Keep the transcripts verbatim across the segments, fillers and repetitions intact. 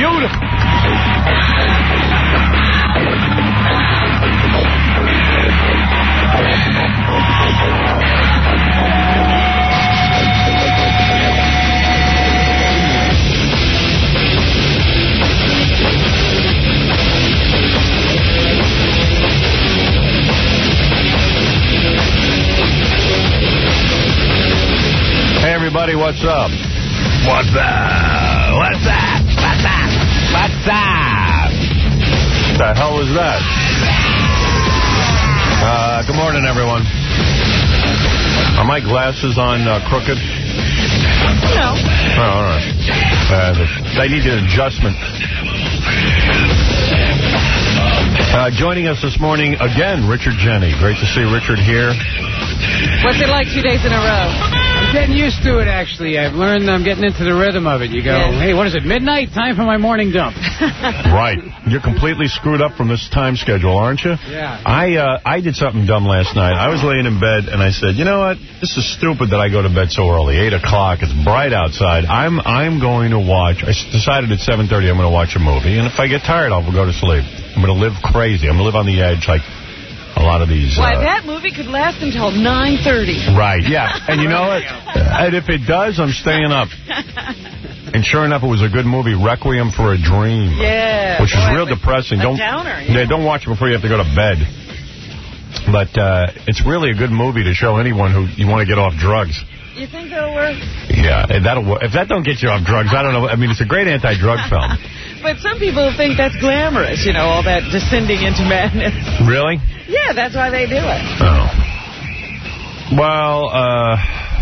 Beautiful. Hey, everybody, what's up? What's up? What's up? What's up? What's up? What the hell was that? Uh, good morning, everyone. Are my glasses on uh, crooked? No. Oh, all right. Uh, they need an adjustment. Uh, joining us this morning, again, Richard Jeni. Great to see Richard here. What's it like two days in a row? I'm getting used to it, actually. I've learned I'm getting into the rhythm of it. You go, yeah. Hey, what is it, midnight? Time for my morning dump. Right. You're completely screwed up from this time schedule, aren't you? Yeah. I uh, I did something dumb last night. I was laying in bed, and I said, you know what? This is stupid that I go to bed so early. eight o'clock. It's bright outside. I'm I'm going to watch. I decided at seven thirty I'm going to watch a movie, and if I get tired, I'll go to sleep. I'm going to live crazy. I'm going to live on the edge like a lot of these. Why, uh, that movie could last until nine thirty. Right, yeah. And you know what? And if it does, I'm staying up. And sure enough, it was a good movie, Requiem for a Dream. Yeah. Which is boy, real depressing. A don't, downer. Yeah. yeah, don't watch it before you have to go to bed. But uh, it's really a good movie to show anyone who you want to get off drugs. You think that'll work? Yeah, that'll work. If that don't get you off drugs, I don't know. I mean, it's a great anti-drug film. But some people think that's glamorous, you know, all that descending into madness. Really? Yeah, that's why they do it. Oh. Well, uh,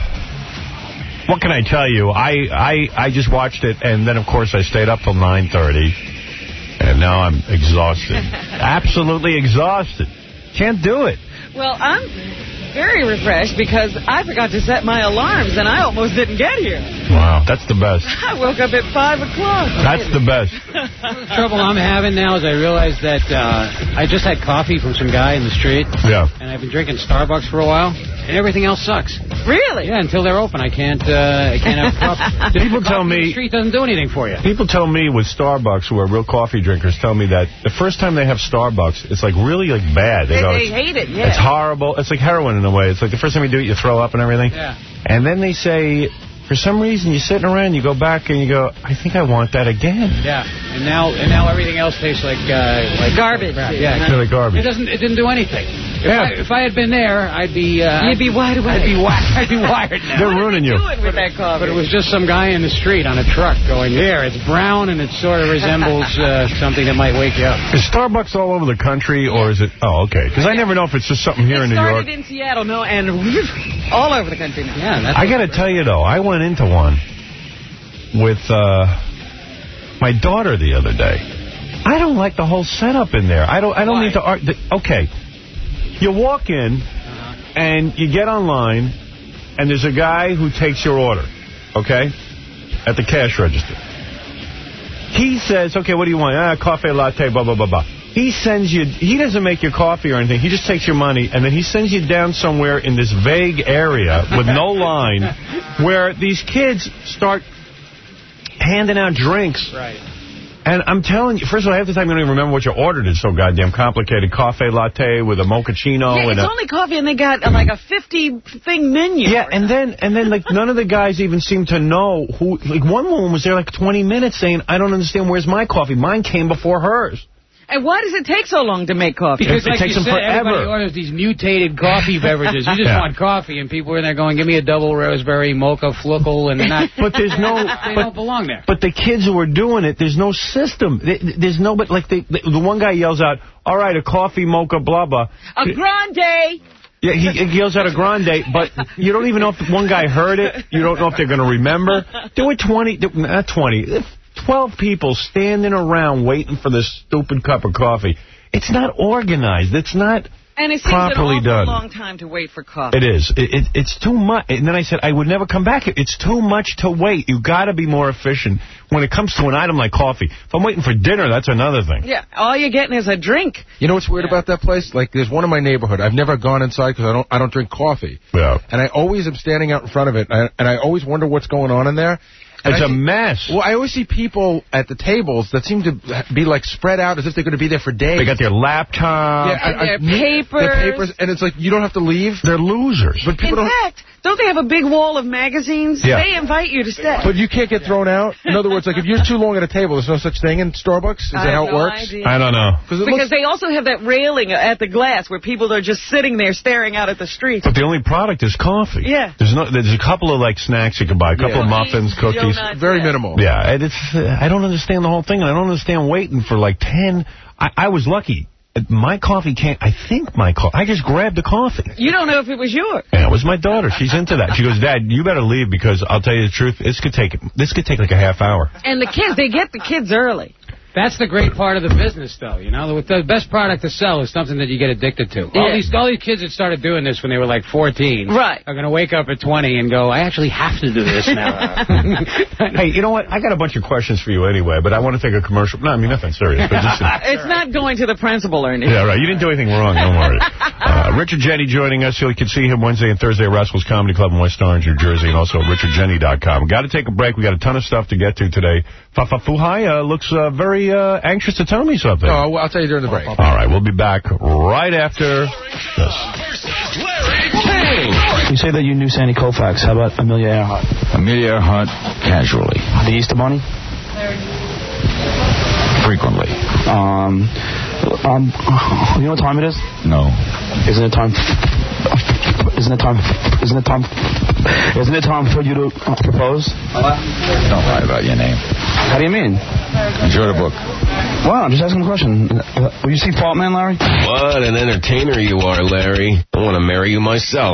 what can I tell you? I, I, I just watched it, and then, of course, I stayed up till nine thirty, and now I'm exhausted. Absolutely exhausted. Can't do it. Well, I'm very refreshed because I forgot to set my alarms, and I almost didn't get here. Wow, that's the best. I woke up at five o'clock. That's the best. The trouble I'm having now is I realized that uh, I just had coffee from some guy in the street. Yeah. And I've been drinking Starbucks for a while, and everything else sucks. Really? Yeah, until they're open, I can't. Uh, I can't have a cup. People tell me the street doesn't do anything for you. People tell me with Starbucks, who are real coffee drinkers, tell me that the first time they have Starbucks, it's like really like bad. They, They, go, they hate it. Yeah. It's horrible. It's like heroin in a way. It's like the first time you do it, you throw up and everything. Yeah. And then they say, for some reason, you're sitting around, you go back and you go, I think I want that again. Yeah. And now, and now everything else tastes like uh, like garbage. Crap. Yeah, Yeah. It's really garbage. It doesn't. It didn't do anything. If, Yeah. I, if I had been there, I'd be. Uh, You'd be wide awake. I'd be wired. I'd be wired now. They're ruining you. What are they doing with that coffee? But it was just some guy in the street on a truck going, there, it's brown and it sort of resembles uh, something that might wake you up. Is Starbucks all over the country, or is it... Oh, okay. Because I never know if it's just something here it in New York. started in Seattle, no, and all over the country now. Yeah, that's I got to tell you, though, I went into one with uh, my daughter the other day. I don't like the whole setup in there. I don't I don't Why? need to... argue. Okay. You walk in, and you get online, and there's a guy who takes your order, okay, at the cash register. He says, okay, what do you want? Ah, coffee latte, blah, blah, blah, blah. He sends you, he doesn't make your coffee or anything. He just takes your money, and then he sends you down somewhere in this vague area with no line where these kids start handing out drinks. Right. And I'm telling you, first of all, half the time you don't even remember what you ordered. It's so goddamn complicated. Coffee latte with a mochaccino. Yeah, and it's a, only coffee, and they got uh, like a fifty-thing menu. Yeah, and then, and then like, none of the guys even seem to know who... Like, one woman was there like twenty minutes saying, I don't understand, where's my coffee? Mine came before hers. And why does it take so long to make coffee? Because, it like takes you them said, forever. everybody orders these mutated coffee beverages. You just Yeah. want coffee, and people are in there going, give me a double raspberry mocha fluckle, and they're not... But there's no... They but, don't belong there. But the kids who are doing it, there's no system. There's no... But like, the, the one guy yells out, all right, a coffee, mocha, blah, blah. A grande! Yeah, he, he yells out a grande, but you don't even know if one guy heard it. You don't know if they're going to remember. There were twenty... Not twenty... twelve people standing around waiting for this stupid cup of coffee. It's not organized. It's not And it seems properly an awful done. long time to wait for coffee. It is. It, it, it's too much. And then I said, I would never come back. It's too much to wait. You've got to be more efficient when it comes to an item like coffee. If I'm waiting for dinner, that's another thing. Yeah, all you're getting is a drink. You know what's weird Yeah. about that place? Like, there's one in my neighborhood. I've never gone inside because I don't I don't drink coffee. Yeah. And I always am standing out in front of it, and I, and I always wonder what's going on in there. It's I a see, mess. Well, I always see people at the tables that seem to be, like, spread out as if they're going to be there for days. They got their laptop. Yeah, and their papers. Their papers, and it's like, you don't have to leave. They're losers. But people In don't... fact, don't they have a big wall of magazines? Yeah. They invite you to stay. But you can't get thrown out? In other words, like, if you're too long at a table, there's no such thing in Starbucks? Is I that how have it no works? idea. I don't know. It Because looks... they also have that railing at the glass where people are just sitting there staring out at the street. But the only product is coffee. Yeah. There's no. There's a couple of, like, snacks you can buy. A couple Yeah. of muffins, cookies. Donuts, Very yeah. minimal. Yeah, and it's. Uh, I don't understand the whole thing, and I don't understand waiting for, like, ten. I, I was lucky. My coffee can't. I think my coffee. I just grabbed the coffee. You don't know if it was yours. Yeah, it was my daughter. She's into that. She goes, Dad, you better leave because I'll tell you the truth. This could take. This could take like a half hour. And the kids, they get the kids early. That's the great part of the business, though. You know, the, the best product to sell is something that you get addicted to. Yeah. All these all these kids that started doing this when they were like fourteen, right, are going to wake up at twenty and go, I actually have to do this now. Hey, you know what? I got a bunch of questions for you anyway, but I want to take a commercial. No, I mean nothing serious. But just, it's not going to the principal or anything. Yeah, right. You didn't do anything wrong. Don't worry. Uh, Richard Jenny joining us. You can see him Wednesday and Thursday at Rascals Comedy Club in West Orange, New Jersey, and also at richard jenny dot com. Got to take a break. We got a ton of stuff to get to today. Fafa Fuhai uh, looks uh, very uh, anxious to tell me something. Oh, well, I'll tell you during the break. All right, we'll be back right after this. You say that you knew Sandy Koufax. How about Amelia Earhart? Amelia Earhart, casually. The Easter Bunny? Frequently. Um, um, you know what time it is? No. Isn't it time? Isn't it time? Isn't it time? Isn't it time for you to uh, propose? Don't lie about your name. How do you mean? Enjoy the book. Well, I'm just asking a question. Uh, will you see Fault Man, Larry? What an entertainer you are, Larry. I want to marry you myself.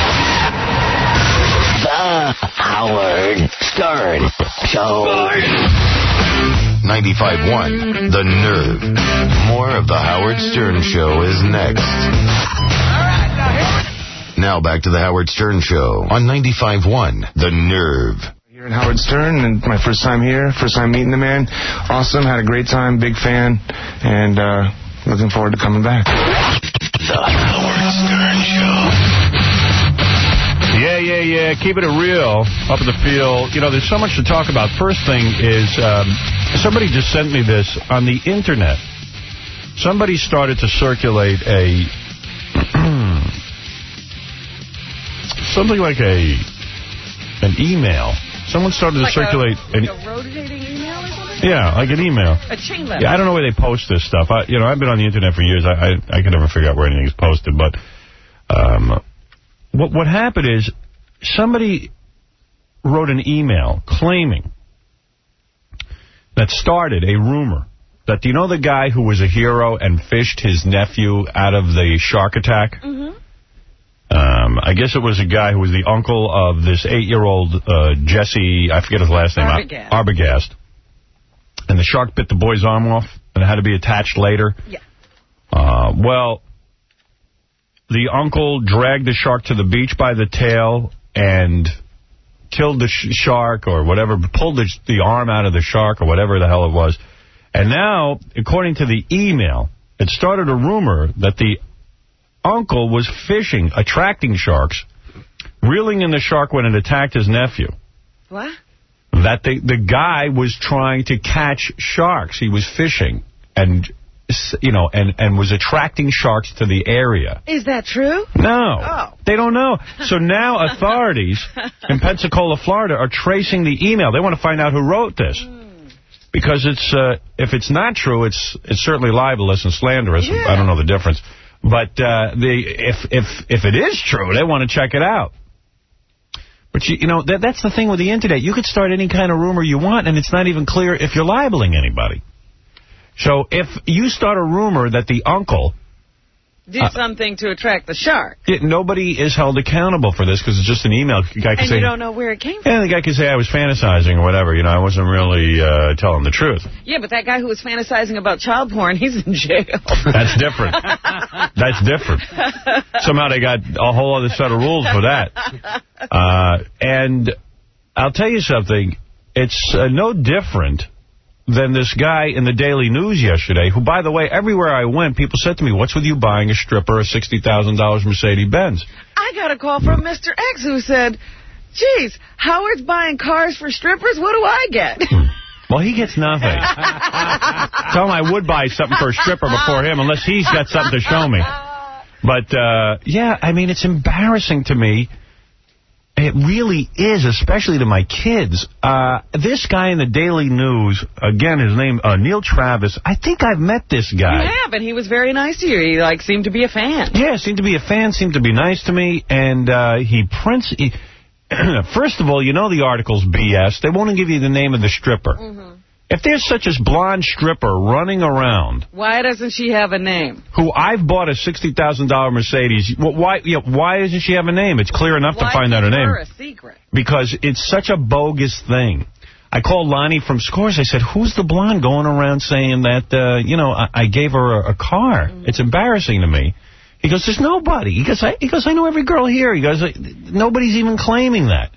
The Howard Stern Show. ninety-five point one, The Nerve. More of The Howard Stern Show is next. Now back to The Howard Stern Show on ninety-five point one, The Nerve. Here in Howard Stern, and my first time here, first time meeting the man. Awesome, had a great time, big fan, and uh, looking forward to coming back. The Howard Stern Show. Yeah, yeah, yeah. Keeping it real up in the field. You know, there's so much to talk about. First thing is, um, somebody just sent me this on the Internet. Somebody started to circulate a... something like a... an email. Someone started like to circulate... A, like an, a rotating email or something? Yeah, like an email. A chain letter. Yeah, I don't know where they post this stuff. I, you know, I've been on the Internet for years. I, I, I can never figure out where anything is posted. But um, what, what happened is somebody wrote an email claiming that started a rumor that, you know the guy who was a hero and fished his nephew out of the shark attack? Mm-hmm. Um, I guess it was a guy who was the uncle of this eight-year-old uh, Jesse, I forget his last name, Arbogast. Arbogast. And the shark bit the boy's arm off, and it had to be attached later. Yeah. Uh, well, the uncle dragged the shark to the beach by the tail and killed the sh shark or whatever, pulled the, the arm out of the shark or whatever the hell it was. And now, according to the email, it started a rumor that the uncle was fishing, attracting sharks, reeling in the shark when it attacked his nephew. What? That the, the guy was trying to catch sharks. He was fishing and, you know, and, and was attracting sharks to the area. Is that true? No. Oh. They don't know. So now authorities in Pensacola, Florida are tracing the email. They want to find out who wrote this. Mm. Because it's uh, if it's not true, it's it's certainly libelous and slanderous. Yeah. I don't know the difference. But uh, the if if if it is true, they want to check it out. But, you, you know, that that's the thing with the Internet. You could start any kind of rumor you want, and it's not even clear if you're libeling anybody. So if you start a rumor that the uncle did uh, something to attract the shark, it, nobody is held accountable for this because it's just an email. The guy can and say, you don't know where it came from. Yeah, the guy could say I was fantasizing or whatever. You know, I wasn't really uh, telling the truth. Yeah, but that guy who was fantasizing about child porn, he's in jail. That's different. That's different. Somehow they got a whole other set of rules for that. Uh, and I'll tell you something. It's uh, no different than this guy in the Daily News yesterday, who, by the way, everywhere I went, people said to me, what's with you buying a stripper a sixty thousand dollar Mercedes-Benz? I got a call from Mister X who said, Jeez, Howard's buying cars for strippers? What do I get? Well, he gets nothing. Tell him I would buy something for a stripper before him, unless he's got something to show me. But, uh, yeah, I mean, it's embarrassing to me. It really is, especially to my kids. Uh, this guy in the Daily News, again, his name, uh, Neil Travis, I think I've met this guy. You have, and he was very nice to you. He, like, seemed to be a fan. Yeah, seemed to be a fan, seemed to be nice to me, and uh, he prints... He, first of all, you know the article's B S. They won't give you the name of the stripper. Mm-hmm. If there's such a blonde stripper running around... Why doesn't she have a name? Who I've bought a sixty thousand dollar Mercedes. Well, why you know, Why doesn't she have a name? It's clear enough why to find out her name. Why keep her a secret? Because it's such a bogus thing. I called Lonnie from Scores. I said, who's the blonde going around saying that, uh, you know, I, I gave her a, a car? Mm-hmm. It's embarrassing to me. He goes, there's nobody. He goes, I, he goes, I know every girl here. He goes, nobody's even claiming that.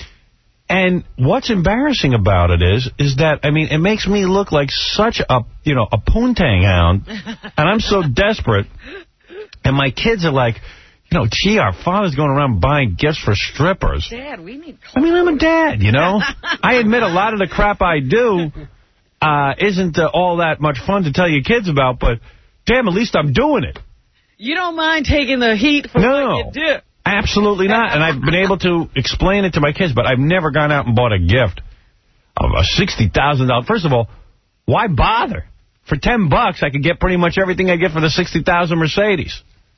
And what's embarrassing about it is, is that, I mean, it makes me look like such a, you know, a poontang hound. And I'm so desperate. And my kids are like, you know, gee, our father's going around buying gifts for strippers. Dad, we need clothes. I mean, I'm a dad, you know. I admit a lot of the crap I do uh, isn't uh, all that much fun to tell your kids about, but damn, at least I'm doing it. You don't mind taking the heat for no, what you do. Absolutely not. And I've been able to explain it to my kids, but I've never gone out and bought a gift of a sixty thousand dollars. First of all, why bother? For ten bucks, I could get pretty much everything I get for the sixty thousand Mercedes.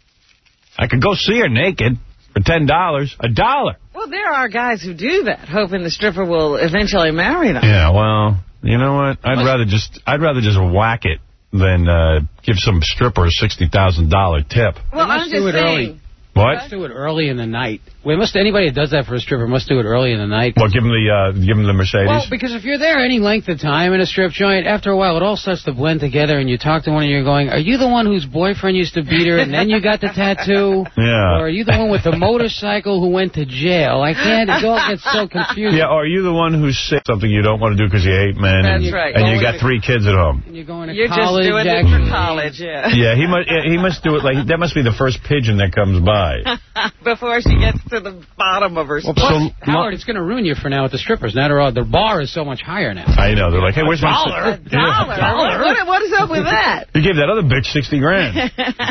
I could go see her naked for ten dollars, a dollar. Well, there are guys who do that, hoping the stripper will eventually marry them. Yeah, well, you know what? I'd rather just I'd rather just whack it than uh, give some stripper a sixty thousand dollar tip. Well, I'm just saying. Early. What? Let's do it early in the night. We must anybody that does that for a stripper must do it early in the night. Well, give them the uh, give them the Mercedes. Well, because if you're there any length of time in a strip joint, after a while it all starts to blend together, and you talk to one and you're going, "Are you the one whose boyfriend used to beat her, and then you got the tattoo? Yeah. Or are you the one with the motorcycle who went to jail? I can't. It all gets so confusing. Yeah. Or are you the one who said something you don't want to do because you hate men? That's and, right. And you got three kids at home. And you're going to you're college. You're just doing it for college. Yeah. Yeah. He must. He must do it like that. Must be the first pigeon that comes by. Before she gets to the bottom of her well, plus, so, Howard, it's going to ruin you for now with the strippers. Now they're all, the bar is so much higher now. I know. They're like, hey, where's my... Dollar? Yeah. Dollar? Dollar? What, what is up with that? You gave that other bitch sixty grand.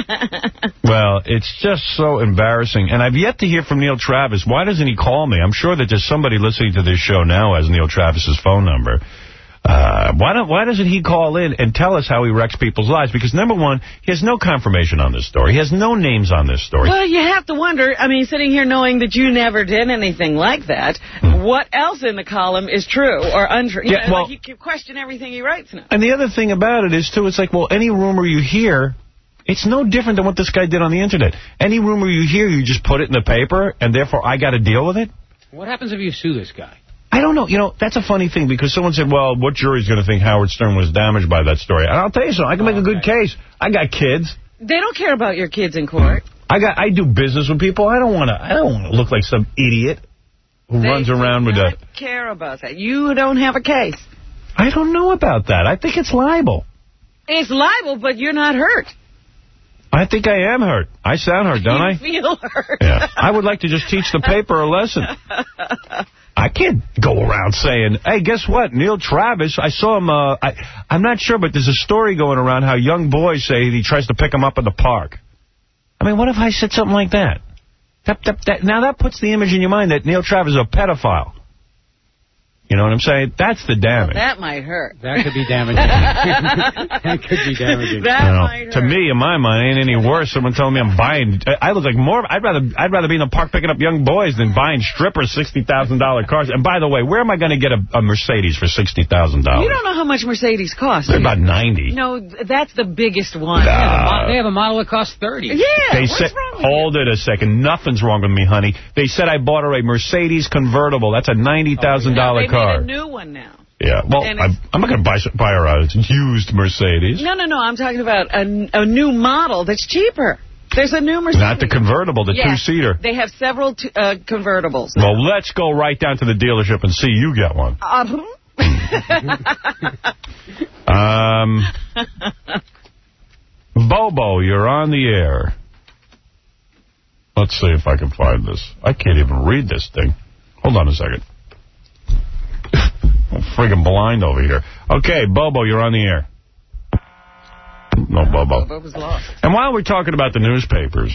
Well, it's just so embarrassing. And I've yet to hear from Neil Travis. Why doesn't he call me? I'm sure that there's somebody listening to this show now has Neil Travis's phone number. Uh, why don't, why doesn't he call in and tell us how he wrecks people's lives? Because, number one, he has no confirmation on this story. He has no names on this story. Well, you have to wonder, I mean, sitting here knowing that you never did anything like that, hmm. what else in the column is true or untrue? You yeah, know, well, like you can question everything he writes now. And the other thing about it is, too, it's like, well, any rumor you hear, it's no different than what this guy did on the Internet. Any rumor you hear, you just put it in the paper, and therefore I got to deal with it? What happens if you sue this guy? I don't know. You know, that's a funny thing, because someone said, well, what jury's going to think Howard Stern was damaged by that story? And I'll tell you something. I can make a good case. I got kids. They don't care about your kids in court. I got. I do business with people. I don't want to I don't want to look like some idiot who they runs around with a... They don't care about that. You don't have a case. I don't know about that. I think it's libel. It's libel, but you're not hurt. I think I am hurt. I sound hurt, don't you I? feel hurt. Yeah. I would like to just teach the paper a lesson. I can't go around saying, hey, guess what? Neil Travis, I saw him, uh, I, I'm not sure, but there's a story going around how young boys say he tries to pick him up in the park. I mean, what if I said something like that? That, that, that? Now that puts the image in your mind that Neil Travis is a pedophile. You know what I'm saying? That's the damage. Well, that might hurt. That could be damaging. That could be damaging. That you know, might hurt. To me, in my mind, ain't any worse. Someone telling me I'm buying. I look like more. I'd rather. I'd rather be in the park picking up young boys than buying strippers sixty thousand dollar cars. And by the way, where am I going to get a, a Mercedes for sixty thousand dollars? You don't know how much Mercedes cost. They're about ninety. No, that's the biggest one. Nah. They have a model that costs thirty. Yeah. They what's said, wrong with hold you? it a second. Nothing's wrong with me, honey. They said I bought her a Mercedes convertible. That's a ninety thousand dollar oh, yeah. car. They made a new one now. Yeah, well, I'm, I'm not going to buy, buy her a used Mercedes. No, no, no. I'm talking about a, a new model that's cheaper. There's a new Mercedes. Not the convertible, the yeah, two-seater. They have several t uh, convertibles. Well, let's go right down to the dealership and see you get one. Uh, um, Bobo, you're on the air. Let's see if I can find this. I can't even read this thing. Hold on a second. I'm friggin' blind over here. Okay, Bobo, you're on the air. No, Bobo. Bobo was lost. And while we're talking about the newspapers,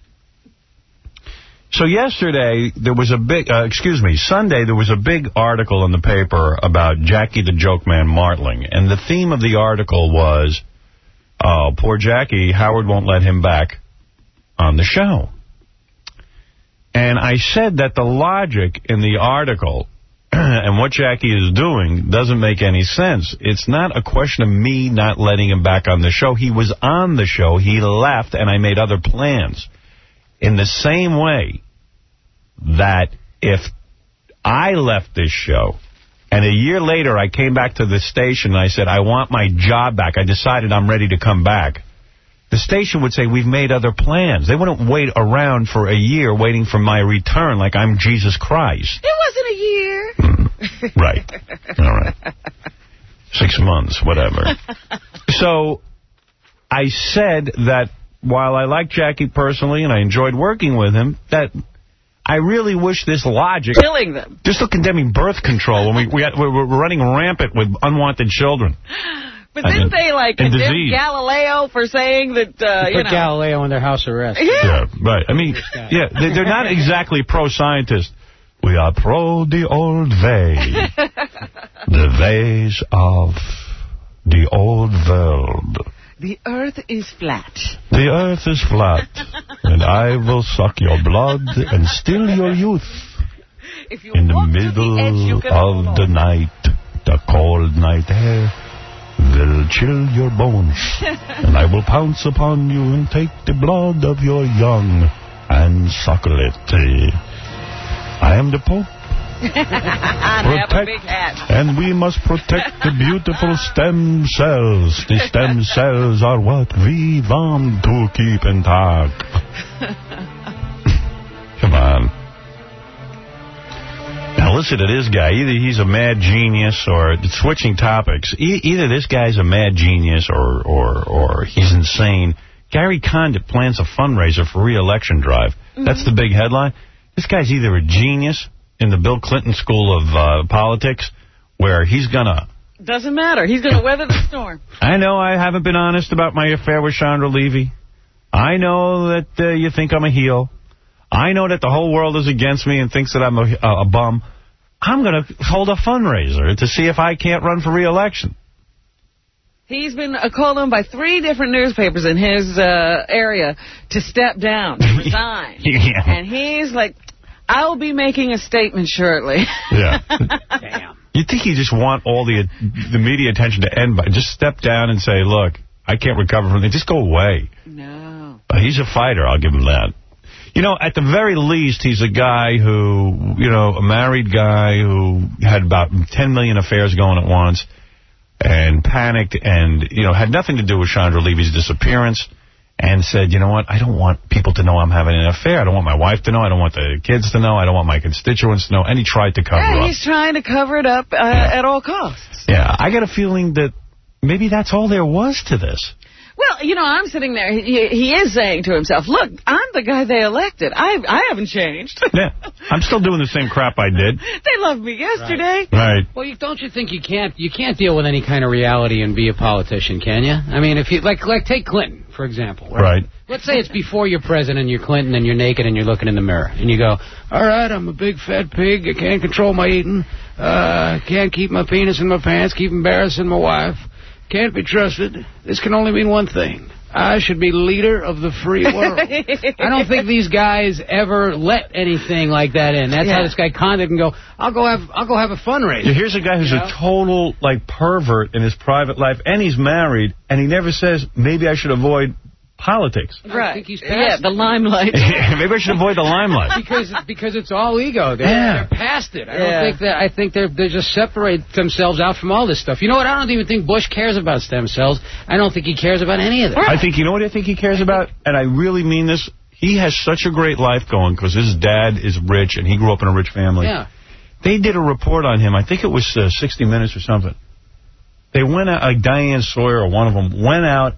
so yesterday there was a big, uh, excuse me, Sunday there was a big article in the paper about Jackie the Joke Man Martling. And the theme of the article was, oh, poor Jackie, Howard won't let him back on the show. And I said that the logic in the article and what Jackie is doing doesn't make any sense. It's not a question of me not letting him back on the show. He was on the show. He left, and I made other plans. In the same way that if I left this show, and a year later I came back to the station and I said, I want my job back, I decided I'm ready to come back, the station would say, we've made other plans. They wouldn't wait around for a year waiting for my return like I'm Jesus Christ. It wasn't a year. Mm. Right. All right. Six months, whatever. So I said that while I like Jackie personally and I enjoyed working with him, that I really wish this logic... Killing them. Just look condemning birth control when we, we had, we're running rampant with unwanted children. But didn't they, like, condemn disease. Galileo for saying that, uh, you know... Put Galileo under house arrest. Yeah. Yeah, right. I mean, yeah, they're not exactly pro-scientists. We are pro the old way. The ways of the old world. The earth is flat. The earth is flat, and I will suck your blood and steal your youth. If you In the walk middle to the edge, you can of the night, the cold night air will chill your bones, and I will pounce upon you and take the blood of your young and suckle it. I am the Pope. I have a big hat. And we must protect the beautiful stem cells. The stem cells are what we want to keep intact. Come on. Now listen to this guy. Either he's a mad genius or switching topics. E either this guy's a mad genius or, or, or he's insane. Gary Condit plans a fundraiser for re-election drive. Mm-hmm. That's the big headline. This guy's either a genius in the Bill Clinton school of uh, politics, where he's going to... Doesn't matter. He's going to weather the storm. I know I haven't been honest about my affair with Chandra Levy. I know that uh, you think I'm a heel. I know that the whole world is against me and thinks that I'm a, a, a bum. I'm going to hold a fundraiser to see if I can't run for re-election. He's been uh, called on by three different newspapers in his uh, area to step down, to resign. Yeah. And he's like... I'll be making a statement shortly. Yeah. Damn. You'd think you just want all the the media attention to end by just step down and say, look, I can't recover from it. Just go away. No. But he's a fighter. I'll give him that. You know, at the very least, he's a guy who, you know, a married guy who had about ten million affairs going at once and panicked and, you know, had nothing to do with Chandra Levy's disappearance. And said, you know what, I don't want people to know I'm having an affair. I don't want my wife to know. I don't want the kids to know. I don't want my constituents to know. And he tried to cover yeah, it up. He's trying to cover it up uh, yeah. at all costs. Yeah, I got a feeling that maybe that's all there was to this. Well, you know, I'm sitting there. He, he is saying to himself, look, I'm the guy they elected. I I haven't changed. Yeah, I'm still doing the same crap I did. They loved me yesterday. Right. right. Well, you, don't you think you can't you can't deal with any kind of reality and be a politician, can you? I mean, if you like like take Clinton, for example. Right. right. Let's say it's before you're president, you're Clinton, and you're naked and you're looking in the mirror. And you go, all right, I'm a big fat pig. I can't control my eating. Uh, can't keep my penis in my pants. Keep embarrassing my wife. Can't be trusted. This can only mean one thing. I should be leader of the free world. I don't think these guys ever let anything like that in. That's yeah. how this guy Condit can go, I'll go have I'll go have a fundraiser. Yeah, here's a guy who's you know? a total, like, pervert in his private life, and he's married, and he never says, maybe I should avoid politics. Right. I think he's yeah, the limelight. Maybe I should avoid the limelight. Because because it's all ego. They're, yeah. they're past it. I yeah. don't think that. I think they're they just separate themselves out from all this stuff. You know what? I don't even think Bush cares about stem cells. I don't think he cares about any of this. I think, you know what I think he cares about? And I really mean this. He has such a great life going because his dad is rich and he grew up in a rich family. Yeah. They did a report on him. I think it was uh, sixty minutes or something. They went out, like Diane Sawyer or one of them, went out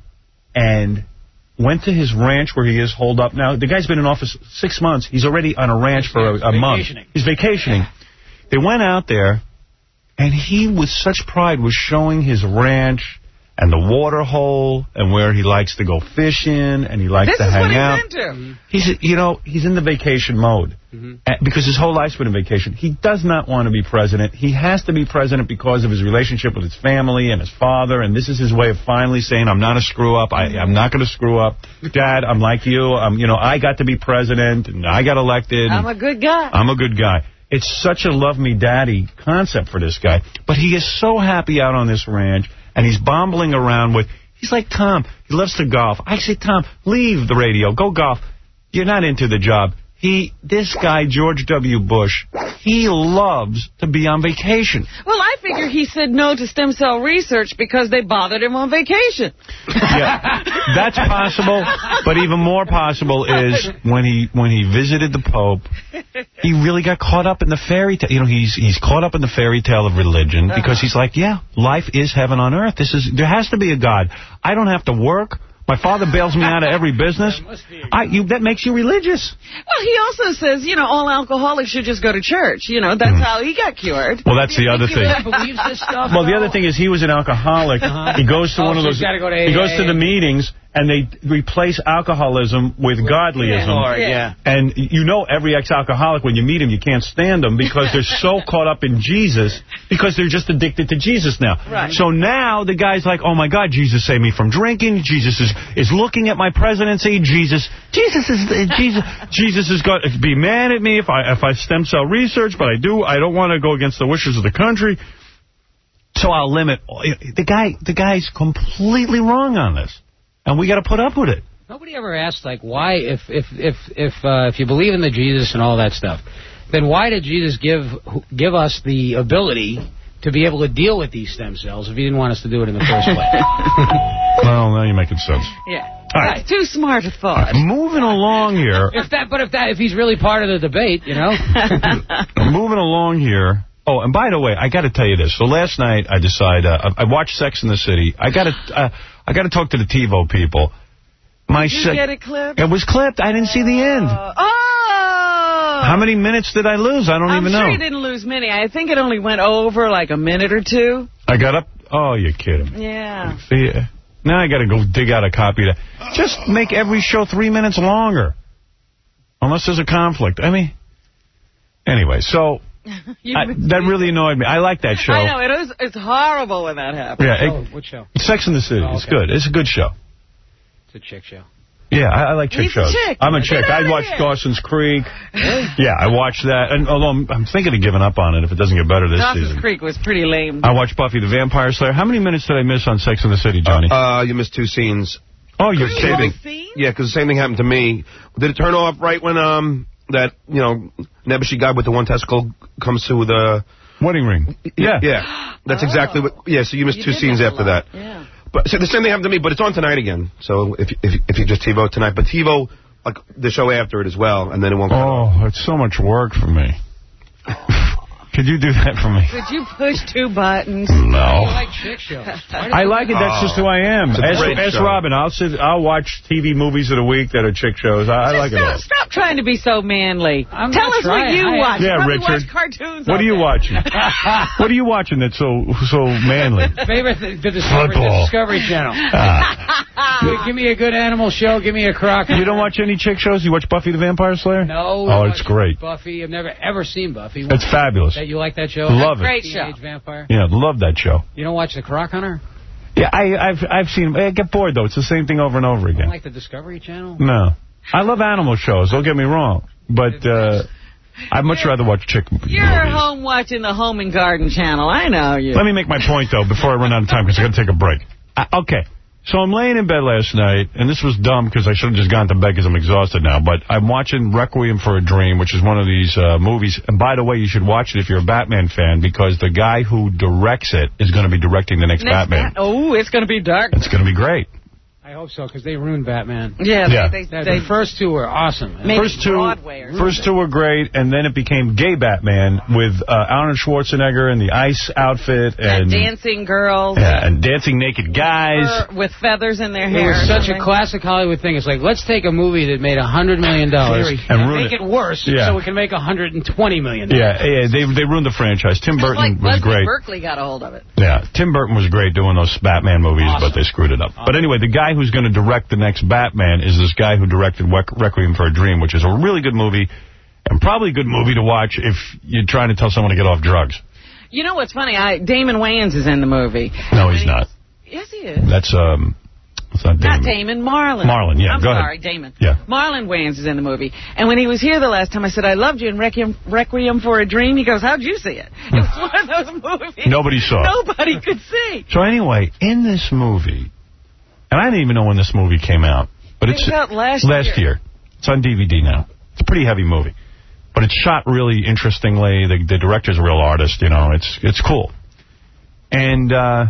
and went to his ranch where he is holed up now. The guy's been in office six months. He's already on a ranch for a, a month. He's vacationing. They went out there, and he, with such pride, was showing his ranch and the water hole and where he likes to go fishing and he likes this to hang out. This is what he's into. He's, you know, he's in the vacation mode mm-hmm. because his whole life's been in vacation. He does not want to be president. He has to be president because of his relationship with his family and his father, and this is his way of finally saying, I'm not a screw-up. I, I'm not going to screw up. Dad, I'm like you. I'm, you know, I got to be president, and I got elected. I'm a good guy. I'm a good guy. It's such a love me daddy concept for this guy. But he is so happy out on this ranch, and he's bombling around with, he's like Tom. He loves to golf. I say, Tom, leave the radio. Go golf. You're not into the job. He, this guy, George W. Bush, he loves to be on vacation. Well, I figure he said no to stem cell research because they bothered him on vacation. Yeah, that's possible. But even more possible is when he when he visited the Pope, he really got caught up in the fairy tale. You know, he's he's caught up in the fairy tale of religion because he's like, yeah, life is heaven on earth. This is there has to be a God. I don't have to work. My father bails me out of every business. I, you, that makes you religious. Well, he also says, you know, all alcoholics should just go to church. You know, that's mm. how he got cured. Well, that's the other thing. Believes this stuff, well, the other thing is he was an alcoholic. Uh-huh. He goes to oh, one of those. Go to he goes to the meetings, and they replace alcoholism with godlyism. Yeah. yeah. And you know every ex-alcoholic, when you meet him, you can't stand them because they're so caught up in Jesus because they're just addicted to Jesus now. Right. So now the guy's like, oh, my God, Jesus saved me from drinking. Jesus is, is looking at my presidency. Jesus Jesus is Jesus Jesus is going to be mad at me if I, if I stem cell research, but I do. I don't want to go against the wishes of the country. So I'll limit. The guy, the guy's completely wrong on this. And we got to put up with it. Nobody ever asked, like, why, if if if if uh, if you believe in the Jesus and all that stuff, then why did Jesus give give us the ability to be able to deal with these stem cells if he didn't want us to do it in the first place? Well, now you're making sense. Yeah. All right. Too smart a thought. Right, moving along here. If that, but if that, if he's really part of the debate, you know. Moving along here. Oh, and by the way, I got to tell you this. So last night I decided uh, I watched Sex and the City. I got to uh, I got to talk to the TiVo people. My did you get it clipped? It was clipped. I didn't see the end. Oh! How many minutes did I lose? I don't I'm even sure know. I'm sure you didn't lose many. I think it only went over like a minute or two. I got up. Oh, you're kidding me. Yeah. See, now I got to go dig out a copy of that. Just make every show three minutes longer. Unless there's a conflict. I mean, anyway, so... I, that really annoyed me. I like that show. I know. It is, it's horrible when that happens. Yeah, it, oh, what show? Sex and the City. Oh, okay. It's good. It's a good show. It's a chick show. Yeah, I, I like chick He's shows. A chick. I'm a chick. I watched Dawson's Creek. Really? Yeah, I watched that. And although I'm, I'm thinking of giving up on it if it doesn't get better this Dawson's season. Dawson's Creek was pretty lame. I watched Buffy the Vampire Slayer. How many minutes did I miss on Sex and the City, Johnny? Uh, uh you missed two scenes. Oh, you're kidding. Yeah, because the same thing happened to me. Did it turn off right when um that, you know, Nebuchadnezzar guy with the one testicle comes to the... Wedding ring. Yeah. Yeah. That's oh. exactly what... Yeah, so you missed you two scenes after that. Yeah. But so the same thing happened to me, but it's on tonight again. So if if, if you just TiVo tonight. But TiVo, like, the show after it as well, and then it won't... Oh, it's so much work for me. Could you do that for me? Could you push two buttons? No. I like chick shows. I like it. That's oh. just who I am. Ask Robin. I'll sit. I'll watch T V movies of the week that are chick shows. I, I like stop, it all. Stop trying to be so manly. I'm Tell us trying. what you I, watch. Yeah, you Richard. Watch cartoons. What are you that. watching? What are you watching that's so so manly? Favorite th the Discovery, the Discovery Channel. Ah. Give me a good animal show. Give me a croc. You don't watch any chick shows? You watch Buffy the Vampire Slayer? No. Oh, it's great. Buffy. I've never ever seen Buffy. It's fabulous. That you like that show? Love it. Great Teenage show. Vampire. Yeah, love that show. You don't watch The Croc Hunter? Yeah, I, I've I've seen. I get bored though. It's the same thing over and over again. You don't like the Discovery Channel? No, I love animal shows. Don't get me wrong, but uh, I'd much rather watch chick movies. You're home watching the Home and Garden Channel. I know you. Let me make my point though before I run out of time because I got to take a break. Uh, okay. So I'm laying in bed last night, and this was dumb because I should have just gone to bed because I'm exhausted now, but I'm watching Requiem for a Dream, which is one of these uh, movies. And by the way, you should watch it if you're a Batman fan because the guy who directs it is going to be directing the next, next Batman. Bat oh, it's going to be dark. It's going to be great. I I hope so, because they ruined Batman. Yeah, Yeah. They, they, The they first two were awesome. man. made First it two, Broadway or first two were great, and then it became Gay Batman with uh, Arnold Schwarzenegger in the ice outfit and and dancing girls. yeah, and dancing naked guys. Fur with feathers in their It hair. was such a classic Hollywood thing. It's like, let's take a movie that made one hundred million dollars And and ruin make it. it worse Yeah. so we can make one hundred twenty million dollars. Yeah, yeah, they they ruined the franchise. Tim Just Burton like was Leslie great. Berkeley got a hold of it. Yeah, Tim Burton was great doing those Batman movies, Awesome. but they screwed it up. But anyway, the guy who's going to direct the next Batman is this guy who directed Requ Requiem for a Dream, which is a really good movie, and probably a good movie to watch if you're trying to tell someone to get off drugs. You know what's funny? I Damon Wayans is in the movie. No, he's not. Yes, he is. That's, um, it's not Damon. Not Damon, Marlon. Marlon, yeah, I'm go ahead. sorry, Damon. Yeah. Marlon Wayans is in the movie. And when he was here the last time, I said, I loved you in Requiem, Requiem for a Dream. He goes, how'd you see it? It was one of those movies Nobody saw it. nobody could see. So anyway, in this movie, and I didn't even know when this movie came out, but It it's was out last last year. year. It's on D V D now. It's a pretty heavy movie, but it's shot really interestingly. The, the director's a real artist, you know. It's it's cool. And uh,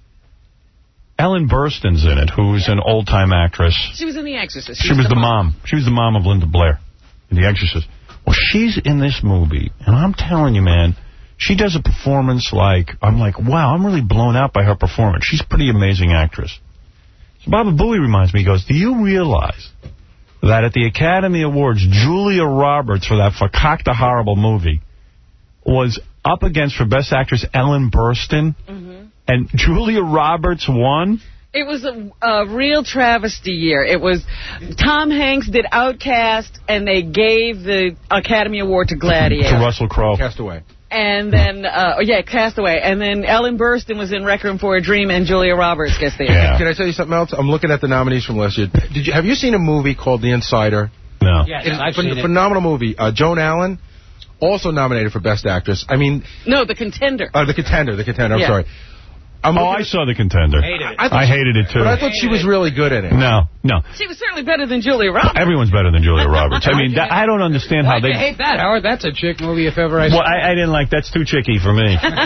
Ellen Burstyn's in it, who's an old-time actress. She was in The Exorcist. She was the mom. She was the mom of Linda Blair in The Exorcist. Well, she's in this movie, and I'm telling you, man, she does a performance like, I'm like, wow, I'm really blown out by her performance. She's a pretty amazing actress. So Baba Booey reminds me, he goes, do you realize that at the Academy Awards, Julia Roberts, for that Fakakta Horrible movie, was up against, for Best Actress, Ellen Burstyn, mm-hmm. and Julia Roberts won? It was a, a real travesty year. It was, Tom Hanks did Outcast, and they gave the Academy Award to Gladiator. To Russell Crowe. Castaway. And then, uh, yeah, Castaway. And then Ellen Burstyn was in Requiem for a Dream, and Julia Roberts gets the Yeah. Can I tell you something else? I'm looking at the nominees from last year. Did you Have you seen a movie called The Insider? No. Yes, It's I've a seen it. phenomenal movie. Uh, Joan Allen, also nominated for Best Actress. I mean... No, The Contender. Uh, the Contender, The Contender, I'm Yeah. sorry. I'm oh, I saw The Contender. Hated it. I, I hated it, too. But I thought she was really good in it. No, no. She was certainly better than Julia Roberts. Everyone's better than Julia Roberts. I mean, that, I don't understand how Why'd they... you hate that, Howard? That's a chick movie if ever I saw Well, I, I didn't like... That's too chicky for me. But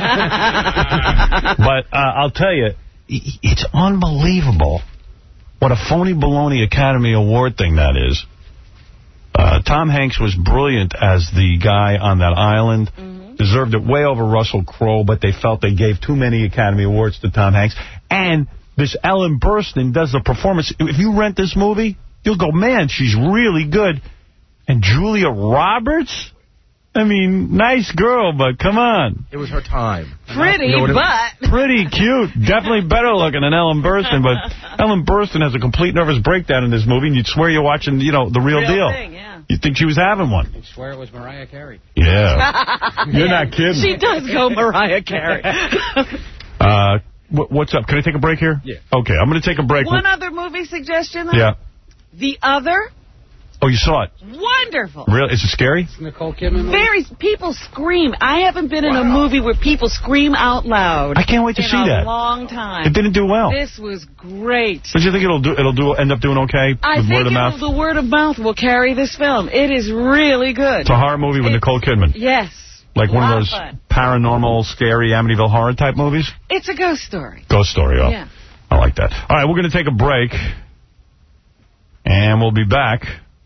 uh, I'll tell you, it's unbelievable what a phony baloney Academy Award thing that is. Uh, Tom Hanks was brilliant as the guy on that island. Mm-hmm. Deserved it way over Russell Crowe, but they felt they gave too many Academy Awards to Tom Hanks. And this Ellen Burstyn does the performance. If you rent this movie, you'll go, man, she's really good. And Julia Roberts? I mean, nice girl, but come on. It was her time. Pretty, You know what I but... Pretty cute. Definitely better looking than Ellen Burstyn, but Ellen Burstyn has a complete nervous breakdown in this movie, and you'd swear you're watching, you know, the real, Real deal. thing, yeah. You'd think she was having one. I swear it was Mariah Carey. Yeah. You're not kidding. She does go Mariah Carey. uh, wh what's up? Can I take a break here? Yeah. Okay, I'm going to take a break. One other movie suggestion, though? Yeah. The Other. Oh, you saw it? Wonderful. Really? Is it scary? Nicole Kidman movie? Very. People scream. I haven't been in a movie where people scream out loud. I can't wait to in see a that. long time. It didn't do well. This was great. But you think it'll do? It'll do. End up doing okay I with think word of it'll- mouth? the word of mouth will carry this film. It is really good. It's a horror movie with It- Nicole Kidman. Yes. Like one Lot of those fun. paranormal, scary Amityville horror type movies? It's a ghost story. Ghost story, oh. Yeah. I like that. All right, we're going to take a break. And we'll be back.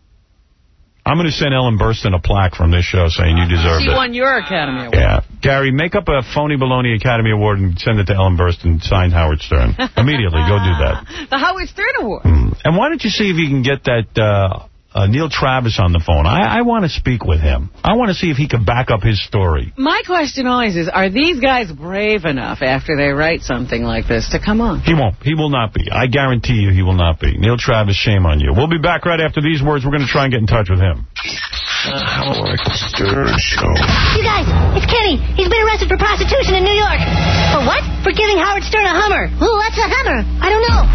I'm going to send Ellen Burstyn a plaque from this show saying you deserved She it. won your Academy Award. Yeah. Gary, make up a phony baloney Academy Award and send it to Ellen Burstyn, signed Howard Stern. Immediately, go do that. The Howard Stern Award. Mm. And why don't you see if you can get that uh, uh, Neil Travis on the phone? I, I want to speak with him. I want to see if he can back up his story. My question always is, are these guys brave enough after they write something like this to come on? He won't. He will not be. I guarantee you he will not be. Neil Travis, shame on you. We'll be back right after these words. We're going to try and get in touch with him. The Howard Stern Show. You guys, it's Kenny. He's been arrested for prostitution in New York. For what? For giving Howard Stern a Hummer. Ooh, what's a Hummer? I don't know.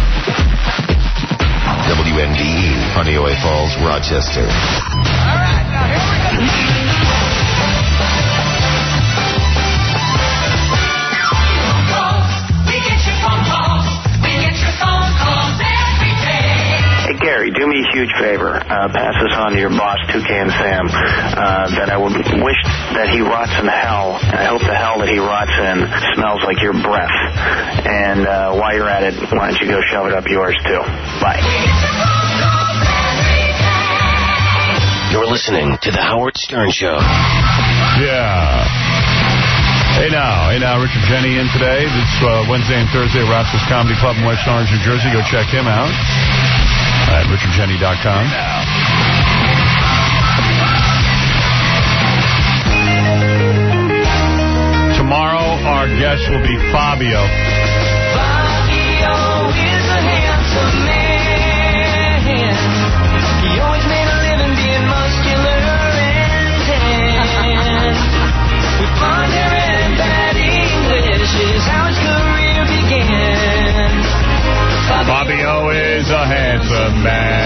W N B E, Honeoye Falls, Rochester. All right, now here we go. Hey, Gary, do me a huge favor. Uh, pass this on to your boss, Toucan Sam, uh, that I would wish that he rots in hell, and I hope the hell that he rots in smells like your breath. And uh, while you're at it, why don't you go shove it up yours, too. Bye. You're listening to The Howard Stern Show. Yeah. Hey now, hey now, Richard Jenny in today. This uh, Wednesday and Thursday at Rascals Comedy Club in West Orange, New Jersey. Go check him out at richard jenny dot com. Tomorrow, our guest will be Fabio. Fabio is a handsome man. He always made a living being muscular and tan. With blonde hair and bad English is how his career began. Fabio is a handsome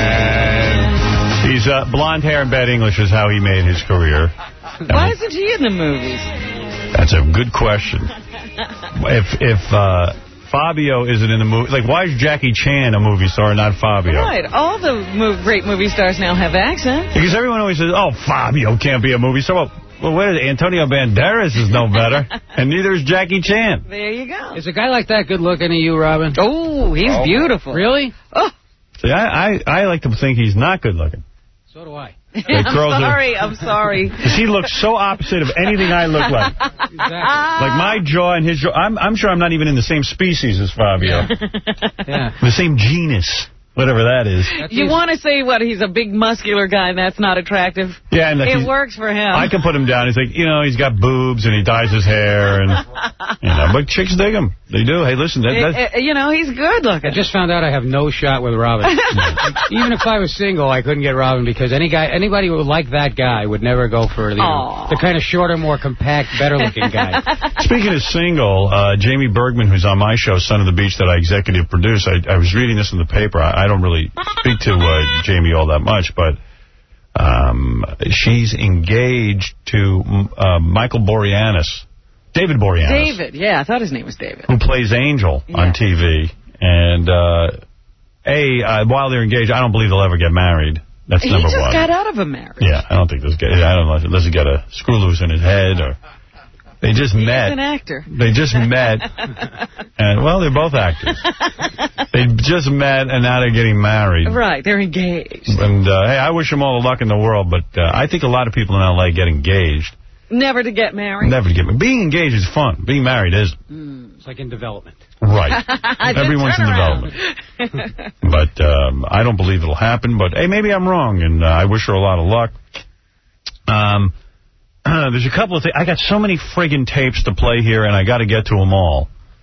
man. He's uh, blonde hair and bad English is how he made his career. Why isn't he in the movies? That's a good question. If if uh, Fabio isn't in the movie, like, why is Jackie Chan a movie star and not Fabio? Right. All the move, great movie stars now have accents. Because everyone always says, oh, Fabio can't be a movie star. Well, well what is it? Antonio Banderas is no better, and neither is Jackie Chan. There you go. Is a guy like that good looking to you, Robin? Oh, he's oh. beautiful. Really? Oh. See, I, I, I like to think he's not good looking. So do I. I'm sorry, are, I'm sorry. Because he looks so opposite of anything I look like. Exactly. Like my jaw and his jaw. I'm, I'm sure I'm not even in the same species as Fabio. Yeah. The same genus, whatever that is. That's you want to say, what, he's a big muscular guy and that's not attractive? Yeah. And like it works for him. I can put him down. He's like, you know, he's got boobs and he dyes his hair. and you know, But chicks dig him. They do. Hey, listen. That, that's... You know, he's good looking. I just found out I have no shot with Robin. Even if I was single, I couldn't get Robin because any guy, anybody who would like that guy would never go for you know, the kind of shorter, more compact, better-looking guy. Speaking of single, uh, Jamie Bergman, who's on my show, Son of the Beach, that I executive produce, I, I was reading this in the paper. I, I don't really speak to uh, Jamie all that much, but um, she's engaged to uh, Michael Boreanaz. David Boreanaz. David, yeah, I thought his name was David. Who plays Angel yeah. on T V. And, uh, A, uh, while they're engaged, I don't believe they'll ever get married. That's he number one. He just got out of a marriage. Yeah, I don't think this guy, I don't know, unless he got a screw loose in his head or... They just He's met. He's an actor. They just met. And, well, they're both actors. They just met, and now they're getting married. Right, they're engaged. And, uh, hey, I wish them all the luck in the world, but uh, I think a lot of people in L A get engaged. Never to get married. Never to get married. Being engaged is fun. Being married is. Mm. It's like in development. Right. Everyone's in development. But um, I don't believe it'll happen. But, hey, maybe I'm wrong, and uh, I wish her a lot of luck. Um, uh, there's a couple of things. I got so many friggin' tapes to play here, and I got to get to them all.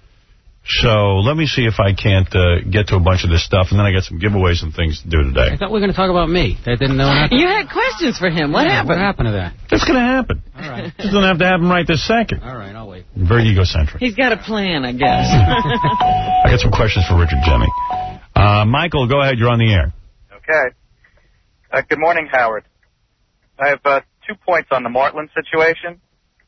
So let me see if I can't uh, get to a bunch of this stuff, and then I got some giveaways and things to do today. I thought we were going to talk about me. I didn't know nothing. You had questions for him. What yeah, happened? What happened to that? That's going to happen. All right. It doesn't have to happen right this second. All right, I'll wait. Very egocentric. He's got a plan, I guess. I got some questions for Richard Jenny. Uh, Michael, go ahead. You're on the air. Okay. Uh, good morning, Howard. I have uh, two points on the Martland situation.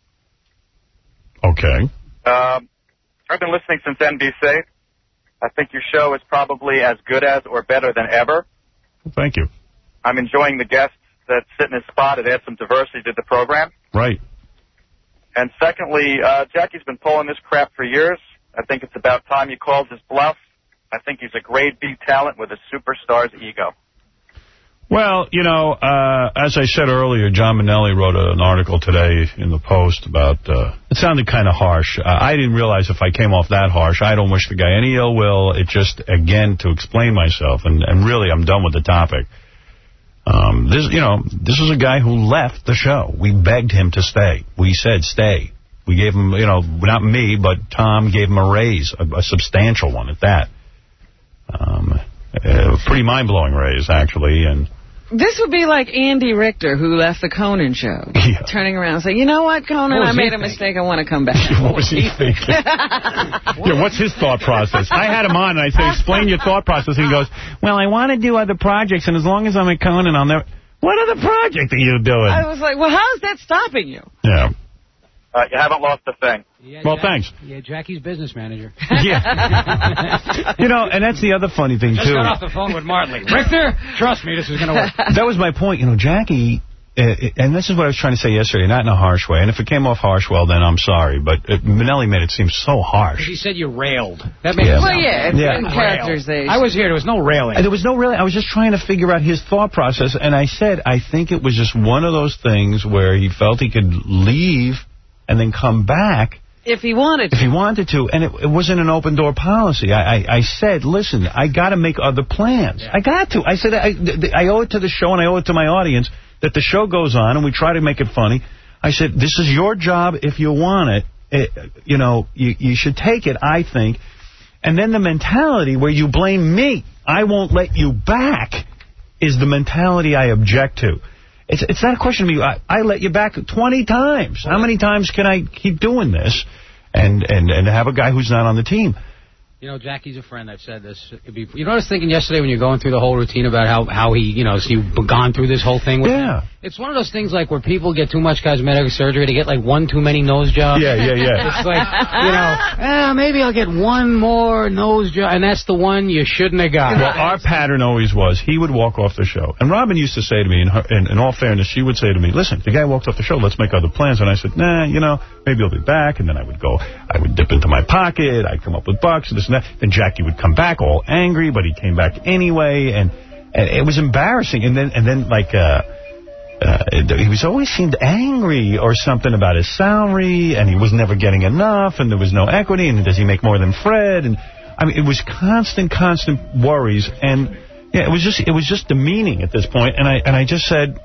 Okay. Um, I've been listening since N B C. I think your show is probably as good as or better than ever. Well, thank you. I'm enjoying the guests that sit in his spot. It adds some diversity to the program. Right. And secondly, uh, Jackie's been pulling this crap for years. I think it's about time you called his bluff. I think he's a grade B talent with a superstar's ego. Well, you know, uh, as I said earlier, John Minnelli wrote an article today in the Post about, uh, it sounded kind of harsh. Uh, I didn't realize if I came off that harsh. I don't wish the guy any ill will. It just, again, to explain myself, and, and really I'm done with the topic. Um, this, you know, this was a guy who left the show. We begged him to stay. We said stay. We gave him, you know, not me, but Tom gave him a raise, a, a substantial one at that. Um, a pretty mind-blowing raise, actually, and... This would be like Andy Richter, who left the Conan show, yeah. turning around and saying, you know what, Conan, what I made a mistake. I want to come back. What was he thinking? Yeah, what's his thought process? I had him on, and I said, explain your thought process. And he goes, well, I want to do other projects, and as long as I'm at Conan, I'll never... What other project are you doing? I was like, well, how's that stopping you? Yeah. Uh, you haven't lost a thing. Yeah, well, Jack, thanks. Yeah, Jackie's business manager. Yeah. You know, and that's the other funny thing, Just too. got off the phone with Martley. Richter, trust me, this is going to work. That was my point. You know, Jackie, uh, and this is what I was trying to say yesterday, not in a harsh way. And if it came off harsh, well, then I'm sorry. But uh, Minnelli made it seem so harsh. He said you railed. That made Yeah. it Well, sound yeah, it's Yeah. in characterization. I was here. There was no railing. And there was no really, I was just trying to figure out his thought process. And I said, I think it was just one of those things where he felt he could leave and then come back. If he wanted to. If he wanted to. And it, it wasn't an open door policy. I, I, I said, listen, I got to make other plans. Yeah. I got to. I said, I, I owe it to the show and I owe it to my audience that the show goes on and we try to make it funny. I said, this is your job if you want it. it you know, you, you should take it, I think. And then the mentality where you blame me, I won't let you back, is the mentality I object to. It's it's not a question of me. I, I let you back twenty times. How many times can I keep doing this and, and, and have a guy who's not on the team? You know, Jackie's a friend. I've said this. It'd be, you know what I was thinking yesterday when you're going through the whole routine about how, how he, you know, so you've gone through this whole thing with yeah. him? It's one of those things like where people get too much cosmetic surgery to get like one too many nose jobs. Yeah, yeah, yeah. It's like, you know, eh, maybe I'll get one more nose job, and that's the one you shouldn't have got. Well, our pattern always was he would walk off the show. And Robin used to say to me, in, her, in, in all fairness, she would say to me, listen, the guy walked off the show, let's make other plans. And I said, nah, you know, maybe he'll be back. And then I would go, I would dip into my pocket, I'd come up with bucks and this and that. Then Jackie would come back all angry, but he came back anyway. And, and it was embarrassing. And then, and then like, uh, uh, he was always seemed angry or something about his salary, and he was never getting enough, and there was no equity, and does he make more than Fred? And I mean, it was constant, constant worries, and yeah, it was just, it was just demeaning at this point. And I, and I just said,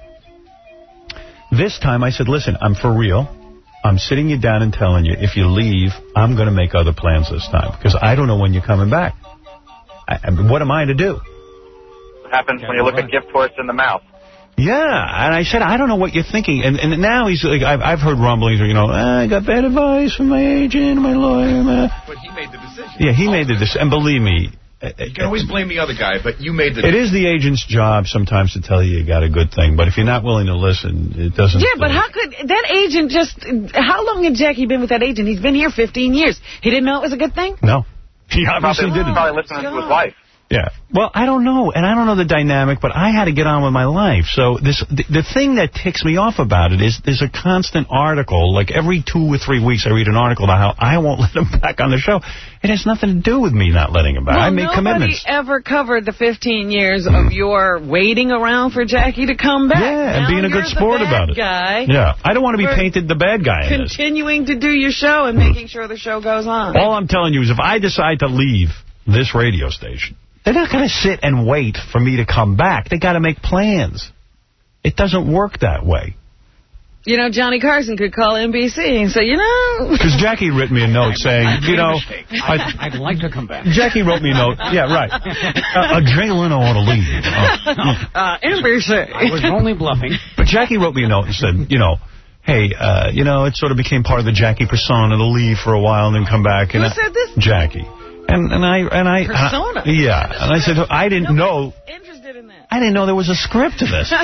this time I said, listen, I'm for real. I'm sitting you down and telling you, if you leave, I'm going to make other plans this time, because I don't know when you're coming back. I, I mean, what am I to do? What happens when you look a gift horse in the mouth? Yeah, and I said, I don't know what you're thinking. And and now he's like, I've, I've heard rumblings, you know, ah, I got bad advice from my agent, my lawyer. My... But he made the decision. Yeah, he made the decision. And believe me. You can always blame the other guy, but you made the decision. It is the agent's job sometimes to tell you you got a good thing. But if you're not willing to listen, it doesn't. Yeah, but how could that agent just, how long had Jackie been with that agent? He's been here fifteen years. He didn't know it was a good thing? No. He obviously probably, didn't. Probably listening to his wife. Yeah. Well, I don't know, and I don't know the dynamic, but I had to get on with my life. So this, the, the thing that ticks me off about it is there's a constant article, like every two or three weeks I read an article about how I won't let him back on the show. It has nothing to do with me not letting him back. Well, I made commitments. Nobody ever covered the fifteen years of your waiting around for Jackie to come back. Yeah, and now being a good sport about it. Guy Yeah, I don't want to be painted the bad guy in this. Continuing to do your show and making sure the show goes on. All I'm telling you is if I decide to leave this radio station, they're not going to sit and wait for me to come back. They got to make plans. It doesn't work that way. You know, Johnny Carson could call N B C and say, you know... Because Jackie wrote me a note saying, you know... I'd, I'd like to come back. Jackie wrote me a note. Yeah, right. Uh, uh, Jay Leno ought to leave. Uh, uh, N B C. I was only bluffing. But Jackie wrote me a note and said, you know... Hey, uh, you know, it sort of became part of the Jackie persona to leave for a while and then come back. And Who said this? Jackie. And and I and I persona. Uh, yeah, and I said I didn't know. Interested in that. I didn't know there was a script to this.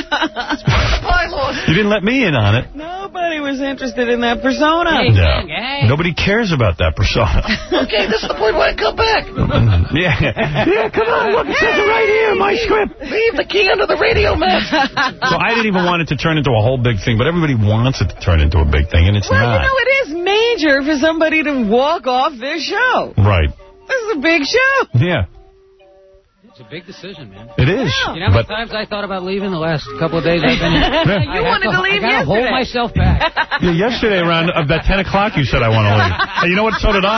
You didn't let me in on it. Nobody was interested in that persona. Hey, no. Hey. Nobody cares about that persona. Okay, this is the point where I come back. Yeah, yeah, come on, look, it says it right here, my script. Leave the key under the radio mat. So I didn't even want it to turn into a whole big thing, but everybody wants it to turn into a big thing, and it's well, not. Well, you know, it is major for somebody to walk off this show. Right. This is a big show. Yeah. It's a big decision, man. It is. Yeah. You know how many times I thought about leaving the last couple of days I've been here? You wanted to, to leave I gotta yesterday. hold myself back. Yeah, yesterday around about ten o'clock you said I want to leave. And you know what? So did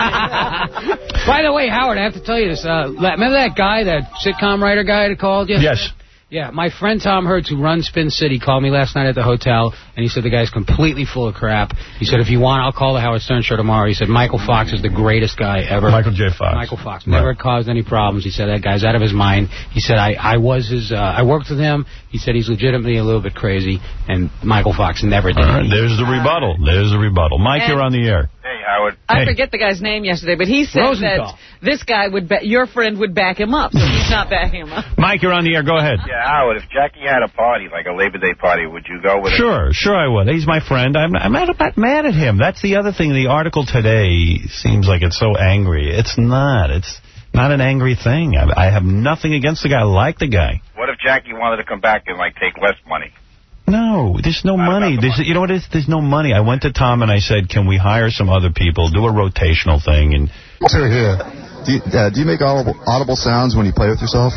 I. By the way, Howard, I have to tell you this. Uh, remember that guy, that sitcom writer guy that called you? Yes. Yeah, my friend Tom Hertz, who runs Spin City, called me last night at the hotel, and he said the guy's completely full of crap. He said, if you want, I'll call the Howard Stern show tomorrow. He said, Michael Fox is the greatest guy ever. Michael J. Fox. Michael Fox. Never right. caused any problems. He said, that guy's out of his mind. He said, I, I was his, uh, I worked with him. He said he's legitimately a little bit crazy, and Michael Fox never did. Right, there's the rebuttal. There's the rebuttal. Mike, and you're on the air. Hey, Howard. I hey. forget the guy's name yesterday, but he said Rosenthal. that this guy would, ba your friend would back him up. So he not that humor. Mike, you're on the air. Go ahead. Yeah, Howard, if Jackie had a party, like a Labor Day party, would you go with him? Sure, sure I would. He's my friend. I'm, I'm not about mad at him. That's the other thing. The article today seems like it's so angry. It's not. It's not an angry thing. I, I have nothing against the guy. I like the guy. What if Jackie wanted to come back and, like, take less money? No, there's no money. The There's, money. You know what it is? There's no money. I went to Tom and I said, can we hire some other people, do a rotational thing? And Sir, here. Do you, uh, do you make audible, audible sounds when you play with yourself?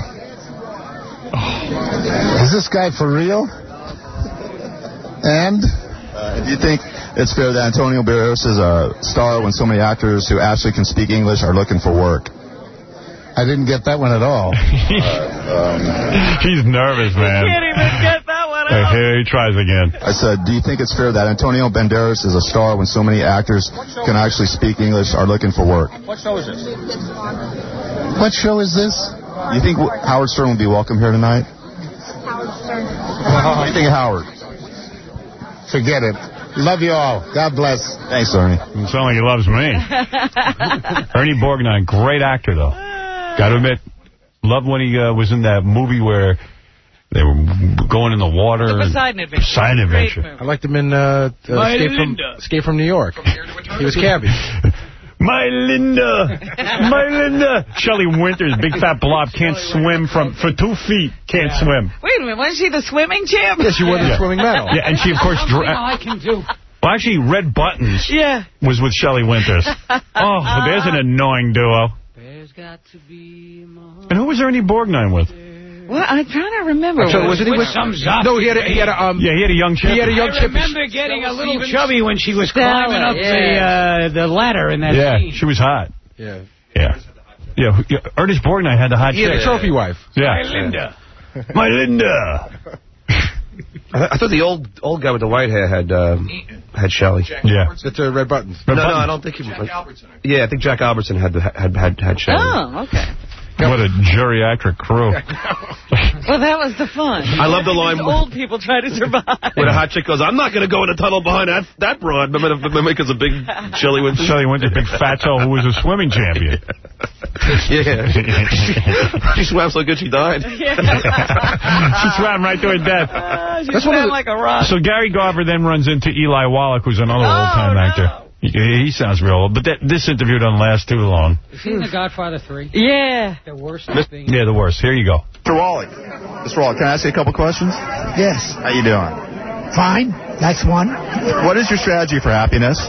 Oh. Is this guy for real? And uh, do you think it's fair that Antonio Banderas is a star when so many actors who actually can speak English are looking for work? I didn't get that one at all. uh, um, He's nervous, man. Can't even get that one Uh, out. here he tries again. I said, do you think it's fair that Antonio Banderas is a star when so many actors can actually speak English are looking for work? What show is this? What show is this? Do you think Howard Stern would be welcome here tonight? What do you think of Howard? Forget it. Love you all. God bless. Thanks, Ernie. You sound like he loves me. Ernie Borgnine, great actor, though. Got to admit, loved when he uh, was in that movie where they were going in the water. The Poseidon Adventure. Poseidon Adventure. I liked him in uh, uh, My Escape, from, Linda. Escape from New York. He was Cabby. My Linda, my Linda. Shelley Winters, big fat blob, can't swim from for two feet. Can't yeah. swim. Wait a minute, wasn't she the swimming champ? Yeah, she won the yeah. swimming medal. Yeah, and she of course. Something I can do. Well, actually, Red Buttons. Yeah. Was with Shelley Winters. Oh, there's an annoying duo. There's got to be more. And who was Ernie Borgnine with? Well, I'm trying to remember. So wasn't he with some zop? No, he had a, he had a um. Yeah, he had a young chip. He had a young I chip. remember getting a little Stevens. chubby when she was Stella, climbing up yeah. the uh, the ladder in that Yeah, scene. she was hot. Yeah. Yeah. Yeah. yeah. Ernest Borgnine had the hot He had chick. a trophy wife. Yeah. My Linda. My Linda. I, I thought the old old guy with the white hair had uh, had Shelley. Yeah. That's uh, Red Buttons. No, Red no, Buttons. I don't think he. Like, yeah, I think Jack Albertson had the, had had had Shelley. Oh, okay. What a geriatric crew. Well, that was the fun. I love the line. Old people try to survive. When a hot chick goes, I'm not going to go in a tunnel behind that that broad. But because a big Shelley Winters. Shelley Winters, big fatso who was a swimming champion. Yeah. she, she swam so good she died. Yeah. She swam right to her death. Uh, she That's swam the, like a rock. So Gary Garver then runs into Eli Wallach, who's another Oh, old-time no. actor. He, he sounds real old, but that, this interview doesn't last too long. You seen The Godfather three? Yeah. The worst thing. Yeah, the worst. Here you go. Mister Wallach. Mister Wallach, can I ask you a couple questions? Yes. How you doing? Fine. That's one. What is your strategy for happiness?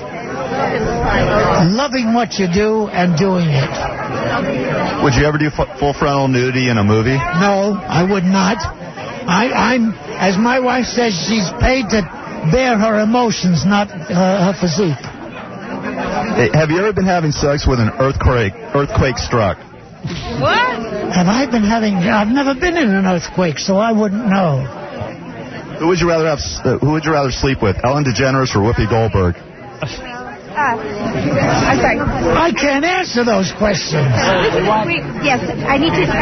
Loving what you do and doing it. Would you ever do f full frontal nudity in a movie? No, I would not. I, I'm, as my wife says, she's paid to bear her emotions, not uh, her physique. Hey, have you ever been having sex with an earthquake earthquake struck? What? Have I been having... I've never been in an earthquake, so I wouldn't know. Who would you rather have? Uh, who would you rather sleep with, Ellen DeGeneres or Whoopi Goldberg? Uh, I'm sorry. I can't answer those questions. Wait, yes, I need to...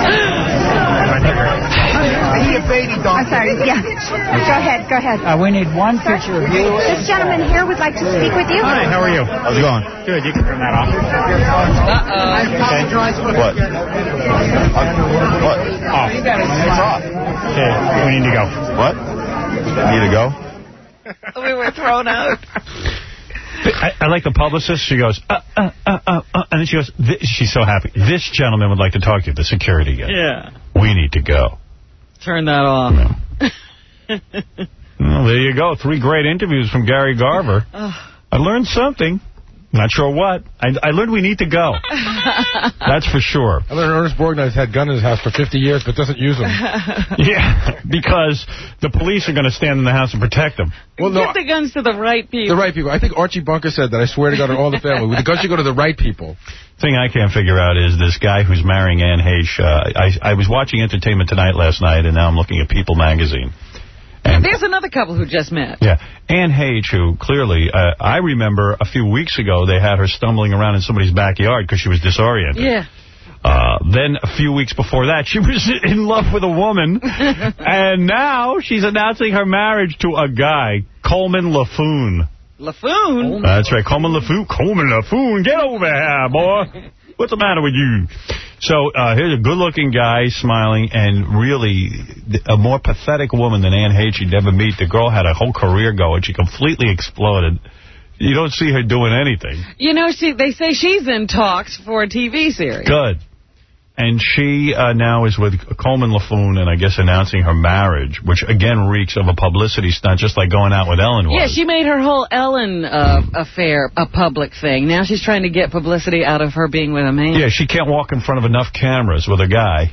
I need a baby dog. I'm sorry, yeah. Go ahead, go ahead. Uh, we need one picture of you. This gentleman here would like to speak with you. Hi, how are you? How's it going? Good, you can turn that off. Uh-oh. Okay. What? Uh, what? Off. It's off. Okay, we need to go. What? Need to go? We were thrown out. I, I like the publicist. She goes, uh, uh, uh, uh, uh, and then she goes, this, she's so happy. This gentleman would like to talk to you, the security guy. Yeah. We need to go. Turn that off. No. Well, there you go. Three great interviews from Gary Garver. I learned something. Not sure what. I, I learned we need to go. That's for sure. I learned Ernest Borgnine's had gun in his house for fifty years, but doesn't use them. Yeah, because the police are going to stand in the house and protect them. Well, no, Give the guns to the right people. the right people. I think Archie Bunker said that. I swear to God, on All the Family. The guns should go to the right people. Thing I can't figure out is this guy who's marrying Anne Heche. Uh, I, I was watching Entertainment Tonight last night, and now I'm looking at People magazine. And there's another couple who just met. Yeah. Anne Heche, who clearly, uh, I remember a few weeks ago, they had her stumbling around in somebody's backyard because she was disoriented. Yeah. Uh, then a few weeks before that, she was in love with a woman. And now she's announcing her marriage to a guy, Coleman LaFoon. LaFoon? That's right, Coleman LaFoon. Coleman LaFoon, get over here, boy. What's the matter with you? So uh, here's a good-looking guy smiling, and really a more pathetic woman than Anne Haight you'd never meet. The girl had a whole career going. She completely exploded. You don't see her doing anything. You know, she they say she's in talks for a T V series. Good. And she uh, now is with Coleman LaFoon and I guess announcing her marriage, which again reeks of a publicity stunt, just like going out with Ellen was. Yeah, she made her whole Ellen uh, affair a public thing. Now she's trying to get publicity out of her being with a man. Yeah, she can't walk in front of enough cameras with a guy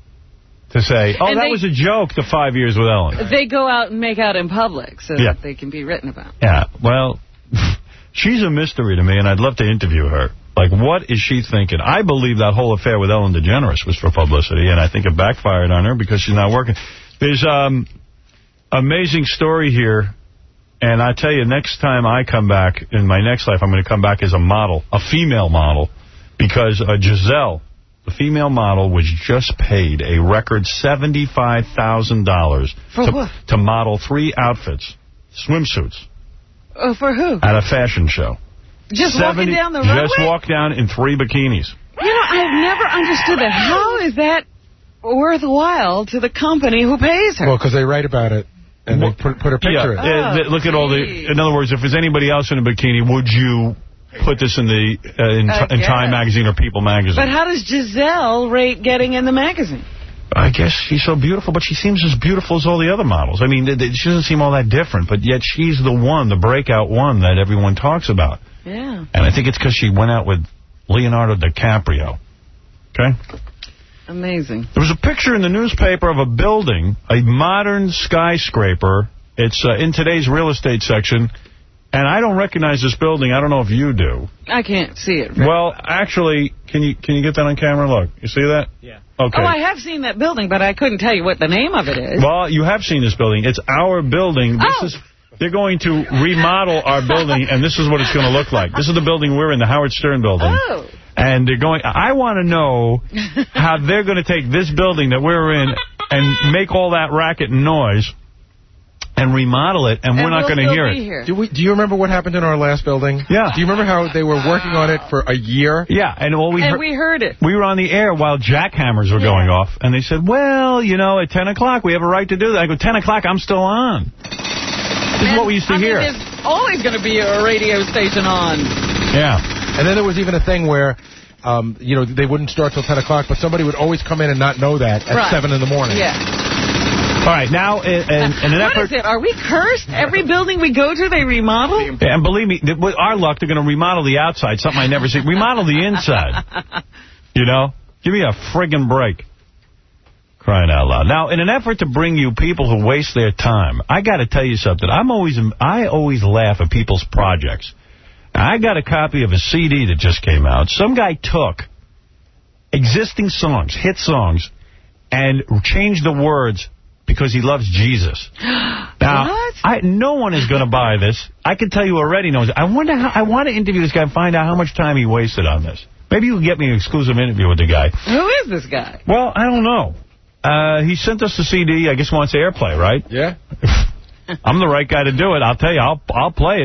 to say, oh, And that they, was a joke, the five years with Ellen. They go out and make out in public so Yeah. that they can be written about. Yeah, well, she's a mystery to me, and I'd love to interview her. Like, what is she thinking? I believe that whole affair with Ellen DeGeneres was for publicity, and I think it backfired on her because she's not working. There's um amazing story here, and I tell you, next time I come back, in my next life, I'm going to come back as a model, a female model, because uh, Giselle, the female model, was just paid a record seventy-five thousand dollars For to, what? to model three outfits, swimsuits, Oh, for who? at a fashion show. Just seventy walking down the runway? Just walk down in three bikinis. You know, I've never understood that. How is that worthwhile to the company who pays her? Well, because they write about it, and they put, put a picture Yeah, in it. uh, th- look at all the... In other words, if there's anybody else in a bikini, would you put this in the uh, in, I in Time guess. magazine or People magazine? But how does Giselle rate getting in the magazine? I guess she's so beautiful, but she seems as beautiful as all the other models. I mean, th th she doesn't seem all that different, but yet she's the one, the breakout one that everyone talks about. Yeah. And I think it's because she went out with Leonardo DiCaprio. Okay? Amazing. There was a picture in the newspaper of a building, a modern skyscraper. It's uh, in today's real estate section, and I don't recognize this building. I don't know if you do. I can't see it. Well, actually, can you can you get that on camera? Look, you see that? Yeah. Okay. Oh, I have seen that building, but I couldn't tell you what the name of it is. Well, you have seen this building. It's our building. This Oh. is They're going to remodel our building, and this is what it's going to look like. This is the building we're in, the Howard Stern building. Oh. And they're going. I want to know how they're going to take this building that we're in and make all that racket and noise and remodel it, and, And we're not we'll going to still hear be it. here. Do, we, do you remember what happened in our last building? Yeah. Do you remember how they were working on it for a year? Yeah, and all we and heard, we heard it. we were on the air while jackhammers were Yeah. going off, and they said, well, you know, at ten o'clock, we have a right to do that. I go, ten o'clock, I'm still on. This is what we used to I hear. mean, there's always going to be a radio station on. Yeah. And then there was even a thing where, um, you know, they wouldn't start till ten o'clock, but somebody would always come in and not know that at Right. seven in the morning. Yeah. All right, now, in, in, in an What effort... is it? Are we cursed? Every building we go to, they remodel? And believe me, th- with our luck, they're going to remodel the outside, something I never see. Remodel the inside. You know? Give me a friggin' break. Crying out loud. Now, in an effort to bring you people who waste their time, I got to tell you something. I'm always, I always laugh at people's projects. I got a copy of a C D that just came out. Some guy took existing songs, hit songs, and changed the words because he loves Jesus. Now, what? I, no one is going to buy this. I can tell you already knows. I wonder how, I want to interview this guy and find out how much time he wasted on this. Maybe you can get me an exclusive interview with the guy. Who is this guy? Well, I don't know. Uh, he sent us the C D. I guess he wants airplay, right? Yeah. I'm the right guy to do it. I'll tell you. I'll I'll play it.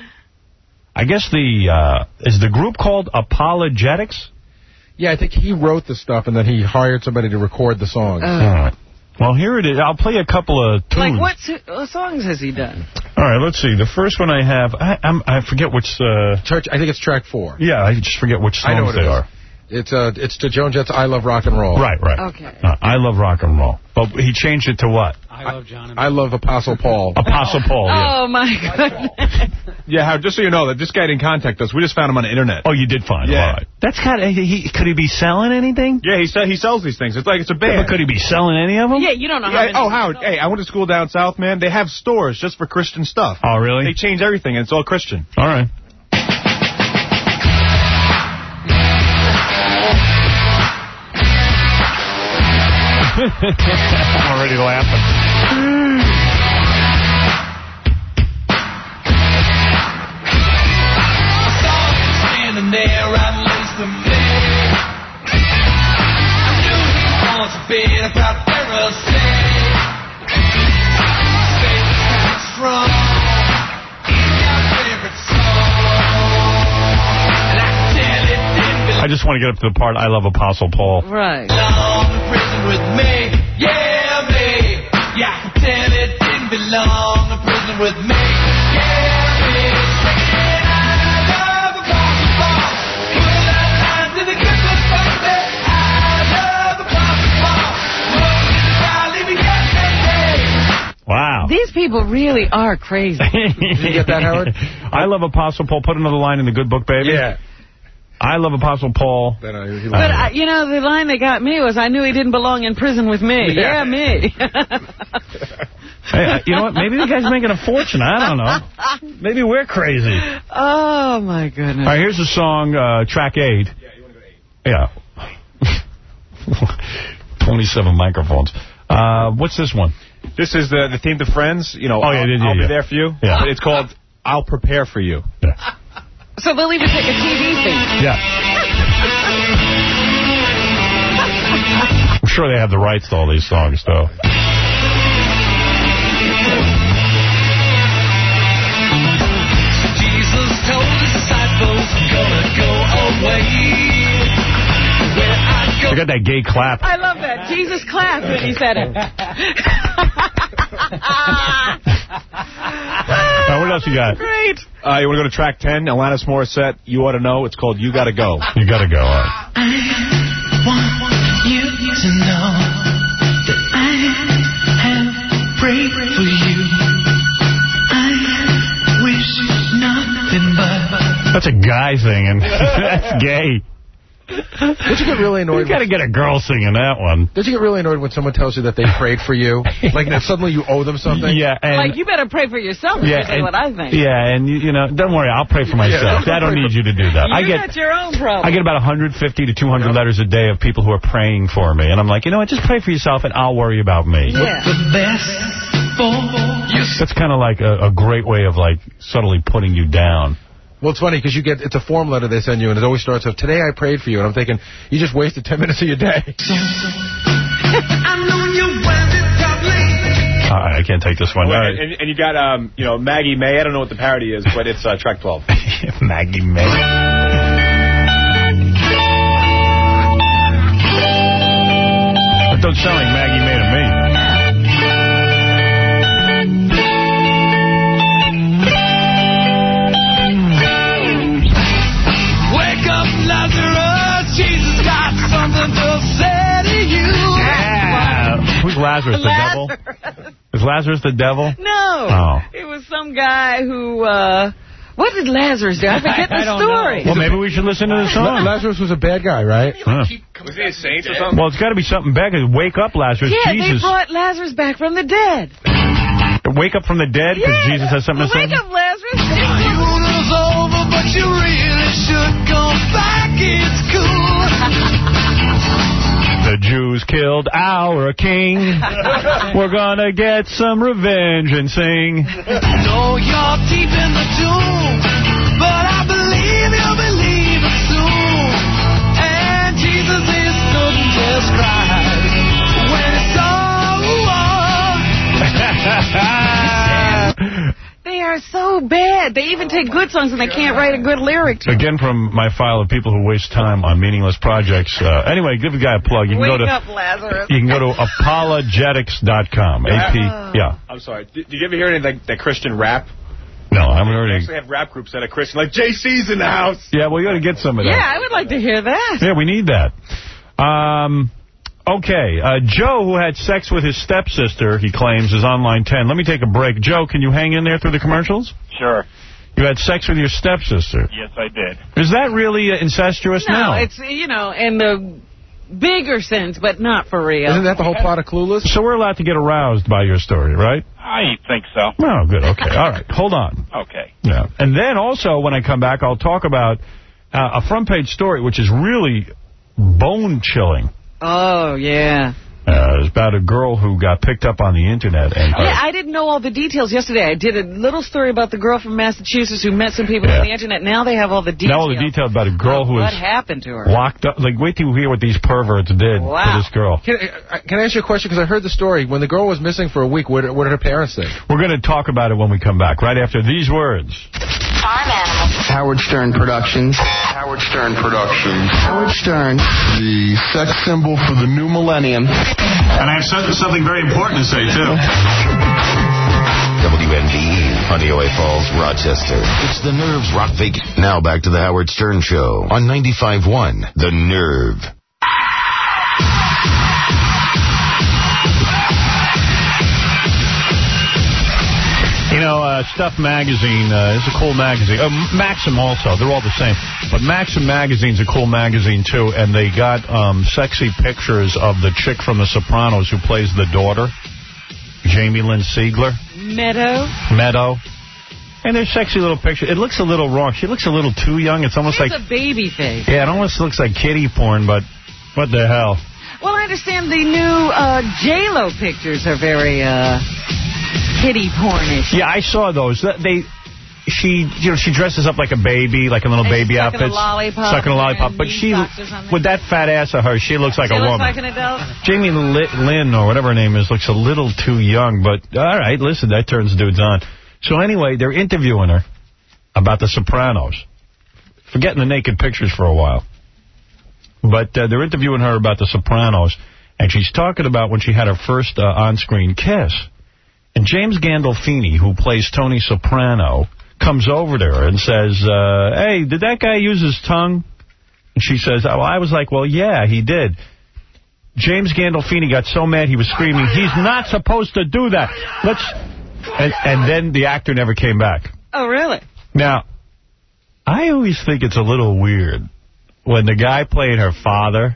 I guess the uh, is the group called Apologetics? Yeah, I think he wrote the stuff, and then he hired somebody to record the songs. Uh. All right. Well, here it is. I'll play a couple of tunes. Like, what, what songs has he done? All right, let's see. The first one I have, I, I'm, I forget which... Uh, Church, I think it's track four. Yeah, I just forget which songs I know what they it is. are. It's uh, it's to Joan Jett's I Love Rock and Roll. Right, right. Okay. Uh, I Love Rock and Roll. But he changed it to what? I love John. I Love Apostle Paul. Apostle Paul, yeah. Oh, my goodness. Yeah, Howard, just so you know, that this guy didn't contact us. We just found him on the internet. Oh, you did find him. Yeah. All right. That's kind of... He, could he be selling anything? Yeah, he, sell, he sells these things. It's like it's a Yeah, band. but could he be selling any of them? Yeah, you don't know how Yeah, many. oh, Howard, hey, I went to school down south, man. They have stores just for Christian stuff. Oh, really? They change everything, and it's all Christian. All right. I'm already laughing. Standing there, right next to me. I knew he wants a bit about Pharisee. Faith is kind of strong. He's my favorite song. And I can tell it didn't I just want to get up to the part I love Apostle Paul. Right. Belong to prison with me. Yeah, me. Yeah, I can tell it didn't belong to prison with me. Yeah, me. Singing I love Apostle Paul. Put that line to the Christmas party. I love Apostle Paul. Love is the crowd leaving yesterday. Wow. These people really are crazy. Did you get that, Howard? I love Apostle Paul. Put another line in the good book, baby. Yeah. I love Apostle Paul. Then I, he But, uh, you know, the line that got me was, I knew he didn't belong in prison with me. Yeah, yeah me. Hey, you know what? Maybe the guy's making a fortune. I don't know. Maybe we're crazy. Oh, my goodness. All right, here's a song, uh, track eight. Yeah, you want to go eight? Yeah. twenty-seven microphones. Uh, what's this one? This is the the theme to Friends. You know, oh, yeah, I'll, yeah, I'll yeah. be there for you. Yeah. But it's called I'll Prepare for You. Yeah. So they'll even take a T V thing. Yeah. I'm sure they have the rights to all these songs, though. Jesus told his disciples, gonna go away. Where I go. They got that gay clap. I love that. Jesus clapped when he said it. Now, what else you got? Great. Uh, you want to go to track ten, Alanis Morissette, You Ought to Know. It's called You Gotta Go. You gotta go. All right. I want you to know that I have prayed for you. I wish nothing but... That's a guy singing. That's gay. Don't you get really annoyed? You got to get a girl singing that one. Don't you get really annoyed when someone tells you that they prayed for you? Like, now suddenly you owe them something? Yeah. And like, you better pray for yourself, yeah, is and, what I think. Yeah, and, you, you know, don't worry, I'll pray for myself. Yeah, I don't need you to do that. You I get got your own problem. I get about one hundred fifty to two hundred yeah. letters a day of people who are praying for me. And I'm like, you know what, just pray for yourself and I'll worry about me. Yeah. The best for you. That's kind of like a, a great way of, like, subtly putting you down. Well, it's funny because you get, it's a form letter they send you, and it always starts off, today I prayed for you. And I'm thinking, you just wasted ten minutes of your day. I know you went it tough. All right, I can't take this one. Oh, All right. and, and you got, um, you know, Maggie May. I don't know what the parody is, but it's uh, track twelve. Maggie May. That don't sound like Maggie May to me. Lazarus, Jesus got something to say to you. Yeah. Who's Lazarus, the Lazarus. devil? Is Lazarus the devil? No. Oh. It was some guy who, uh... What did Lazarus do? I forget the I story. Well, maybe we should listen to the song. Lazarus was a bad guy, right? Huh. Was he a saint or something? Well, it's got to be something bad. Wake up, Lazarus. Yeah, Jesus. they brought Lazarus back from the dead. Wake up from the dead because yeah. Jesus has something to say? Wake up, Lazarus. Funeral's over, but you really should come back. It's cool. The Jews killed our king. We're gonna get some revenge and sing. No, you're deep in the tomb, but I believe you'll believe it soon. And Jesus is couldn't describe when it's all. They are so bad. They even take good songs and they can't write a good lyric to. Again, from my file of people who waste time on meaningless projects. Uh, anyway, give the guy a plug. You can Wake go to up, Lazarus. You can go to apologetics dot com. A P. Yeah. I'm sorry. Did, did you ever hear any of like, that Christian rap? No, I haven't They heard any. actually have rap groups that are Christian, like J C's in the house. Yeah, well, you got to get some of that. Yeah, I would like to hear that. Yeah, we need that. Um, okay, uh, Joe, who had sex with his stepsister, he claims, is on line ten. Let me take a break. Joe, can you hang in there through the commercials? Sure. You had sex with your stepsister. Yes, I did. Is that really uh, incestuous? No, No. it's, you know, in the bigger sense, but not for real. Isn't that the whole plot of Clueless? So we're allowed to get aroused by your story, right? I think so. Oh, good. Okay. All right. Hold on. Okay. Yeah. And then also, when I come back, I'll talk about uh, a front-page story, which is really bone-chilling. Oh, yeah. Uh, it's about a girl who got picked up on the Internet. And Yeah, I didn't know all the details yesterday. I did a little story about the girl from Massachusetts who met some people Yeah. on the Internet. Now they have all the details. Now all the details about a girl who What was happened to her? locked up. Like, wait till you hear what these perverts did Wow. to this girl. Can, I- can I ask you a question? Because I heard the story. When the girl was missing for a week, what did, what did her parents think? We're going to talk about it when we come back, right after these words. farm animals. Howard Stern Productions. Howard Stern Productions. Howard Stern. The sex symbol for the new millennium. And I have something very important to say, too. W N D E, Honeoye Falls, Rochester. It's the Nerves Rock Vacation. Now back to the Howard Stern Show on ninety-five point one, The Nerve. You know, uh, Stuff Magazine uh, is a cool magazine. Uh, Maxim also. They're all the same. But Maxim Magazine's a cool magazine, too. And they got um, sexy pictures of the chick from The Sopranos who plays the daughter, Jamie Lynn Sigler. Meadow. Meadow. And they're sexy little pictures. It looks a little wrong. She looks a little too young. It's almost It's like... a baby face. Yeah, it almost looks like kiddie porn, but what the hell? Well, I understand the new uh, J Lo pictures are very... Uh kitty pornish. Yeah, I saw those. They, she, you know, she dresses up like a baby, like a little and baby sucking outfit, a lollipop sucking a lollipop. But she, with that fat ass of hers, she looks like she a looks woman. like an adult. Jamie Lynn, or whatever her name is, looks a little too young. But all right, listen, that turns dudes on. So anyway, they're interviewing her about The Sopranos, forgetting the naked pictures for a while. But uh, they're interviewing her about The Sopranos, and she's talking about when she had her first uh, on-screen kiss. And James Gandolfini, who plays Tony Soprano, comes over to her and says, uh, hey, did that guy use his tongue? And she says, oh, I was like, well, yeah, he did. James Gandolfini got so mad he was screaming, he's not supposed to do that. Let's. And, and then the actor never came back. Oh, really? Now, I always think it's a little weird when the guy playing her father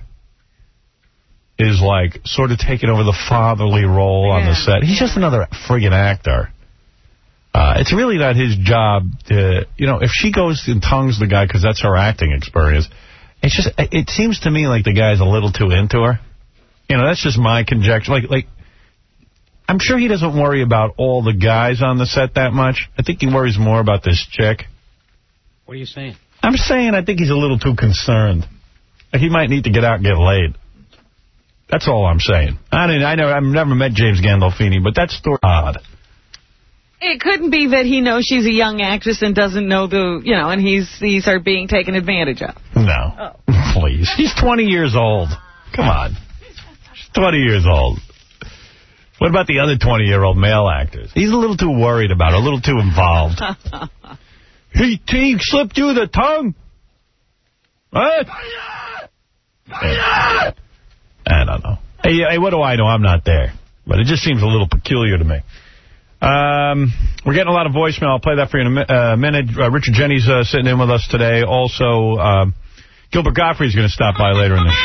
is like sort of taking over the fatherly role yeah. on the set. He's just another friggin' actor. Uh, it's really not his job to, you know, if she goes and tongues the guy because that's her acting experience, it's just, it seems to me like the guy's a little too into her. You know, that's just my conjecture. Like, like, I'm sure he doesn't worry about all the guys on the set that much. I think he worries more about this chick. What are you saying? I'm saying I think he's a little too concerned. He might need to get out and get laid. That's all I'm saying. I mean, I know I've never met James Gandolfini, but that's story odd. It couldn't be that he knows she's a young actress and doesn't know the, you know, and he's sees her being taken advantage of. No. Oh. Please. He's twenty years old. Come on. She's twenty years old. What about the other twenty-year-old male actors? He's a little too worried about her, a little too involved. he, he slipped you the tongue? What? Yeah. I don't know. Hey, hey, what do I know? I'm not there. But it just seems a little peculiar to me. Um, we're getting a lot of voicemail. I'll play that for you in a mi uh, minute. Uh, Richard Jennings uh, sitting in with us today. Also, um, Gilbert Gottfried's going to stop by later in the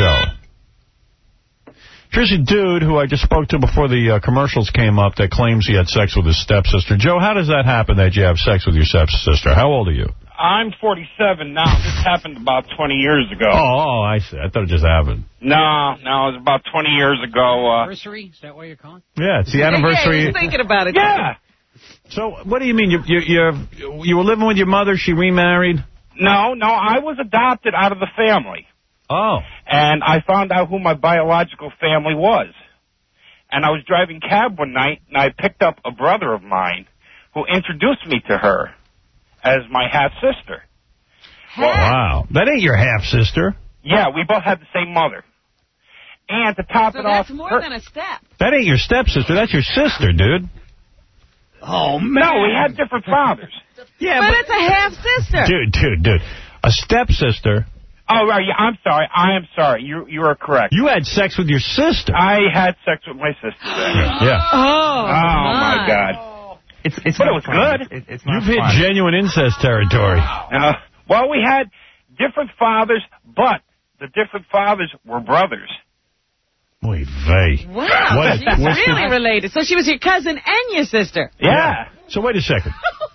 show. Here's a dude who I just spoke to before the uh, commercials came up that claims he had sex with his stepsister. Joe, how does that happen that you have sex with your stepsister? How old are you? I'm forty-seven now. This happened about twenty years ago. Oh, oh, I see. I thought it just happened. No, no, it was about twenty years ago. Uh, anniversary? Is that what you're calling? Yeah, it's the anniversary. Yeah, I was thinking about it. Yeah. So, what do you mean? You, you, you, you were living with your mother, she remarried? No, no, I was adopted out of the family. Oh. And I found out who my biological family was. And I was driving cab one night, and I picked up a brother of mine who introduced me to her as my half-sister. Well, wow. That ain't your half-sister. Yeah, we both had the same mother. And to top so it off... that's more her, than a step. That ain't your stepsister. That's your sister, dude. Oh, man. No, we had different fathers. Yeah, but, but it's a half-sister. Dude, dude, dude. A stepsister... Oh, right, yeah, I'm sorry. I am sorry. You you are correct. You had sex with your sister. I had sex with my sister. Yeah. Oh, Oh, my. my God. It's, it's but not it was fun. good. It's, it's not You've hit fun. genuine incest territory. Uh, well, we had different fathers, but the different fathers were brothers. Oy vey. Wow, what she's really related. So she was your cousin and your sister. Yeah. yeah. So wait a second.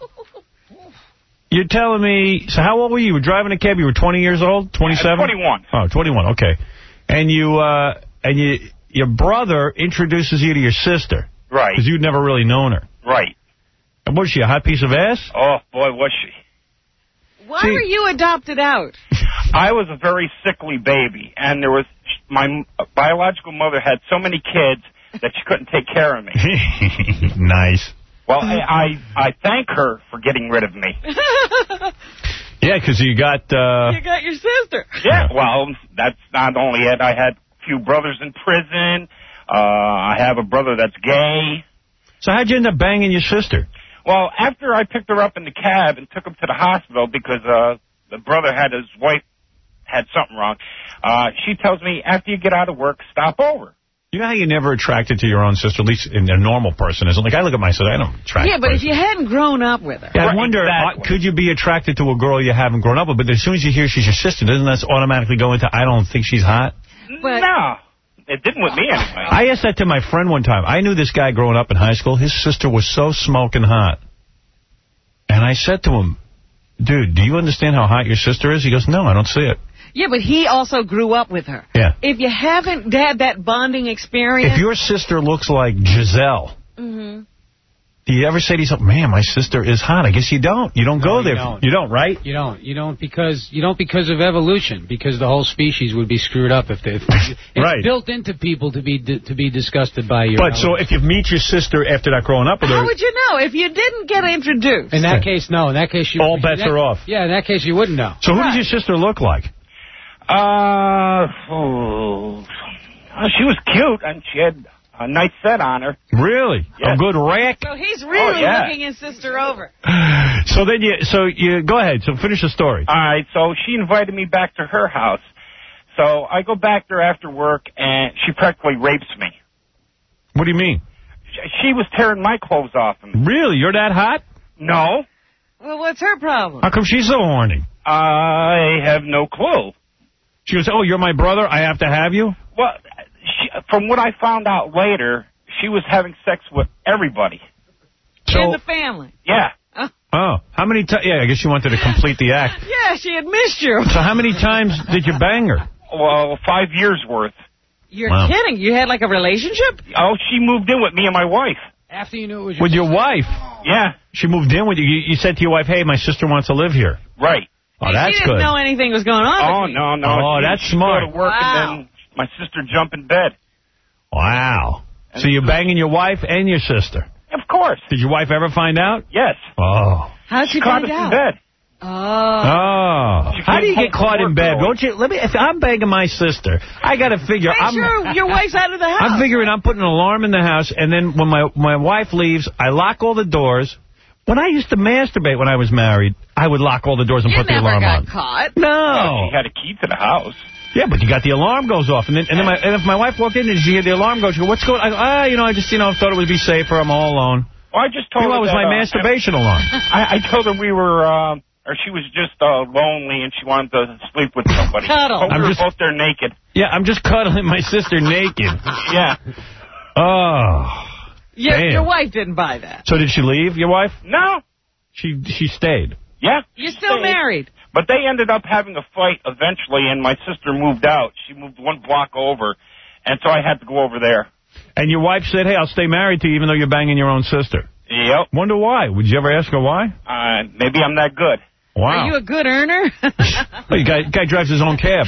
You're telling me, so how old were you? You were driving a cab, you were twenty years old? twenty-seven? Yeah, twenty-one. Oh, twenty-one, okay. And you, uh, and you, your brother introduces you to your sister. Right. Because you'd never really known her. Right. And was she a hot piece of ass? Oh, boy, was she. Why See, were you adopted out? I was a very sickly baby, and there was, my biological mother had so many kids that she couldn't take care of me. Nice. Well, I, I I thank her for getting rid of me. Yeah, because you got... Uh... You got your sister. Yeah, well, that's not only it. I had a few brothers in prison. Uh, I have a brother that's gay. So how'd you end up banging your sister? Well, after I picked her up in the cab and took her to the hospital because uh, the brother had his wife had something wrong, uh, she tells me, after you get out of work, stop over. You know how you're never attracted to your own sister, at least in a normal person isn't? Like, I look at my sister, I don't attract Yeah, but her. if you hadn't grown up with her. Yeah, I Right, wonder, exactly. uh, could you be attracted to a girl you haven't grown up with? But as soon as you hear she's your sister, doesn't that automatically go into, I don't think she's hot? But no, it didn't with me anyway. I asked that to my friend one time. I knew this guy growing up in high school. His sister was so smoking hot. And I said to him, dude, do you understand how hot your sister is? He goes, no, I don't see it. Yeah, but he also grew up with her. Yeah. If you haven't had that bonding experience... If your sister looks like Giselle, Mm-hmm. do you ever say to yourself, man, my sister is hot? I guess you don't. You don't No, go you there. don't. You don't, right? You don't. You don't because you don't because of evolution. Because the whole species would be screwed up if they. If, it's Right. built into people to be to be disgusted by your. But so if you meet your sister after not growing up with her, How would you know if you didn't get introduced? in that case, no. In that case, you all bets that, are off. Yeah, in that case, you wouldn't know. So who does your sister look like? Uh, oh, she was cute, and she had a nice set on her. Really? Yes. A good rack? So he's really Oh, yeah. looking his sister over. So then you, so you, go ahead, so finish the story. All right, so she invited me back to her house. So I go back there after work, and she practically rapes me. What do you mean? She was tearing my clothes off of me. Really? You're that hot? No, Well, what's her problem? How come she's so horny? I have no clue. She goes, oh, you're my brother, I have to have you? Well, she, from what I found out later, she was having sex with everybody. So, In the family. Yeah. oh, how many times? Yeah, I guess she wanted to complete the act. Yeah, she had missed you. So how many times did you bang her? Well, five years worth. You're Wow. kidding. You had like a relationship? Oh, she moved in with me and my wife. After you knew it was your With your wife? Yeah. She moved in with you. You, you said to your wife, hey, my sister wants to live here. Right. Oh, And that's she didn't good. know anything was going on. Oh, with you. no, no. Oh, she, that's she'd smart. Go to work Wow. and then my sister jump in bed. Wow. So you're banging your wife and your sister. Of course. Did your wife ever find out? Yes. Oh. How'd she Caught find us in out? bed. Oh. Oh. She How do you came get home caught from in work bed? early. Won't you? Let me. If I'm banging my sister, I got to figure. Make I'm, sure your wife's out of the house. I'm figuring I'm putting an alarm in the house, and then when my my wife leaves, I lock all the doors. When I used to masturbate when I was married, I would lock all the doors and You put the never alarm got on. caught. No. Well, she had a key to the house. Yeah, but you got the alarm goes off, and then and then my, and if my wife walked in and she hear the alarm go, she go, what's going on? I go, ah, you know, I just you know thought it would be safer. I'm all alone. Well, I just told Meanwhile, her it was that, my uh, masturbation alarm. I, I told her we were, uh, or she was just uh, lonely and she wanted to sleep with somebody. Cuddle. But we I'm were just- both there naked. Yeah, I'm just cuddling my sister naked. Yeah. Oh. Your, Damn. your wife didn't buy that. So did she leave, your wife? No. She she stayed. Yeah. You're still married. But they ended up having a fight eventually, and my sister moved out. She moved one block over, and so I had to go over there. And your wife said, hey, I'll stay married to you even though you're banging your own sister. Yep. Wonder why. Would you ever ask her why? Uh, maybe I'm that good. Wow. Are you a good earner? Well, you guy, guy drives his own cab.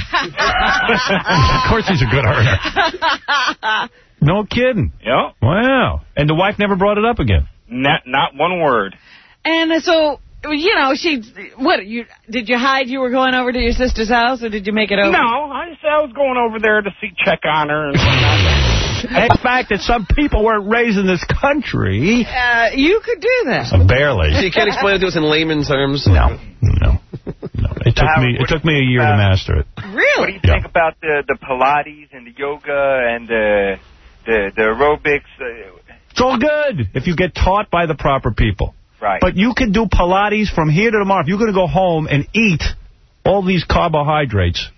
Of course he's a good earner. No kidding. Yep. Wow. And the wife never brought it up again? Not, not one word. And so, you know, she, what, you did you hide you were going over to your sister's house, or did you make it over? No, I said I was going over there to see, check on her and whatnot. The fact that some people weren't raised in this country. Uh, you could do that. Barely. So you can't explain it to us in layman terms? No. No. No. It took Howard, me it what took do me a you year think to about- master it. Really? What do you think about the, the Pilates and the yoga and the the, the aerobics? Uh, It's all good if you get taught by the proper people. right. But you can do Pilates from here to tomorrow. If you're going to go home and eat all these carbohydrates,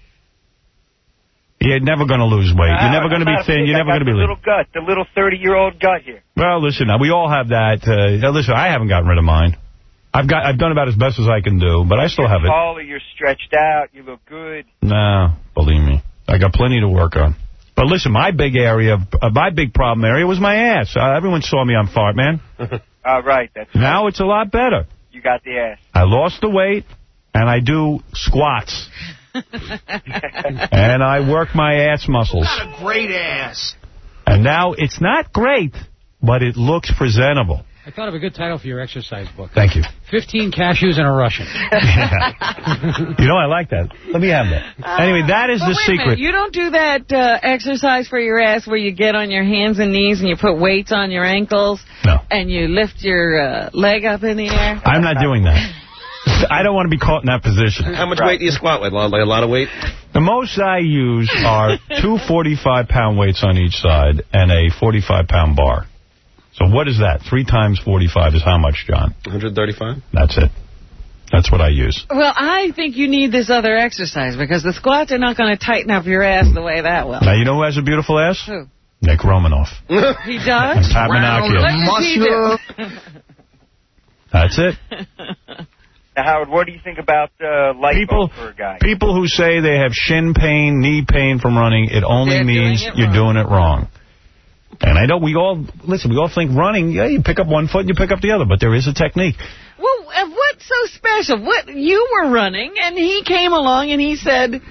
you're never going to lose weight. You're never going to be thin. You're never going to be the lean. little gut, the little thirty-year-old gut here. Well, listen, we all have that. Uh, listen, I haven't gotten rid of mine. I've got, I've done about as best as I can do, but I still you're have it. taller, you're stretched out, you look good. No, believe me. I got plenty to work on. But listen, my big area, uh, my big problem area was my ass. Uh, everyone saw me on Fart Man. All right, that's Now it's a lot better. you got the ass. I lost the weight, and I do squats. And I work my ass muscles. Got a great ass. And now it's not great, but it looks presentable. I thought of a good title for your exercise book. Thank you. fifteen cashews and a Russian. You know, I like that. Let me have that. Uh, Anyway, that is but the wait a secret. minute, you don't do that uh, exercise for your ass where you get on your hands and knees and you put weights on your ankles no. and you lift your uh, leg up in the air? I'm not doing that. I don't want to be caught in that position. How much weight do you squat with? Like a lot of weight? The most I use are two forty-five pound weights on each side and a forty-five pound bar. So what is that? Three times forty-five is how much, John? one thirty-five. That's it. That's what I use. Well, I think you need this other exercise because the squats are not going to tighten up your ass the way that will. Now, you know who has a beautiful ass? Who? Nick Romanoff. He does? And Pat Menachio. What does he do? That's it. Now, Howard, what do you think about uh, lipo People, for a guy? people who say they have shin pain, knee pain from running, it only They're means doing it you're wrong. doing it wrong. And I know we all, listen, we all think running, yeah, you pick up one foot and you pick up the other, but there is a technique. Well, uh, what's so special? What you were running, and he came along and he said...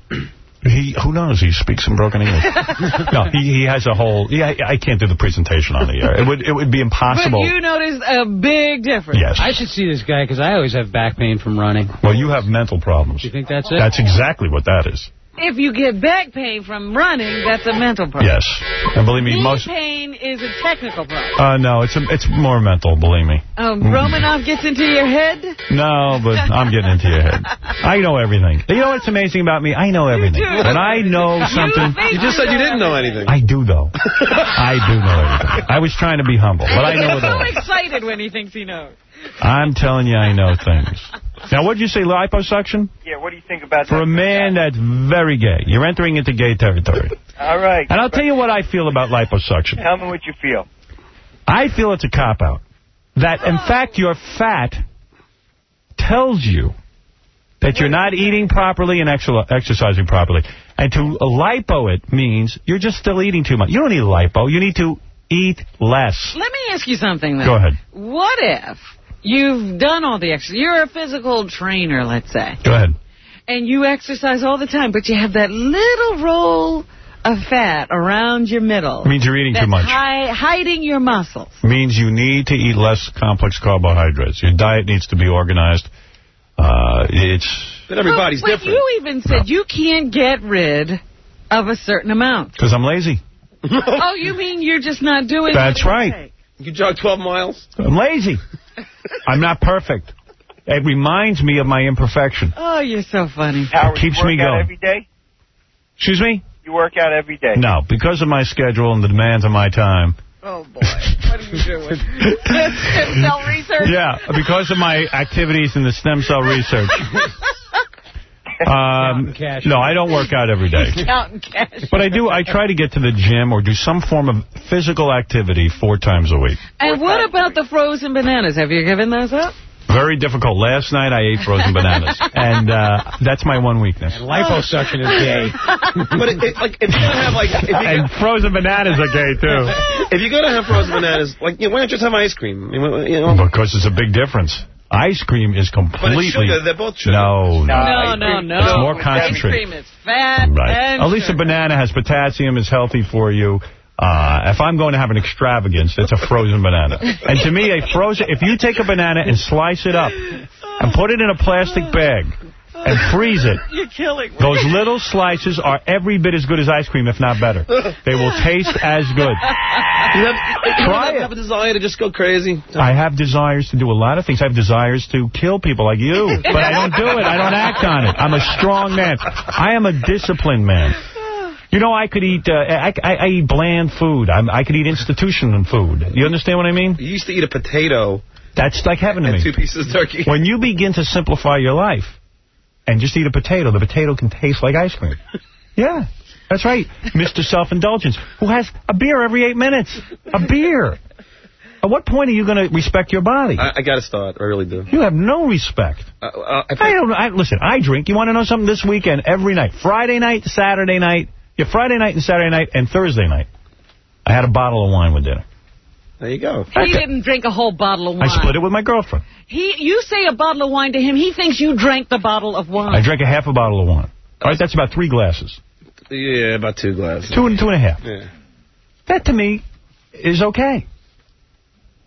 He, who knows? He speaks in broken English. No, he, he has a whole... Yeah, I can't do the presentation on the air. It would it would be impossible. But you noticed a big difference. Yes. I should see this guy because I always have back pain from running. Well, you have mental problems. You think that's it? That's exactly what that is. If you get back pain from running, that's a mental problem. Yes. And believe me, Knee most... pain is a technical problem. Uh, no, it's a, it's more mental, believe me. Um, Romanoff gets into your head? No, but I'm getting into your head. I know everything. You know what's amazing about me? I know everything. When I know something... You just said you didn't know anything. I do, though. I do know everything. I was trying to be humble, but I know it all. He's so excited when he thinks he knows. I'm telling you, I know things. Now, what did you say, liposuction? Yeah, what do you think about For that? a man that's very gay. You're entering into gay territory. All right. And I'll tell you what I feel about liposuction. Tell me what you feel. I feel it's a cop-out. That, in fact, your fat tells you that you're not eating properly and ex exercising properly. And to lipo it means you're just still eating too much. You don't need lipo. You need to eat less. Let me ask you something, though. Go ahead. What if you've done all the exercise? You're a physical trainer, let's say. Go ahead. And you exercise all the time, but you have that little roll of fat around your middle. Means you're eating that's too much. Hi hiding your muscles. Means you need to eat less complex carbohydrates. Your diet needs to be organized. Uh, it's... But everybody's well, but different. you even said you can't get rid of a certain amount. Because I'm lazy. Oh, you mean you're just not doing That's what it right. takes? You jog twelve miles? I'm lazy. I'm not perfect. It reminds me of my imperfection. Oh, you're so funny. Howard, It keeps you work me out going. every day? Excuse me? You work out every day? No, because of my schedule and the demands of my time. Oh, boy. What are you doing? Stem cell research? Yeah, because of my activities in the stem cell research. Um, no, I don't work out every day. He's counting cash. But I do. I try to get to the gym or do some form of physical activity four times a week. And what about the frozen bananas? Have you given those up? Very difficult. Last night I ate frozen bananas, and uh, that's my one weakness. And liposuction is gay. But it, it, like, if you're going to have, like... If you and frozen bananas are gay, too. If you're going to have frozen bananas, like, you know, why not just have ice cream? You know? Because it's a big difference. Ice cream is completely... But it's sugar. They're both sugar. No, no. No, no, no. It's more Ice concentrated. cream is fat Right. and At least a sugar. banana has potassium, is healthy for you. Uh, if I'm going to have an extravagance, it's a frozen banana. And to me, a frozen... If you take a banana and slice it up and put it in a plastic bag and freeze it, You're killing me. those little slices are every bit as good as ice cream, if not better. They will taste as good. You have, you Try have, have a desire to just go crazy? I have desires to do a lot of things. I have desires to kill people like you, but I don't do it. I don't act on it. I'm a strong man. I am a disciplined man. You know, I could eat, uh, I, I, I eat bland food. I'm, I could eat institutional food. You understand what I mean? You used to eat a potato. That's like heaven to and me. two pieces of turkey. When you begin to simplify your life and just eat a potato, the potato can taste like ice cream. Yeah, that's right. Mister Self-Indulgence, who has a beer every eight minutes. A beer. At what point are you going to respect your body? I, I got to start. I really do. You have no respect. Uh, uh, I, I don't. I, listen, I drink. You want to know something? This weekend, every night, Friday night, Saturday night, yeah, Friday night and Saturday night, and Thursday night, I had a bottle of wine with dinner. There you go. He didn't drink a whole bottle of wine. I split it with my girlfriend. He, you say a bottle of wine to him, he thinks you drank the bottle of wine. I drank a half a bottle of wine. All right, that's about three glasses. Yeah, about two glasses. Two and two and a half. Yeah. That, to me, is okay.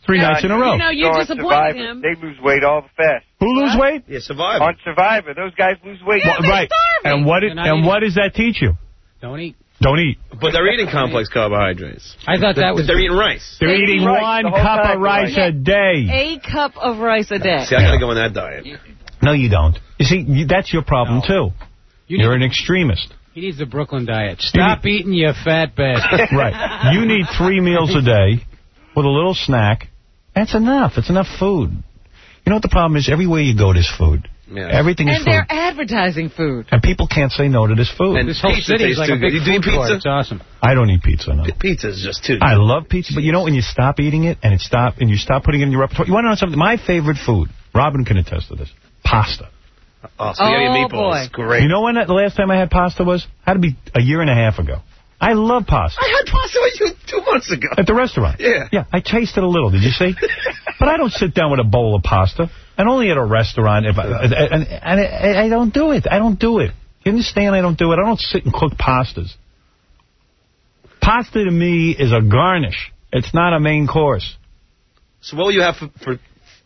Three Yeah, nights in a you row. You know, you go on disappointed Survivor, him. They lose weight all the fast. Who lose weight? Yeah, Survivor. On Survivor, those guys lose weight. Yeah, they're Right. starving. And what did, They're not and eating. what does that teach you? Don't eat. Don't eat. But they're eating complex carbohydrates. I thought that was... They're eating rice. They're They eating eat rice one the whole cup time, of rice right. a day. A cup of rice a day. See, I gotta go on that diet. No, you don't. You see, you, that's your problem, No. too. You You're need- an extremist. He needs the Brooklyn diet. Stop eating, you fat bastard. Right. You need three meals a day with a little snack. That's enough. It's enough food. You know what the problem is? Everywhere you go, there's food. Yeah. Everything is And food. they're advertising food. And people can't say no to this food. And This whole pizza city is tastes like too a big good. You do food eat court. pizza? It's awesome. I don't eat pizza, no. Pizza's just too. I love pizza, but you know when you stop eating it and it stop and you stop putting it in your repertoire. You want to know something? My favorite food, Robin can attest to this, pasta. Oh, spaghetti and Oh, meatballs. boy. Great. You know when the last time I had pasta was? Had to be a year and a half ago. I love pasta. I had pasta with you two months ago. At the restaurant. Yeah. Yeah, I tasted a little, did you see? But I don't sit down with a bowl of pasta. And only at a restaurant. If I, and, and I, I don't do it. I don't do it. You understand? I don't do it. I don't sit and cook pastas. Pasta to me is a garnish. It's not a main course. So what will you have for for,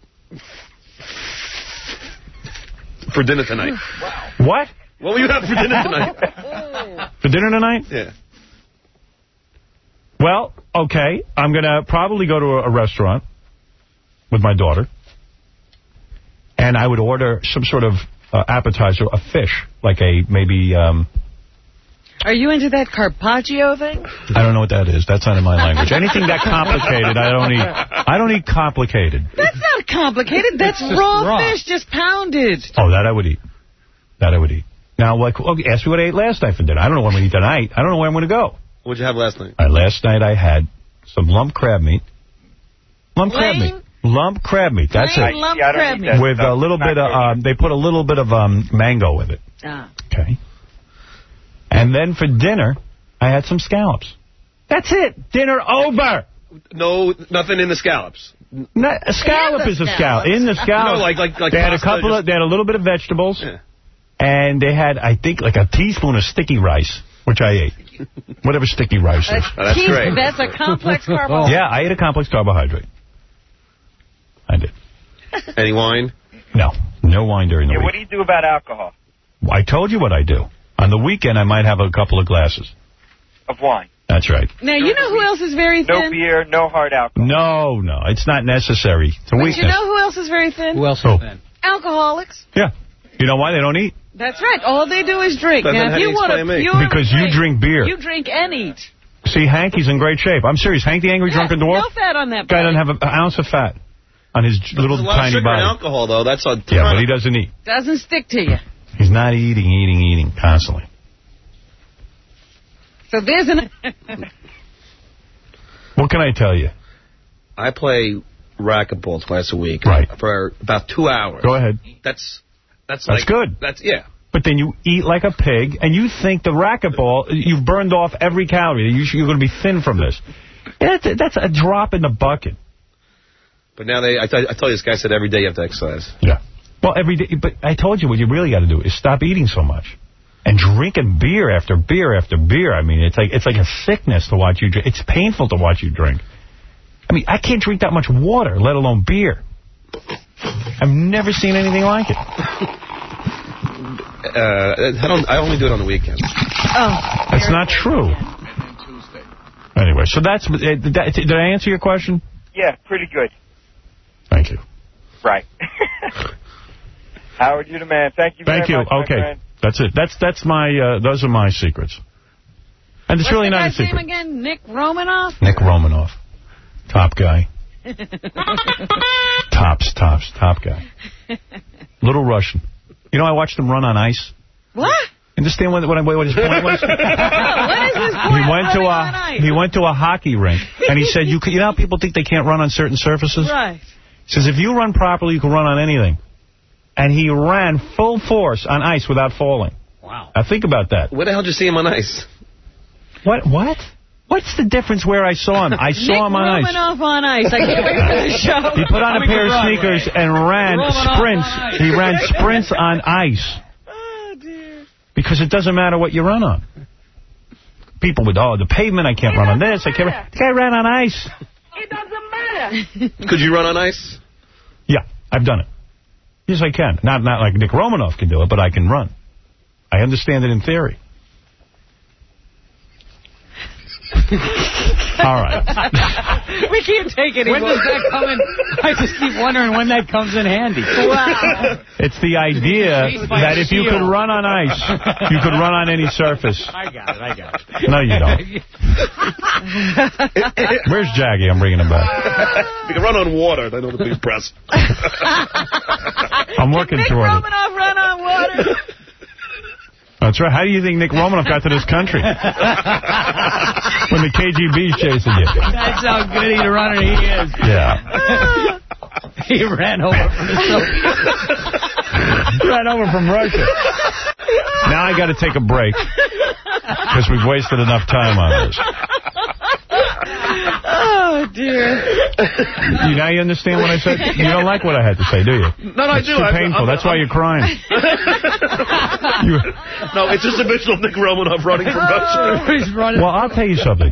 for dinner tonight? Wow. What? What will you have for dinner tonight? For dinner tonight? Yeah. Well, okay. I'm going to probably go to a, a restaurant with my daughter. And I would order some sort of uh, appetizer, a fish, like a maybe... Um, Are you into that carpaccio thing? I don't know what that is. That's not in my language. Anything that complicated, I don't eat. I don't eat complicated. That's not complicated. That's It's just raw, raw. fish, just pounded. Oh, that I would eat. That I would eat. Now, like, okay, ask me what I ate last night for dinner. I don't know what I'm going to eat tonight. I don't know where I'm going to go. What'd you have last night? Uh, last night I had some lump crab meat. Lump crab Plain? meat. Lump crab meat. That's Plain it. lump Yeah, I don't crab eat meat. that With stuff. a little Not bit of, good. um, they put a little bit of um, mango with it. Ah. Okay. And then for dinner, I had some scallops. That's it. Dinner over. No, nothing in the scallops. No, a scallop the is a scallop. scallops. In the scallop. No, like like like they had a pasta, couple just- of, they had a little bit of vegetables. Yeah. And they had, I think, like a teaspoon of sticky rice, which I ate. Whatever sticky rice is. Oh, that's Keith, great. That's a complex carbohydrate. Yeah, I ate a complex carbohydrate. I did. Any wine? No. No wine during the Yeah, week. what do you do about alcohol? I told you what I do. On the weekend, I might have a couple of glasses. Of wine. That's right. Now, you know who else is very No thin? beer, no hard alcohol. No, no. It's not necessary. It's a But weakness. you know who else is very thin? Who else Who? is then? Alcoholics. Yeah. You know why they don't eat? That's right. All they do is drink. But then now, how if do you you want a explain me? pure Because you drink beer. You drink and eat. See, Hanky's in great shape. I'm serious. Hank the Angry Yeah, Drunken Dwarf? no fat on that Guy body. doesn't have an ounce of fat on his j- little There's a lot of tiny sugar body. and alcohol, though. That's a Yeah, but he doesn't eat. Doesn't stick to you. He's not eating, eating, eating constantly. So there's an... What can I tell you? I play racquetball twice a week. Right. For about two hours. Go ahead. That's that's That's like, good. That's yeah. But then you eat like a pig, and you think the racquetball, you've burned off every calorie. You should- You're going to be thin from this. That's a, that's a drop in the bucket. But now they, I, t I told you this guy said every day you have to exercise. Yeah. Well, every day. But I told you what you really got to do is stop eating so much. And drinking beer after beer after beer. I mean, it's like it's like a sickness to watch you drink. It's painful to watch you drink. I mean, I can't drink that much water, let alone beer. I've never seen anything like it. Uh, I don't. I only do it on the weekends. Oh. That's not true. Anyway, so that's... Uh, that, did I answer your question? Yeah, pretty good. Thank you. Right. Howard, you're the man. Thank you very Thank you. much, my Okay. friend. That's it. That's that's my... Uh, those are my secrets. And it's What's really the not a guy's name secret. again? Nick Romanoff? Nick Romanoff. Top guy. Tops, tops, top guy. Little Russian. You know, I watched him run on ice. What? Understand what, what, what his point was? What is his point? He went to Running a on ice? he went to a hockey rink, and he said, "You can, you know how people think they can't run on certain surfaces? Right. He says, if you run properly, you can run on anything." And he ran full force on ice without falling. Wow. Now, think about that. Where the hell did you see him on ice? What? What? What's the difference where I saw him? I saw Nick him on ice. Romanoff on ice. I can't wait for the show. He put on a pair of sneakers and ran Romanoff sprints. on ice. He ran sprints on ice. Oh, dear. Because it doesn't matter what you run on. People with, oh, the pavement, I can't run on this. I can't. Run. The guy ran on ice. It doesn't matter. Could you run on ice? Yeah, I've done it. Yes, I can. Not not like Nick Romanoff can do it, but I can run. I understand it in theory. All right. We keep taking it. When does that come in? I just keep wondering when that comes in handy. Wow. It's the idea that if you could run on ice, you could run on any surface. I got it, I got it. No, you don't. Where's Jaggy? I'm bringing him back. You can run on water. Then it'll be impressed. I'm working Nick toward it. Romanoff run on water. That's right. How do you think Nick Romanoff got to this country? When the K G B's chasing you. That's how good a runner he is. Yeah. He ran over from the Soviet. Ran over from Russia. Now I got to take a break because we've wasted enough time on this. Oh, dear. You, now you understand what I said? You don't like what I had to say, do you? No, no, it's I do. Too I, painful. I'm, That's I'm, why you're crying. you, no, it's just a visual Nick Romanoff running from Russia. He's running. Well, I'll tell you something.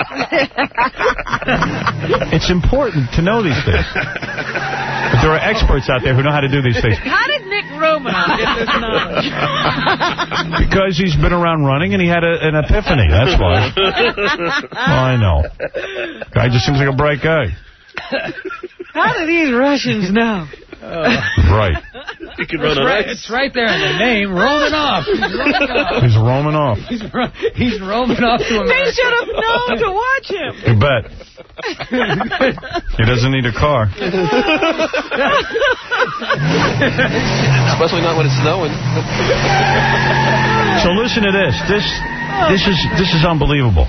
It's important to know these things. But there are experts out there who know how to do these things. How did Nick Romanoff get this knowledge? Because he's been around running and he had a, an epiphany. That's why. Well, I know. Guy just seems like a bright guy. How do these Russians know? Uh, right. You can run it's, on right, ice. it's right there in the name, Romanoff. He's roaming off. He's roaming off. He's, ro he's roaming off to America. They should have known to watch him. You bet. He doesn't need a car. Especially not when it's snowing. So listen to this. This this is this is unbelievable.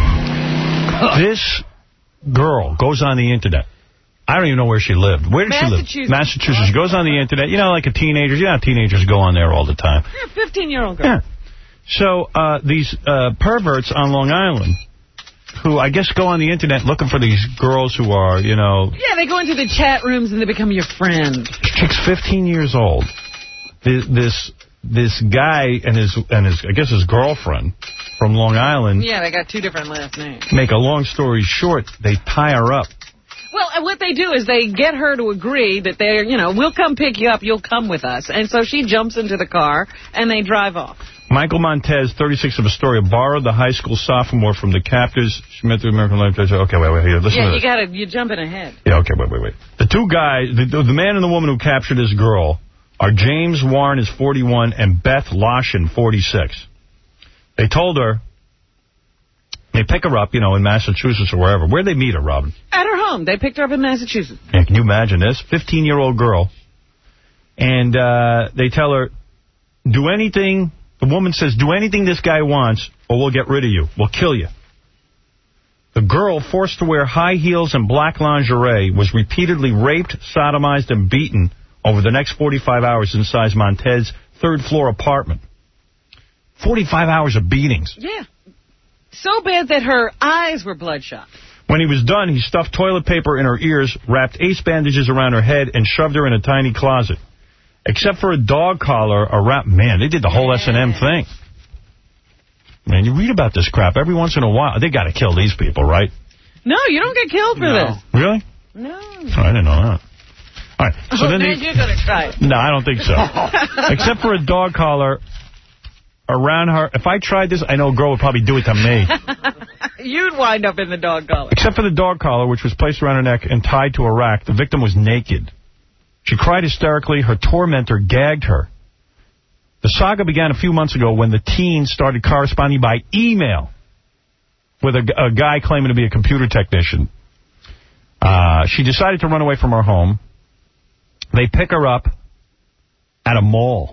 This girl goes on the internet. I don't even know where she lived. Where did she live? Massachusetts. She goes on the internet. You know, like a teenager. You know how teenagers go on there all the time. You're a fifteen-year-old girl. Yeah. So uh, these uh, perverts on Long Island, who I guess go on the internet looking for these girls who are, you know... Yeah, they go into the chat rooms and they become your friend. Chick's fifteen years old. This this, this guy and his, and his, I guess his girlfriend from Long Island... Yeah, they got two different last names. Make a long story short, they tie her up. Well, and what they do is they get her to agree that they're, you know, we'll come pick you up, you'll come with us. And so she jumps into the car and they drive off. Michael Montez, thirty-six of Astoria, borrowed the high school sophomore from the captors. She met the American Life. Okay, wait, wait, here, listen yeah, to you this. gotta, you're jumping ahead. Yeah, okay, wait, wait, wait. The two guys, the, the man and the woman who captured this girl are James Warren, is forty-one, and Beth Lashin, forty-six. They told her, they pick her up, you know, in Massachusetts or wherever. Where'd they meet her, Robin? At her home. They picked her up in Massachusetts. Yeah, can you imagine this? fifteen-year-old girl. And uh, they tell her, do anything... The woman says, do anything this guy wants, or we'll get rid of you. We'll kill you. The girl, forced to wear high heels and black lingerie, was repeatedly raped, sodomized, and beaten over the next forty-five hours inside Montez's third-floor apartment. forty-five hours of beatings. Yeah. So bad that her eyes were bloodshot. When he was done, he stuffed toilet paper in her ears, wrapped ace bandages around her head, and shoved her in a tiny closet. Except for a dog collar around... Man, they did the whole yeah. S and M thing. Man, you read about this crap every once in a while. They got to kill these people, right? No, you don't get killed for no. this. Really? No. Oh, I didn't know that. All right. So oh, then man, they... you're going to try it. No, I don't think so. Except for a dog collar around her. If I tried this, I know a girl would probably do it to me. You'd wind up in the dog collar. Except for the dog collar, which was placed around her neck and tied to a rack, the victim was naked. She cried hysterically. Her tormentor gagged her. The saga began a few months ago when the teen started corresponding by email with a, a guy claiming to be a computer technician. Uh, she decided to run away from her home. They pick her up at a mall.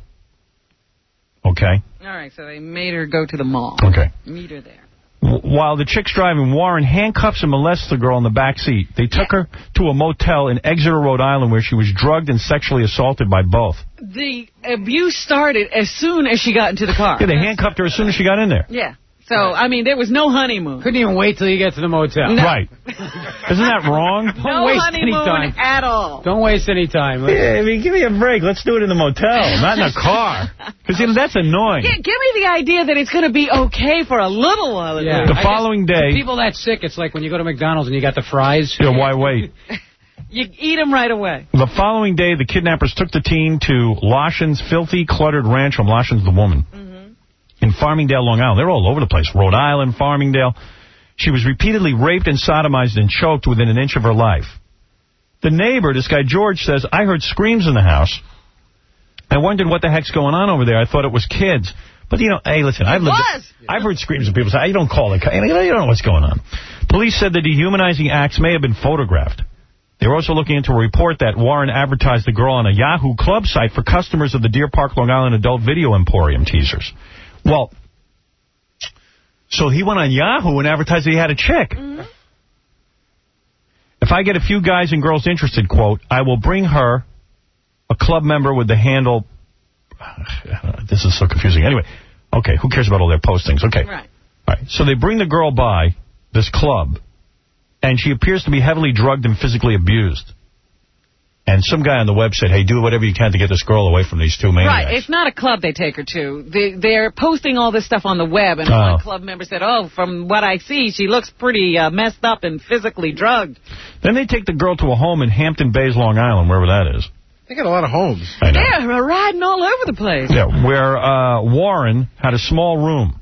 Okay? All right, so they made her go to the mall. Okay. Meet her there. While the chick's driving, Warren handcuffs and molests the girl in the back seat. They took her to a motel in Exeter, Rhode Island, where she was drugged and sexually assaulted by both. The abuse started as soon as she got into the car. Yeah, they handcuffed her as soon as she got in there. Yeah. So, I mean, there was no honeymoon. Couldn't even wait till you get to the motel. No. Right. Isn't that wrong? Don't No waste honeymoon any time. at all. Don't waste any time. Yeah, I mean, give me a break. Let's do it in the motel, not in a car. Because, you know, that's annoying. G give me the idea that it's going to be okay for a little while. Yeah. The I following just, day... For people that sick, it's like when you go to McDonald's and you got the fries. Yeah, why wait? You eat them right away. The following day, the kidnappers took the teen to Lashen's filthy, cluttered ranch home. Lashen's the woman. Mm-hmm. In Farmingdale, Long Island. They're all over the place. Rhode Island, Farmingdale. She was repeatedly raped and sodomized and choked within an inch of her life. The neighbor, this guy George, says, I heard screams in the house. I wondered what the heck's going on over there. I thought it was kids. But, you know, hey, listen, I've lived was. I've heard screams of people say, you don't call it. You don't know what's going on. Police said the dehumanizing acts may have been photographed. They were also looking into a report that Warren advertised the girl on a Yahoo Club site for customers of the Deer Park, Long Island Adult Video Emporium teasers. Well, so he went on Yahoo and advertised that he had a chick. Mm-hmm. If I get a few guys and girls interested, quote, I will bring her, a club member with the handle... This is so confusing. Anyway, okay, who cares about all their postings? Okay. Right. All right. So they bring the girl by this club, and she appears to be heavily drugged and physically abused. And some guy on the web said, hey, do whatever you can to get this girl away from these two maniacs. Right. It's not a club they take her to. They, they're posting all this stuff on the web, and Oh. one club member said, oh, from what I see, she looks pretty uh, messed up and physically drugged. Then they take the girl to a home in Hampton Bays, Long Island, wherever that is. They got a lot of homes. I know. They're riding all over the place. Yeah, where uh, Warren had a small room.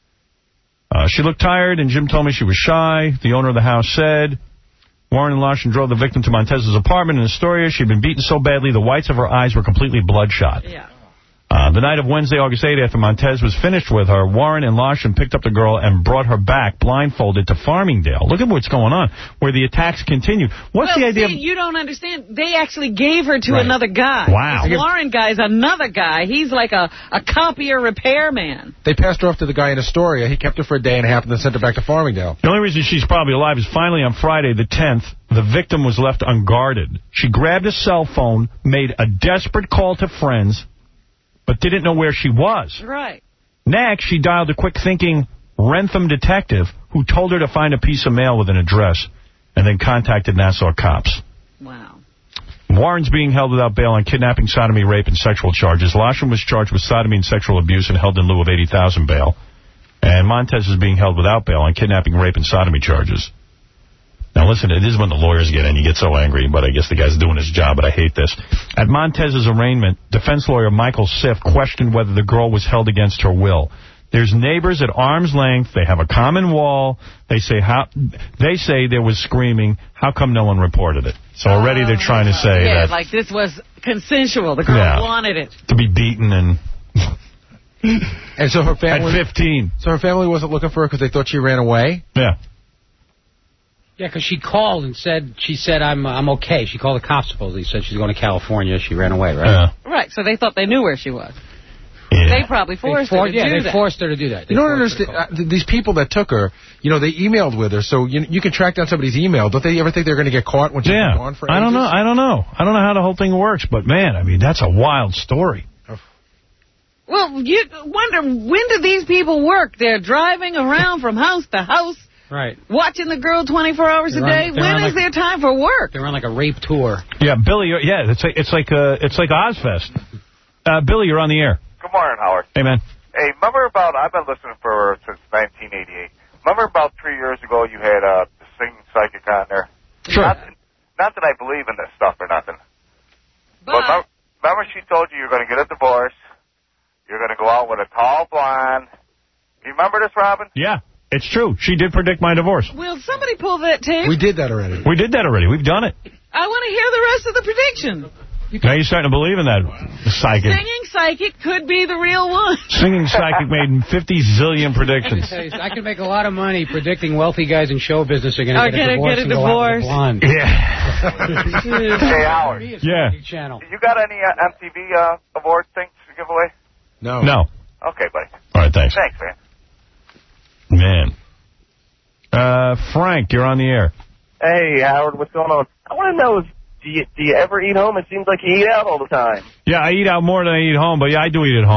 Uh, she looked tired, and Jim told me she was shy. The owner of the house said... Warren and Lashen drove the victim to Montez's apartment in Astoria. She'd been beaten so badly the whites of her eyes were completely bloodshot. Yeah. Uh, the night of Wednesday, August eighth, after Montez was finished with her, Warren and Lashen picked up the girl and brought her back blindfolded to Farmingdale. Look at what's going on, where the attacks continued. What's well, the idea see, of... you don't understand. They actually gave her to Right. another guy. Wow. The Warren guy's another guy. He's like a, a copier repairman. They passed her off to the guy in Astoria. He kept her for a day and a half and then sent her back to Farmingdale. The only reason she's probably alive is finally on Friday the tenth, the victim was left unguarded. She grabbed a cell phone, made a desperate call to friends, but didn't know where she was. Right. Next, she dialed a quick-thinking Rentham detective who told her to find a piece of mail with an address and then contacted Nassau cops. Wow. Warren's being held without bail on kidnapping, sodomy, rape, and sexual charges. Lashen was charged with sodomy and sexual abuse and held in lieu of eighty thousand dollars bail. And Montez is being held without bail on kidnapping, rape, and sodomy charges. Now, listen, it is when the lawyers get in. You get so angry, but I guess the guy's doing his job, but I hate this. At Montez's arraignment, defense lawyer Michael Siff questioned whether the girl was held against her will. There's neighbors at arm's length. They have a common wall. They say how they say there was screaming. How come no one reported it? So already they're trying to say Yeah, that... like this was consensual. The girl Yeah. wanted it. To be beaten and... And so her family... At fifteen. So her family wasn't looking for her because they thought she ran away? Yeah. Yeah, because she called and said, she said, I'm I'm okay. She called the cops, supposedly. Said she's going to California. She ran away, right? Yeah. Right, so they thought they knew where she was. Yeah. They probably forced They for- her to yeah, do they that. forced her to do that. They You don't forced her to understand. Uh, th- these people that took her, you know, they emailed with her, so you you can track down somebody's email. Don't they ever think they're going to get caught when she's Yeah. been gone for ages? I don't know. I don't know. I don't know how the whole thing works, but, man, I mean, that's a wild story. Well, you wonder, when do these people work? They're driving around from house to house, Right. watching the girl twenty-four hours They're a on- day. they're When on is like- there time for work? They're on like a rape tour. Yeah, Billy, you're- yeah, it's like, it's like, uh, it's like Ozfest. Uh, Billy, you're on the air. Good morning, Howard. Hey, man. Hey, remember about, I've been listening for since nineteen eighty-eight. Remember about three years ago you had uh, the singing psychic on there? Sure. Not, not that I believe in this stuff or nothing. But, but remember, remember she told you you're going to get a divorce, you're going to go out with a tall blonde. You remember this, Robin? Yeah, it's true. She did predict my divorce. Will somebody pull that tape? We did that already. We did that already. We've done it. I want to hear the rest of the prediction. Now you're starting to believe in that psychic. Singing psychic could be the real one. Singing psychic made fifty zillion predictions. I could make a lot of money predicting wealthy guys in show business are going Are to get a gonna divorce get a and go out with a blonde. Yeah. Hey, Howard. Yeah. Channel. You got any uh, M T V uh, award things to give away? No. No. Okay, buddy. All right, thanks. Thanks, man. Man. Uh, Frank, you're on the air. Hey, Howard, what's going on? I want to know, if, do you do you ever eat home? It seems like you eat out all the time. Yeah, I eat out more than I eat home, but yeah, I do eat at home.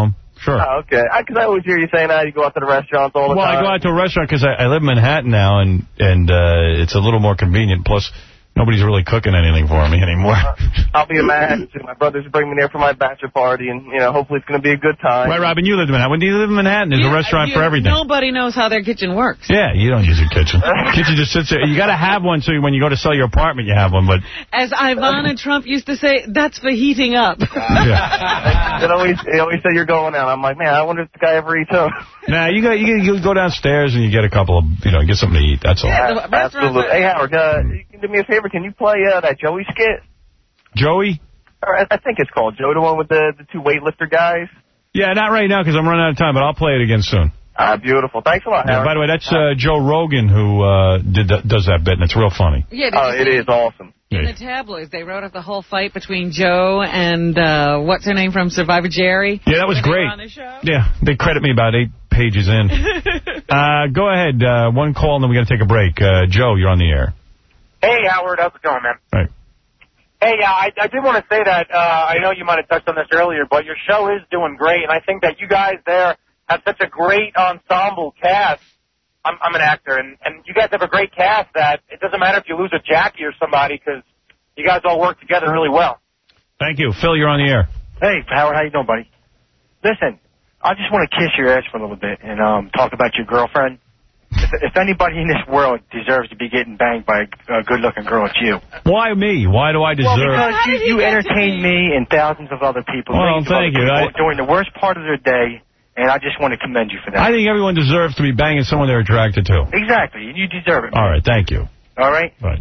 Sure. Oh, okay. Because I, I always hear you saying that you go out to the restaurants all the well, time. Well, I go out to a restaurant because I, I live in Manhattan now, and and uh, it's a little more convenient. Plus, nobody's really cooking anything for me anymore. I'll be in Manhattan, too. My brothers bring me there for my bachelor party, and, you know, hopefully it's going to be a good time. Right, Robin, you live in Manhattan. When do you live in Manhattan? There's you, a restaurant you, for everything. Nobody knows how their kitchen works. Yeah, you don't use a kitchen. Kitchen just sits there. You got to have one so when you go to sell your apartment, you have one. But as Ivana Trump used to say, that's for heating up. Yeah. They always, they always say you're going out. I'm like, man, I wonder if the guy ever eats home. Nah, you got you, you go downstairs and you get a couple of, you know, get something to eat. That's all. Yeah, absolutely. Hey, Howard, uh, you can do me a favor. Can you play uh, that Joey skit? Joey? Or I, I think it's called Joe, the one with the, the two weightlifter guys. Yeah, not right now because I'm running out of time, but I'll play it again soon. Ah, beautiful. Thanks a lot, Howard. Yeah, by the way, that's uh, Joe Rogan who uh, did that, does that bit, and it's real funny. Yeah, oh, it is awesome. In the tabloids, they wrote up the whole fight between Joe and, uh, what's her name from Survivor, Jerry. Yeah, that was great. On the show. Yeah, they credit me about eight pages in. uh, go ahead, uh, one call, and then we got to take a break. Uh, Joe, you're on the air. Hey, Howard, how's it going, man? Right. Hey, uh, I, I did want to say that, uh, I know you might have touched on this earlier, but your show is doing great, and I think that you guys there have such a great ensemble cast. I'm, I'm an actor, and, and you guys have a great cast that it doesn't matter if you lose a Jackie or somebody because you guys all work together really well. Thank you. Phil, you're on the air. Hey, Howard, how you doing, buddy? Listen, I just want to kiss your ass for a little bit and um, talk about your girlfriend. If, if anybody in this world deserves to be getting banged by a good-looking girl, it's you. Why me? Why do I deserve... Well, because you, you entertain me and thousands of other people. Well, thank you. I... During the worst part of their day. And I just want to commend you for that. I think everyone deserves to be banging someone they're attracted to. Exactly. You deserve it. Man. All right. Thank you. All right? Right.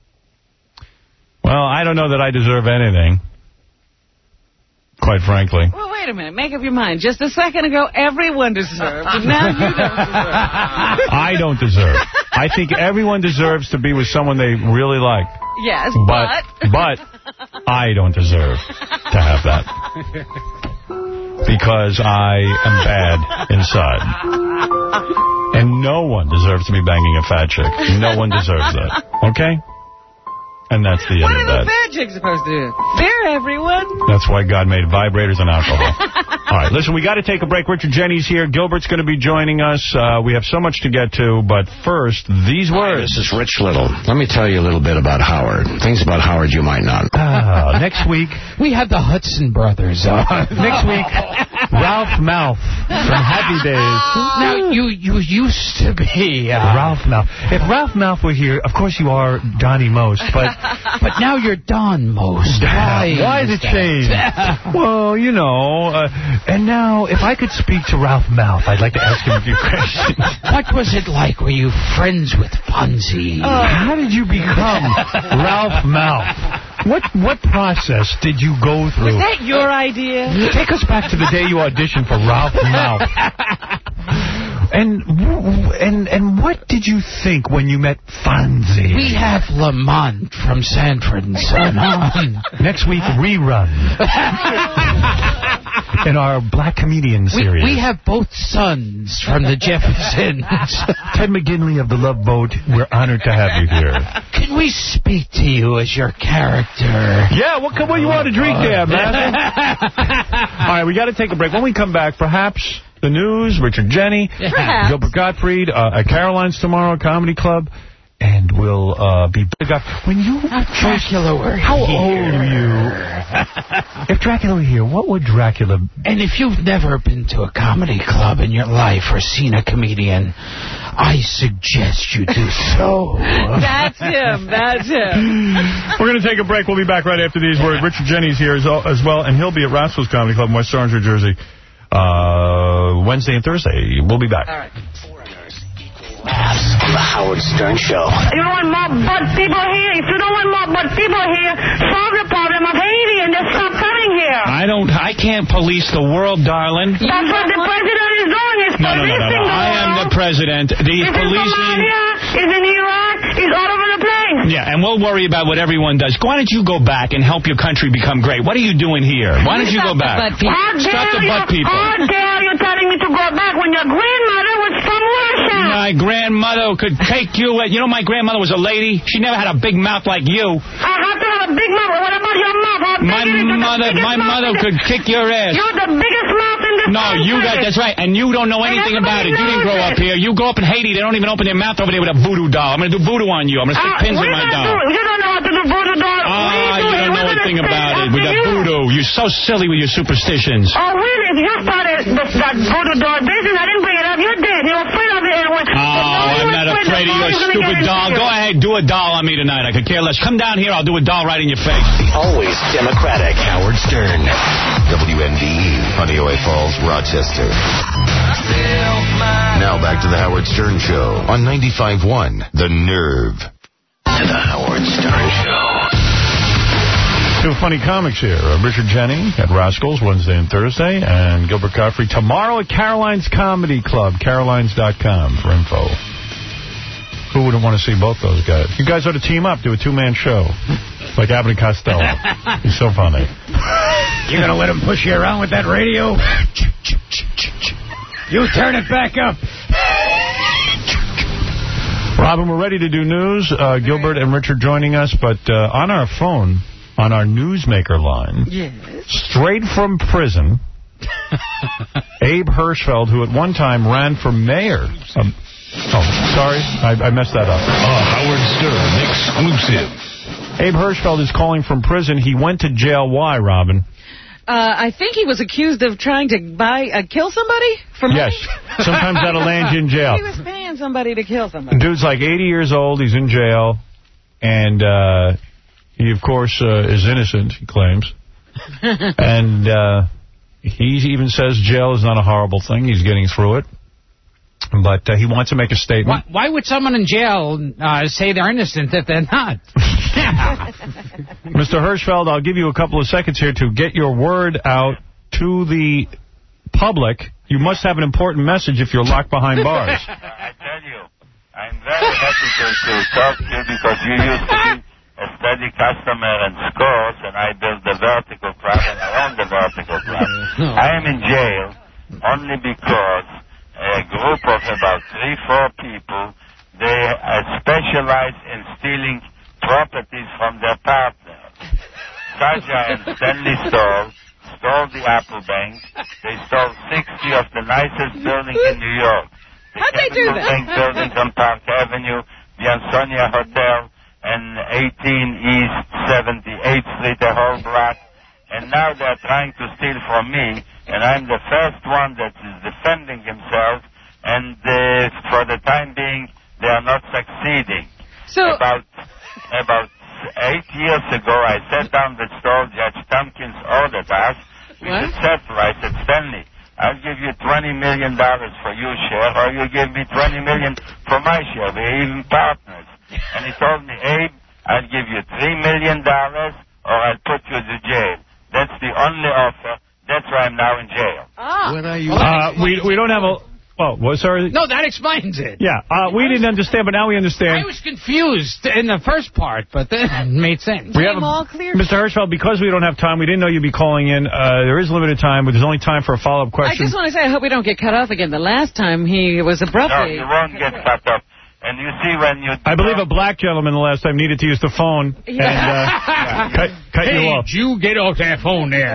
Well, I don't know that I deserve anything, quite frankly. Well, wait a minute. Make up your mind. Just a second ago, everyone deserved. But now you don't deserve. I don't deserve. I think everyone deserves to be with someone they really like. Yes, but... But, but I don't deserve to have that. Because I am bad inside. And no one deserves to be banging a fat chick. No one deserves that. Okay? And that's the what end of are that. the fat chicks supposed to do? They're everyone. That's why God made vibrators and alcohol. All right, listen, we got to take a break. Richard Jennings here. Gilbert's going to be joining us. Uh, we have so much to get to, but first, these words. Hi, this is Rich Little. Let me tell you a little bit about Howard. Things about Howard you might not. Uh, next week. We had the Hudson brothers on. Next week, Ralph Malph from Happy Days. Now, you you used to be... Uh, Ralph Malph. If Ralph Malph were here, of course you are Donnie Most, but... But now you're Don Most. Why? Why has it changed? Well, you know, uh, and now, if I could speak to Ralph Malph, I'd like to ask him a few questions. What was it like? Were you friends with Fonzie? Uh, how did you become Ralph Malph? What what process did you go through? Was that your idea? Take us back to the day you auditioned for Ralph Malph. And and and what did you think when you met Fonzie? We have Lamont from Sanford and Son on. Next week, rerun. In our Black Comedian series. We, we have both sons from the Jeffersons. Ted McGinley of the Love Boat, we're honored to have you here. Can we speak to you as your character? Yeah, what, what do you want to drink there, man? All right, we got to take a break. When we come back, perhaps... the news, Richard Jenny, Perhaps. Gilbert Gottfried, uh, at Caroline's tomorrow, Comedy Club, and we'll uh, be big up. When you Dracula were How here. old are you? If Dracula were here, what would Dracula... And if you've never been to a comedy club in your life or seen a comedian, I suggest you do so. That's him. That's him. We're going to take a break. We'll be back right after these words. Richard Jenny's here as, as well, and he'll be at Roscoe's Comedy Club in West Orange, New Jersey. Uh, Wednesday and Thursday. We'll be back. All right. Laughs on the Howard Stern Show. You don't want more butt people here. If you don't want more butt people here, solve the problem of Haiti and just stop coming here. I don't. I can't police the world, darling. That's what the president is doing. He's No, no, no, no, policing no. the I am world. the president. The He's in policing. Somalia, he's in Iraq, he's all over the place. Yeah, and we'll worry about what everyone does. Why don't you go back and help your country become great? What are you doing here? Why don't you go back? How Stop dare the you, butt people. how dare you telling me to go back when your grandmother was from Russia? My grandmother could take you. You know, my grandmother was a lady. She never had a big mouth like you. I have to have a big mouth. What about your mouth? How big My it is? You're the mother, biggest my mouth mother in the- could kick your ass. You're the biggest mouth in this No, you got, that's right, and you don't know anything about it. You didn't grow up here. You grow up in Haiti, they don't even open their mouth over there with a voodoo doll. I'm going to do voodoo on you. I'm going to stick Uh, pins what in my did I doll. do? You don't know how to do voodoo doll. Ah, you don't know anything about it. With the voodoo. You're so silly with your superstitions. Oh, really? If you started the, that voodoo doll business, I didn't bring it up. You're dead. You're afraid of it. And when, Oh, I'm not afraid of your stupid doll. Go ahead, do a doll on me tonight. I could care less. Come down here, I'll do a doll right in your face. Always Democratic. Howard Stern. W N D E, Honeoye Falls, Rochester. Now back to the Howard Stern Show on ninety-five point one The Nerve. To the Howard Stern Show. Two funny comics here. Uh, Richard Jennings at Rascals Wednesday and Thursday, and Gilbert Godfrey tomorrow at Caroline's Comedy Club, carolines dot com for info. Who wouldn't want to see both those guys? You guys ought to team up, do a two-man show. Like Abbott and Costello. He's so funny. You're going to let him push you around with that radio? You turn it back up. Robin, we're ready to do news. Uh, Gilbert and Richard joining us, but uh, on our phone, on our newsmaker line, yes. straight from prison, Abe Hirschfeld, who at one time ran for mayor. Um, oh, sorry, I, I messed that up. A Howard Stern exclusive. Abe Hirschfeld is calling from prison. He went to jail. Why, Robin? Uh, I think he was accused of trying to buy, uh, kill somebody for money. Yes. Sometimes that'll land you in jail. He was paying somebody to kill somebody. Dude's like eighty years old. He's in jail. And uh, he, of course, uh, is innocent, he claims. And uh, he even says jail is not a horrible thing. He's getting through it. But uh, he wants to make a statement. Why, why would someone in jail uh, say they're innocent if they're not? Mister Hirschfeld, I'll give you a couple of seconds here to get your word out to the public. You must have an important message if you're locked behind bars. I tell you, I'm very happy to, to talk to you because you used to be a steady customer in Scores, and I built the vertical club, and I own the vertical club. I am in jail only because a group of about three, four people, they uh, specialize in stealing properties from their partner. Saja and Stanley Stoll stole the Apple Bank. They stole sixty of the nicest buildings in New York. The How'd they do Capitol that? Bank buildings on Park Avenue, the Ansonia Hotel, and eighteen East seventy-eighth Street, the whole block. And now they're trying to steal from me, and I'm the first one that is defending himself, and uh, for the time being, they are not succeeding. So About about eight years ago, I sat down with Stoll. Judge Tompkins ordered us. We should settle. I said, Stanley, I'll give you twenty million dollars for your share, or you give me twenty million dollars for my share. We're even partners. And he told me, Abe, I'll give you three million dollars, or I'll put you to jail. That's the only offer. That's why I'm now in jail. Ah. When are you? Uh, we we don't have a... Oh, what, sorry? No, that explains it. Yeah, uh, we didn't understand, but now we understand. I was confused in the first part, but then it made sense. We have a, Mister Hirschfeld, because we don't have time, we didn't know you'd be calling in. Uh, there is limited time, but there's only time for a follow-up I question. just want to say, I hope we don't get cut off again. The last time he was No, abruptly... you won't get cut up. And you see when you... I believe a black gentleman the last time needed to use the phone and uh, cut, cut hey, you off. Jew, get off that phone there.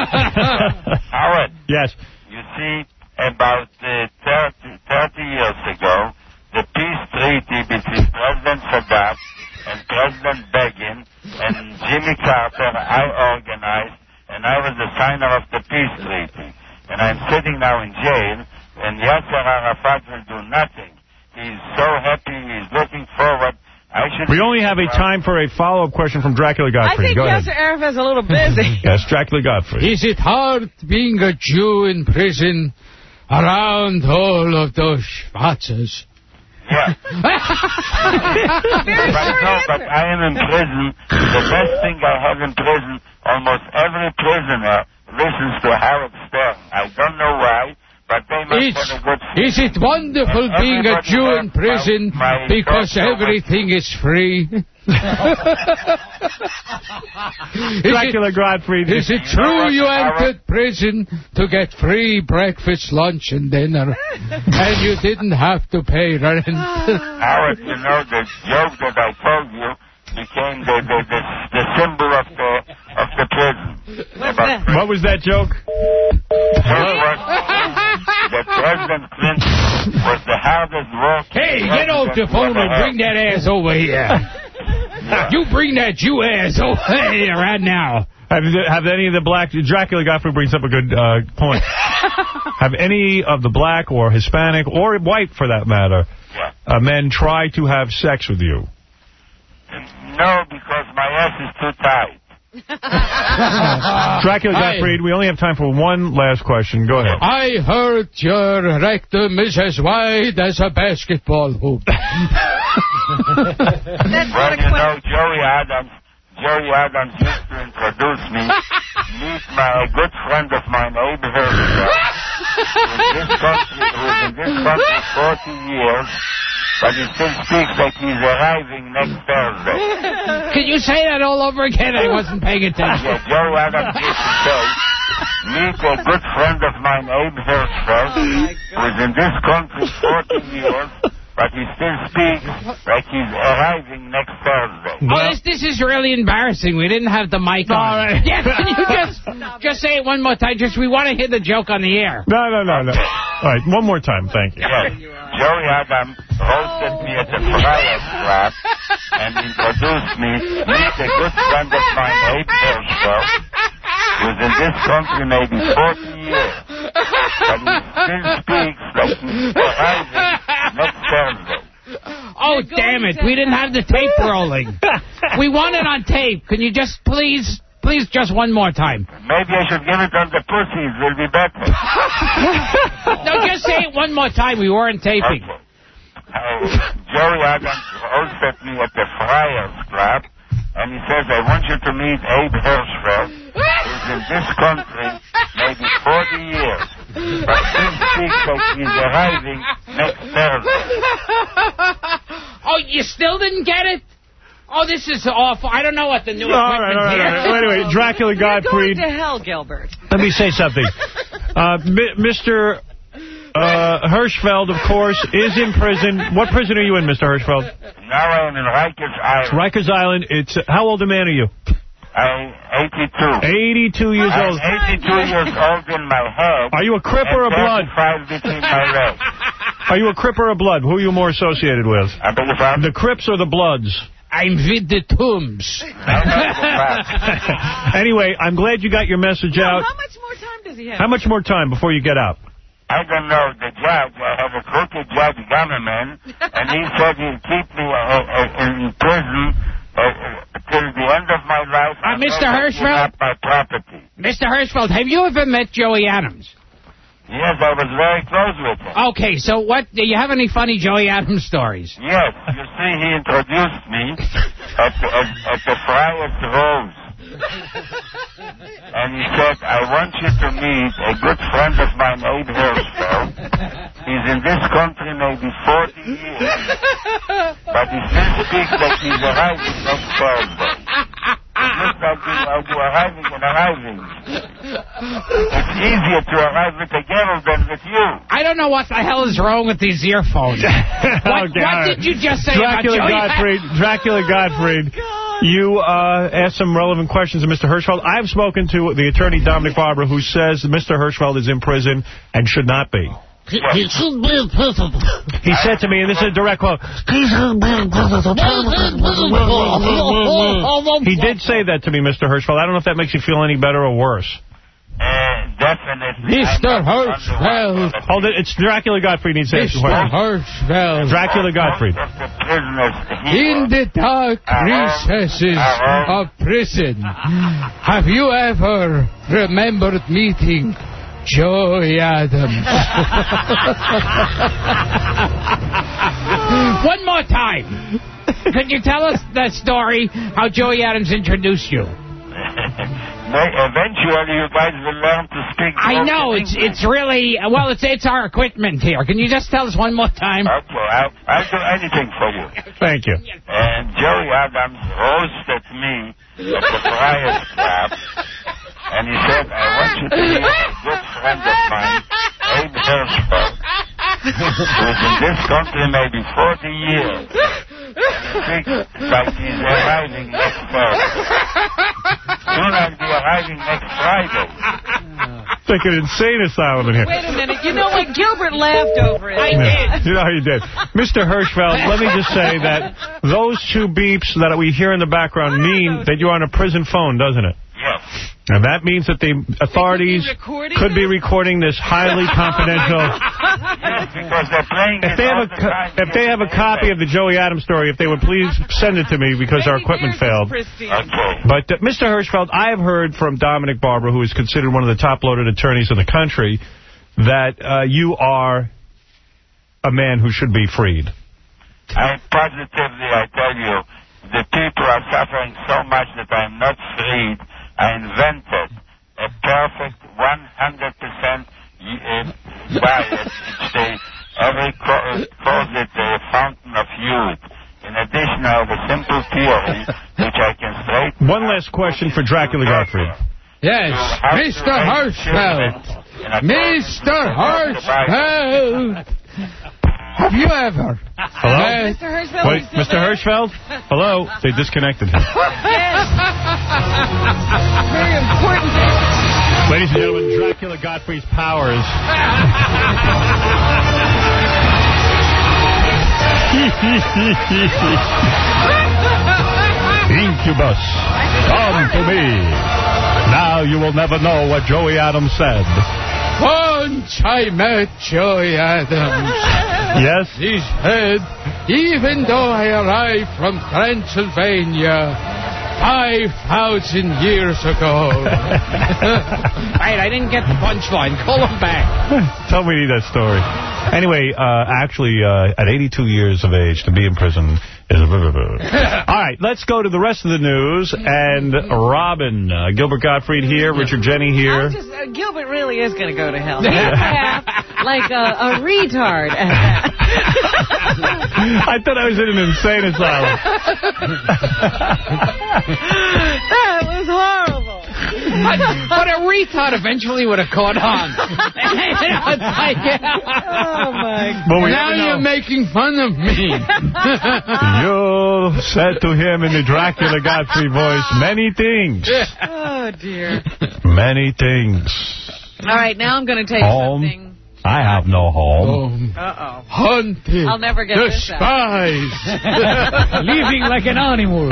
Howard. Yes. You see, about uh, thirty, thirty years ago, the peace treaty between President Sadat and President Begin and Jimmy Carter, I organized, and I was the signer of the peace treaty. And I'm sitting now in jail, and Yasser Arafat will do nothing. He's so happy, he's looking forward. I should We only have a time for a follow-up question from Dracula I Godfrey. think Go Yasser ahead. Arafat's a little busy. Yes, Dracula Godfrey. Is it hard being a Jew in prison around all of those schwarzes? Yeah. Very but short no, answer. but I am in prison. The best thing I have in prison, almost every prisoner listens to Howard Stern. I don't know why, but they must It's, have a good... is it wonderful And being a everybody Jew has in prison my- my because personal- everything is free? Dracula Godfrey. Is it true you entered prison to get free breakfast, lunch, and dinner, and you didn't have to pay rent? Howard, you know, the joke that I told you, became the, the, the, the symbol of the, of the prison. What's that? What was that joke? Was, that President Clinton was the hardest working. Hey, get off the phone and bring that ass over here. You bring that Jew ass over here right now. Have, have any of the black... Dracula Godfrey brings up a good uh, point. Have any of the black or Hispanic or white, for that matter, uh, men try to have sex with you? No, because my ass is too tight. Dracula Godfrey, we only have time for one last question. Go ahead. I heard your rectum is as wide as a basketball hoop. Well, you know, Joey Adams... Joey Adams used to introduce me, meet my good friend of mine, Abe Hirschfeld, who is in this country forty years, but he still speaks like he's arriving next Thursday. Can you say that all over again? I wasn't paying attention. Yeah, Joey Adams used to say, meet a good friend of mine, Abe Hirschfeld, who is in this country forty years, but he still speaks like he's arriving next Thursday. Oh, this, this is really embarrassing. We didn't have the mic on. All right. Yeah, can you just, just say it one more time? Just, we want to hear the joke on the air. No, no, no, no. All right, one more time. Thank you. Yes. Joey Adams hosted me at the Friars Club and introduced me to a good friend of mine, Abe Hirschfeld, who's in this country maybe forty years, but he still speaks like he's arriving next Thursday. Oh, damn it. We didn't have the tape rolling. We want it on tape. Can you just please, please, just one more time? Maybe I should give it on the pussies. Will be better. No, just say it one more time. We weren't taping. Okay. Uh, Joey Adams hosted me at the Friars Club, and he says, I want you to meet Abe Hirschfeld, who's in this country maybe forty years, but still speaks like he's arriving next Thursday. Oh, you still didn't get it? Oh, this is awful. I don't know what the new all equipment right, all right, here. all right. Well, anyway, Dracula Godfrey. You're going to hell, Gilbert. Let me say something. Uh, Mister Uh, Hirschfeld, of course, is in prison. What prison are you in, Mister Hirschfeld? Now I'm in Rikers Island. Rikers Island. It's uh, how old a man are you? I'm eighty-two. eighty-two years I'm old. eighty-two years old in my head. Are you a Crip or a Blood? thirty-five between my legs. Are you a Crip or a Blood? Who are you more associated with? I beg your pardon? The Crips or the Bloods? I'm with the Tombs. Anyway, I'm glad you got your message well, out. How much more time does he have? How much more time before you get out? I don't know. The judge, I have a crooked judge, Gunnerman, and he said he'll keep me uh, uh, in prison uh, uh, till the end of my life. Uh, Mister Hirschfeld? My property. Mister Hirschfeld, have you ever met Joey Adams? Yes, I was very close with him. Okay, so what, do you have any funny Joey Adams stories? Yes, you see, he introduced me at the, at, at the Friars Rose. And he said, I want you to meet a good friend of mine, Abe Hirschfeld. He's in this country maybe forty years, but he still speaks like he's arriving next Thursday. It looks like I'll be arriving and arriving. It's easier to arrive with a girl than with you. I don't know what the hell is wrong with these earphones. What, okay, what right. did you just say Dracula about Joey Godfrey, Dracula Godfrey. You uh, asked some relevant questions of Mister Hirschfeld. I've spoken to the attorney, Dominic Barbara, who says that Mister Hirschfeld is in prison and should not be. He, he should be in prison. He said to me, and this is a direct quote, He should be in prison. He did say that to me, Mister Hirschfeld. I don't know if that makes you feel any better or worse. Uh, definitely. Mister Hirschfeld. Hold it. It's Dracula Godfrey needs to Mister Hirschfeld. Dracula Godfrey. In the dark recesses of prison, have you ever remembered meeting Joey Adams? One more time. Could you tell us that story, how Joey Adams introduced you? Eventually, you guys will learn to speak. I know, it's English. It's really, well, it's it's our equipment here. Can you just tell us one more time? Okay, I'll, I'll do anything for you. Thank you. And Joey Adams roasted me at the Friars Club, and he said, I want you to meet a good friend of mine, Abe Hirschfeld, who's in this country maybe forty years. And he speak like he's arriving next Thursday. Soon I'll be arriving next Friday. It's like an insane asylum in here. Wait a minute. You know what? Gilbert laughed over it. I Yeah. You know how you did. Mister Hirschfeld, let me just say that those two beeps that we hear in the background mean that you're on a prison phone, doesn't it? Yes. And that means that the authorities could be, could be recording this highly confidential. Yes, because they're playing If they have a co if they have a copy of the Joey Adams story, if they would please send it to me because our equipment failed. Okay. But uh, Mister Hirschfeld, I have heard from Dominic Barbara, who is considered one of the top-loaded attorneys in the country, that uh, you are a man who should be freed. I positively, I tell you, the people are suffering so much that I'm not freed. I invented a perfect one hundred percent diet. They every calls it a fountain of youth. In addition, I have a simple theory which I can straighten. One last question for Dracula Gottfried. Yes, Mister Hirschfeld. Mister Hirschfeld. Have you ever? Hello? met- Mister Hirschfeld, Wait, Mister Hirschfeld? Hello? They disconnected him. Yes. Very important. Ladies and gentlemen, Dracula Gottfried's powers. Incubus, come to me. Now you will never know what Joey Adams said. Once I met Joey Adams. Yes? He said, even though I arrived from Transylvania five thousand years ago. Wait, I didn't get the punchline. Call him back. Tell me that story. Anyway, uh, actually, uh, at eighty-two years of age, to be in prison is... All right, let's go to the rest of the news. And Robin, uh, Gilbert Gottfried here, Richard Jenny here. I'm just, uh, Gilbert really is going to go to hell. He's like a, a retard at that. I thought I was in an insane asylum. That was horrible. But, but a retard eventually would have caught on. It's like, oh, my God. Well, we now you're making fun of me. You said to him in the Dracula Godfrey voice many things. Oh, dear. Many things. All right, now I'm going to tell you Home. something. I have no home. Uh-oh. Hunted. I'll never get the this out. spies. Living like an animal.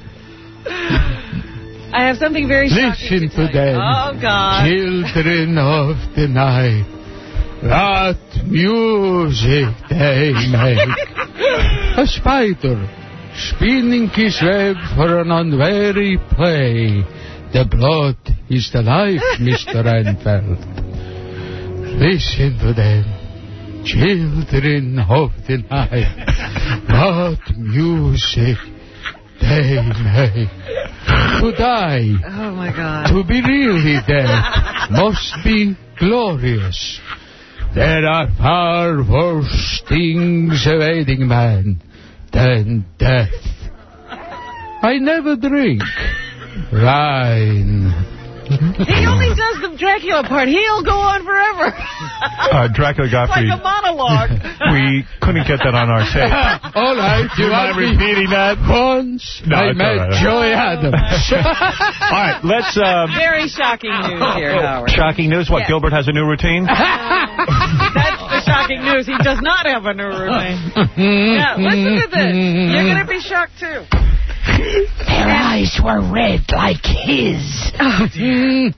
I have something very shocking Listen to, to them. Oh, God. Children of the night. That music they make. A spider spinning his web for an unwary prey. The blood is the life, Mister Reinfeldt. Listen to them, children of the night. What music they make. To die, oh my God, to be really dead, must be glorious. There are far worse things awaiting man than death. I never drink wine. He only does the Dracula part. He'll go on forever. Uh, Dracula Gottfried. Like a monologue. We couldn't get that on our tape. All right, you mind repeating that? Once No, I it's met all right. Joey Adams. All right, let's... Uh, Very shocking news here, Howard. Shocking news? What, Yeah. Gilbert has a new routine? That's the shocking news. He does not have a new routine. Yeah, listen to this. You're going to be shocked, too. Their eyes were red like his. Oh, dear.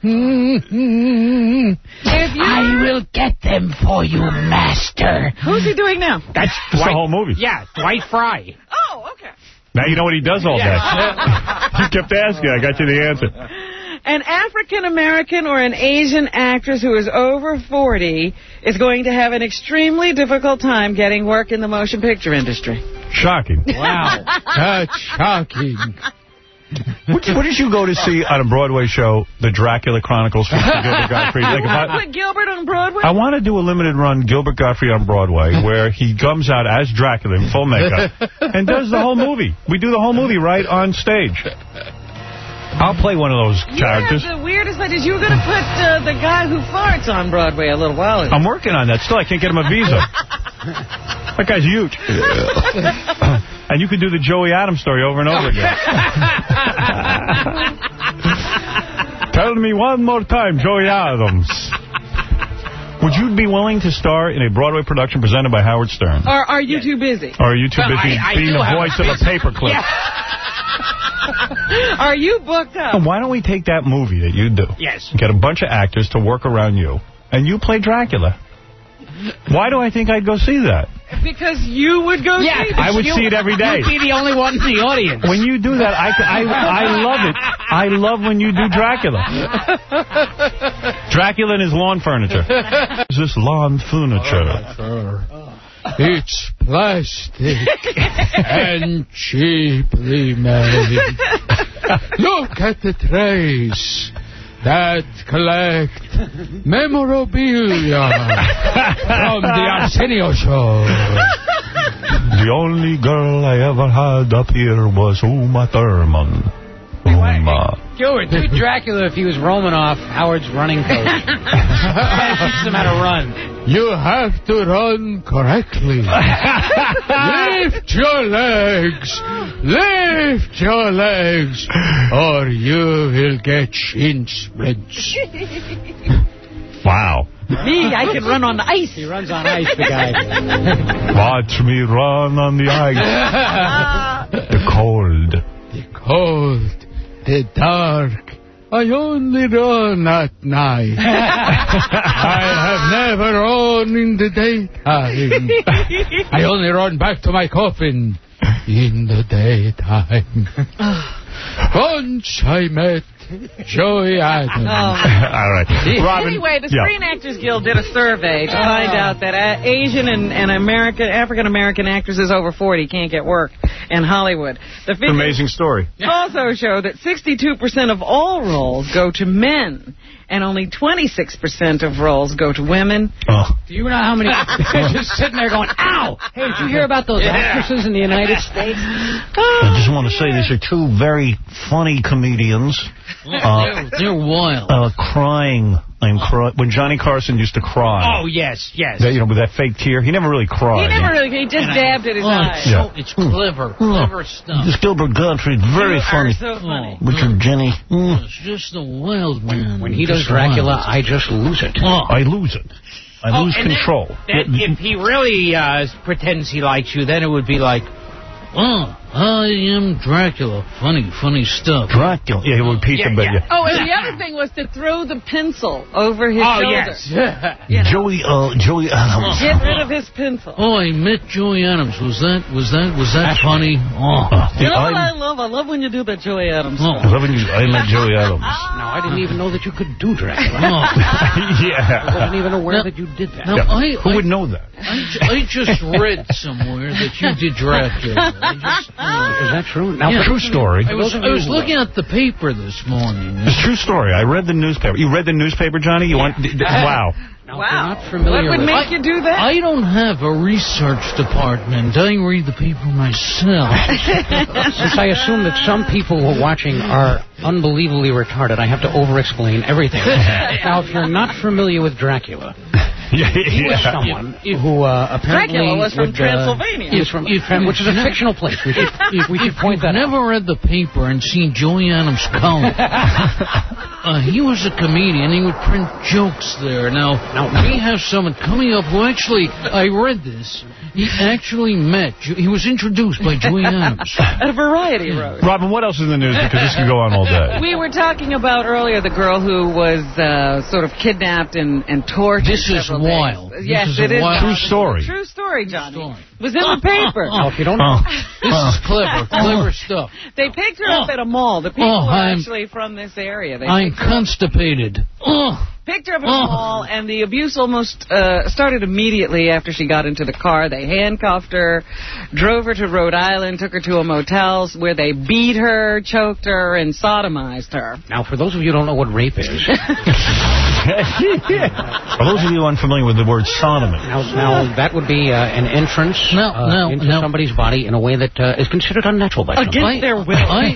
If you I will get them for you, master. Who's he doing now? That's It's the whole movie. Yeah, Dwight Fry. Oh, okay. Now you know what he does all day. You kept asking. I got you the answer. An African-American or an Asian actress who is over forty is going to have an extremely difficult time getting work in the motion picture industry. Shocking. Wow, that's shocking. What, what did you go to see on a Broadway show, The Dracula Chronicles from Gilbert Gottfried? Like, if I, Put Gilbert on Broadway? I want to do a limited run Gilbert Gottfried on Broadway where he comes out as Dracula in full makeup and does the whole movie. We do the whole movie right on stage. I'll play one of those characters. Yeah, the weirdest thing is you were going to put uh, the guy who farts on Broadway a little while ago. I'm working on that. Still, I can't get him a visa. That guy's huge. And you could do the Joey Adams story over and over again. Tell me one more time, Joey Adams. Would you be willing to star in a Broadway production presented by Howard Stern? Or are you too busy? Or are you too Well, busy I- I being do the have voice a of a business. paperclip? Yeah. Are you booked up? Why don't we take that movie that you do? Yes. Get a bunch of actors to work around you, and you play Dracula. Why do I think I'd go see that? Because you would go Yeah, see it. I would see it every day. You'd be the only one in the audience. When you do that, I, I, I love it. I love when you do Dracula. Dracula and his lawn furniture. Is this lawn furniture? It's plastic and cheaply made. Look at the trays that collect memorabilia from the Arsenio show. The only girl I ever had up here was Uma Thurman. Uma. George, do Dracula if he was Romanoff, Howard's running coach. Teach him how to run. You have to run correctly. Lift your legs. Lift your legs. Or you will get shin splints. Wow. Me, I can run on the ice. He runs on ice, the guy. Watch me run on the ice. The cold. The cold. The dark. I only run at night. I have never run in the daytime. I only run back to my coffin in the daytime. Once I met Joey Adams. Oh. All right. Robin, anyway, the yeah. Screen Actors Guild did a survey to find out that uh, Asian and, and American, African-American actresses over forty can't get work in Hollywood. The figures Amazing story. also show that sixty-two percent of all roles go to men, and only twenty-six percent of roles go to women. Oh. Do you know how many... just sitting there going, ow! Hey, did you hear about those Yeah. actresses in the United States? I just want to say these are two very funny comedians. Uh, they're, they're wild. Uh, crying. I'm cry when Johnny Carson used to cry. Oh, yes, yes. That, you know, with that fake tear. He never really cried. He never really, he just dabbed at his Oh, eyes. it's, so, it's clever, clever stuff. This Gilbert Gottfried, very You funny. are so funny. Richard Jenny. Mm. It's just a wild man. When he does Dracula, I just lose it. Oh. I lose it. I Oh, lose and control. Then, then if he really uh, pretends he likes you, then it would be like, oh, I am Dracula. Funny, funny stuff. Dracula. Yeah, he would repeat Yeah, the bit. yeah. Oh, and the other thing was to throw the pencil over his Oh, shoulder. yes. You know. Joey, uh, Joey Adams. Get rid of his pencil. Oh, I met Joey Adams. Was that, was that, was that funny? Oh. Uh, You know what I, I love? I love when you do that Joey Adams Oh. I love when you, I met Joey Adams. No, I didn't even know that you could do Dracula. Oh. I Yeah. wasn't even aware Now- that you did that. Now, Yeah. I, Who I, would know that? I, ju- I just read somewhere that you did Dracula. I just, uh, Is that true? Now, Yeah. True story. I was, I was looking at the paper this morning. It's a true story. I read the newspaper. You read the newspaper, Johnny? You want? d- d- Wow. now, Wow. if you're not familiar What would with make you do that? I don't have a research department. I read the paper myself. Since I assume that some people who are watching are unbelievably retarded, I have to over-explain everything. Now, if you're not familiar with Dracula, Yeah, he was yeah. someone who uh, apparently Dracula was from would, uh, Transylvania. he was from, from- which is a fictional place. We should, we should point that out. Never read the paper and seen Joey Adams' column. uh, he was a comedian. He would print jokes there. Now, Now- we have someone coming up who actually, I read this, he actually met, Jo- he was introduced by Joey Adams. At a variety road. Robin, what else is in the news? Because this can go on all day. We were talking about earlier the girl who was uh, sort of kidnapped and, and tortured. This is several wild. days. This Yes, is a it is. wild- True story. True story, Johnny. Story. It was in the paper. Now, if you don't know, This is clever, clever stuff. They picked her up at a mall. The people Oh, were I'm- actually from this area. They I'm picked her up- constipated. Oh. picked her up at a Oh. mall, and the abuse almost uh, started immediately after she got into the car. They handcuffed her, drove her to Rhode Island, took her to a motel where they beat her, choked her, and sodomized her. now, for those of you who don't know what rape is, For those of you unfamiliar with the word sodomy, now, now that would be uh, an entrance No, uh, no, into no. somebody's body in a way that uh, is considered unnatural by some people. Against their will. I,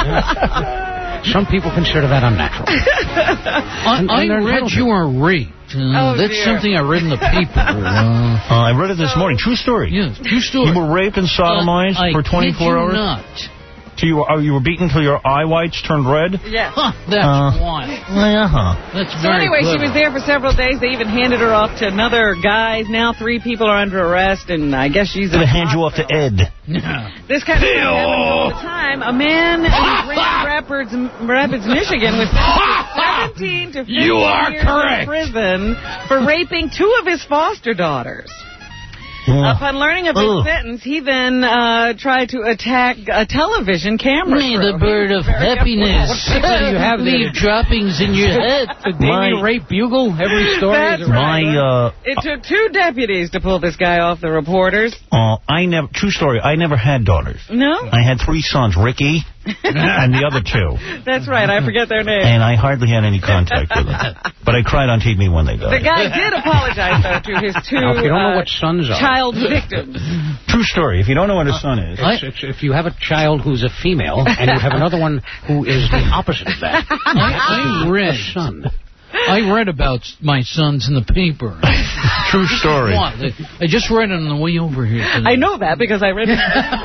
I read. Some people consider that unnatural. I, And- I and they're read entitled you to. were raped. Uh, Oh, that's dear. something I read in the paper. Uh, Uh, I read it this morning. True story. Yeah, true story. You were raped and sodomized Uh, I for twenty-four kid you hours? not. So you were, oh, you were beaten until your eye whites turned red? Yeah. Huh, that's Uh, why. Uh-huh. That's So very anyway, clever. she was there for several days. They even handed her off to another guy. Now three people are under arrest, and I guess she's in They the hand you off to Ed. This kind of thing happens all the time. A man in Grand Rapids, Rapids, Michigan was sentenced to seventeen to fifteen You are years correct. in prison for raping two of his foster daughters. Yeah. Upon learning of his Ugh. sentence, he then uh, tried to attack a television camera Me, crew. the bird of Very happiness. upset. What people do you have Leave droppings in your head. The Daily My- Rape Bugle, every story That's is a My, uh, It took two deputies to pull this guy off the reporters. uh, I never, true story, I never had daughters. No? I had three sons, Ricky and the other two. That's right. I forget their names. And I hardly had any contact with them. But I cried on T V when they The died. guy did apologize, though, to his two Now, if you don't know uh, what sons are. child victims. True story. If you don't know what a son is. It's, it's, if you have a child who's a female and you have another one who is the opposite of that, I, I read. a son. I read about my sons in the paper. True story. What? I just read it on the way over here. I know that because I read it.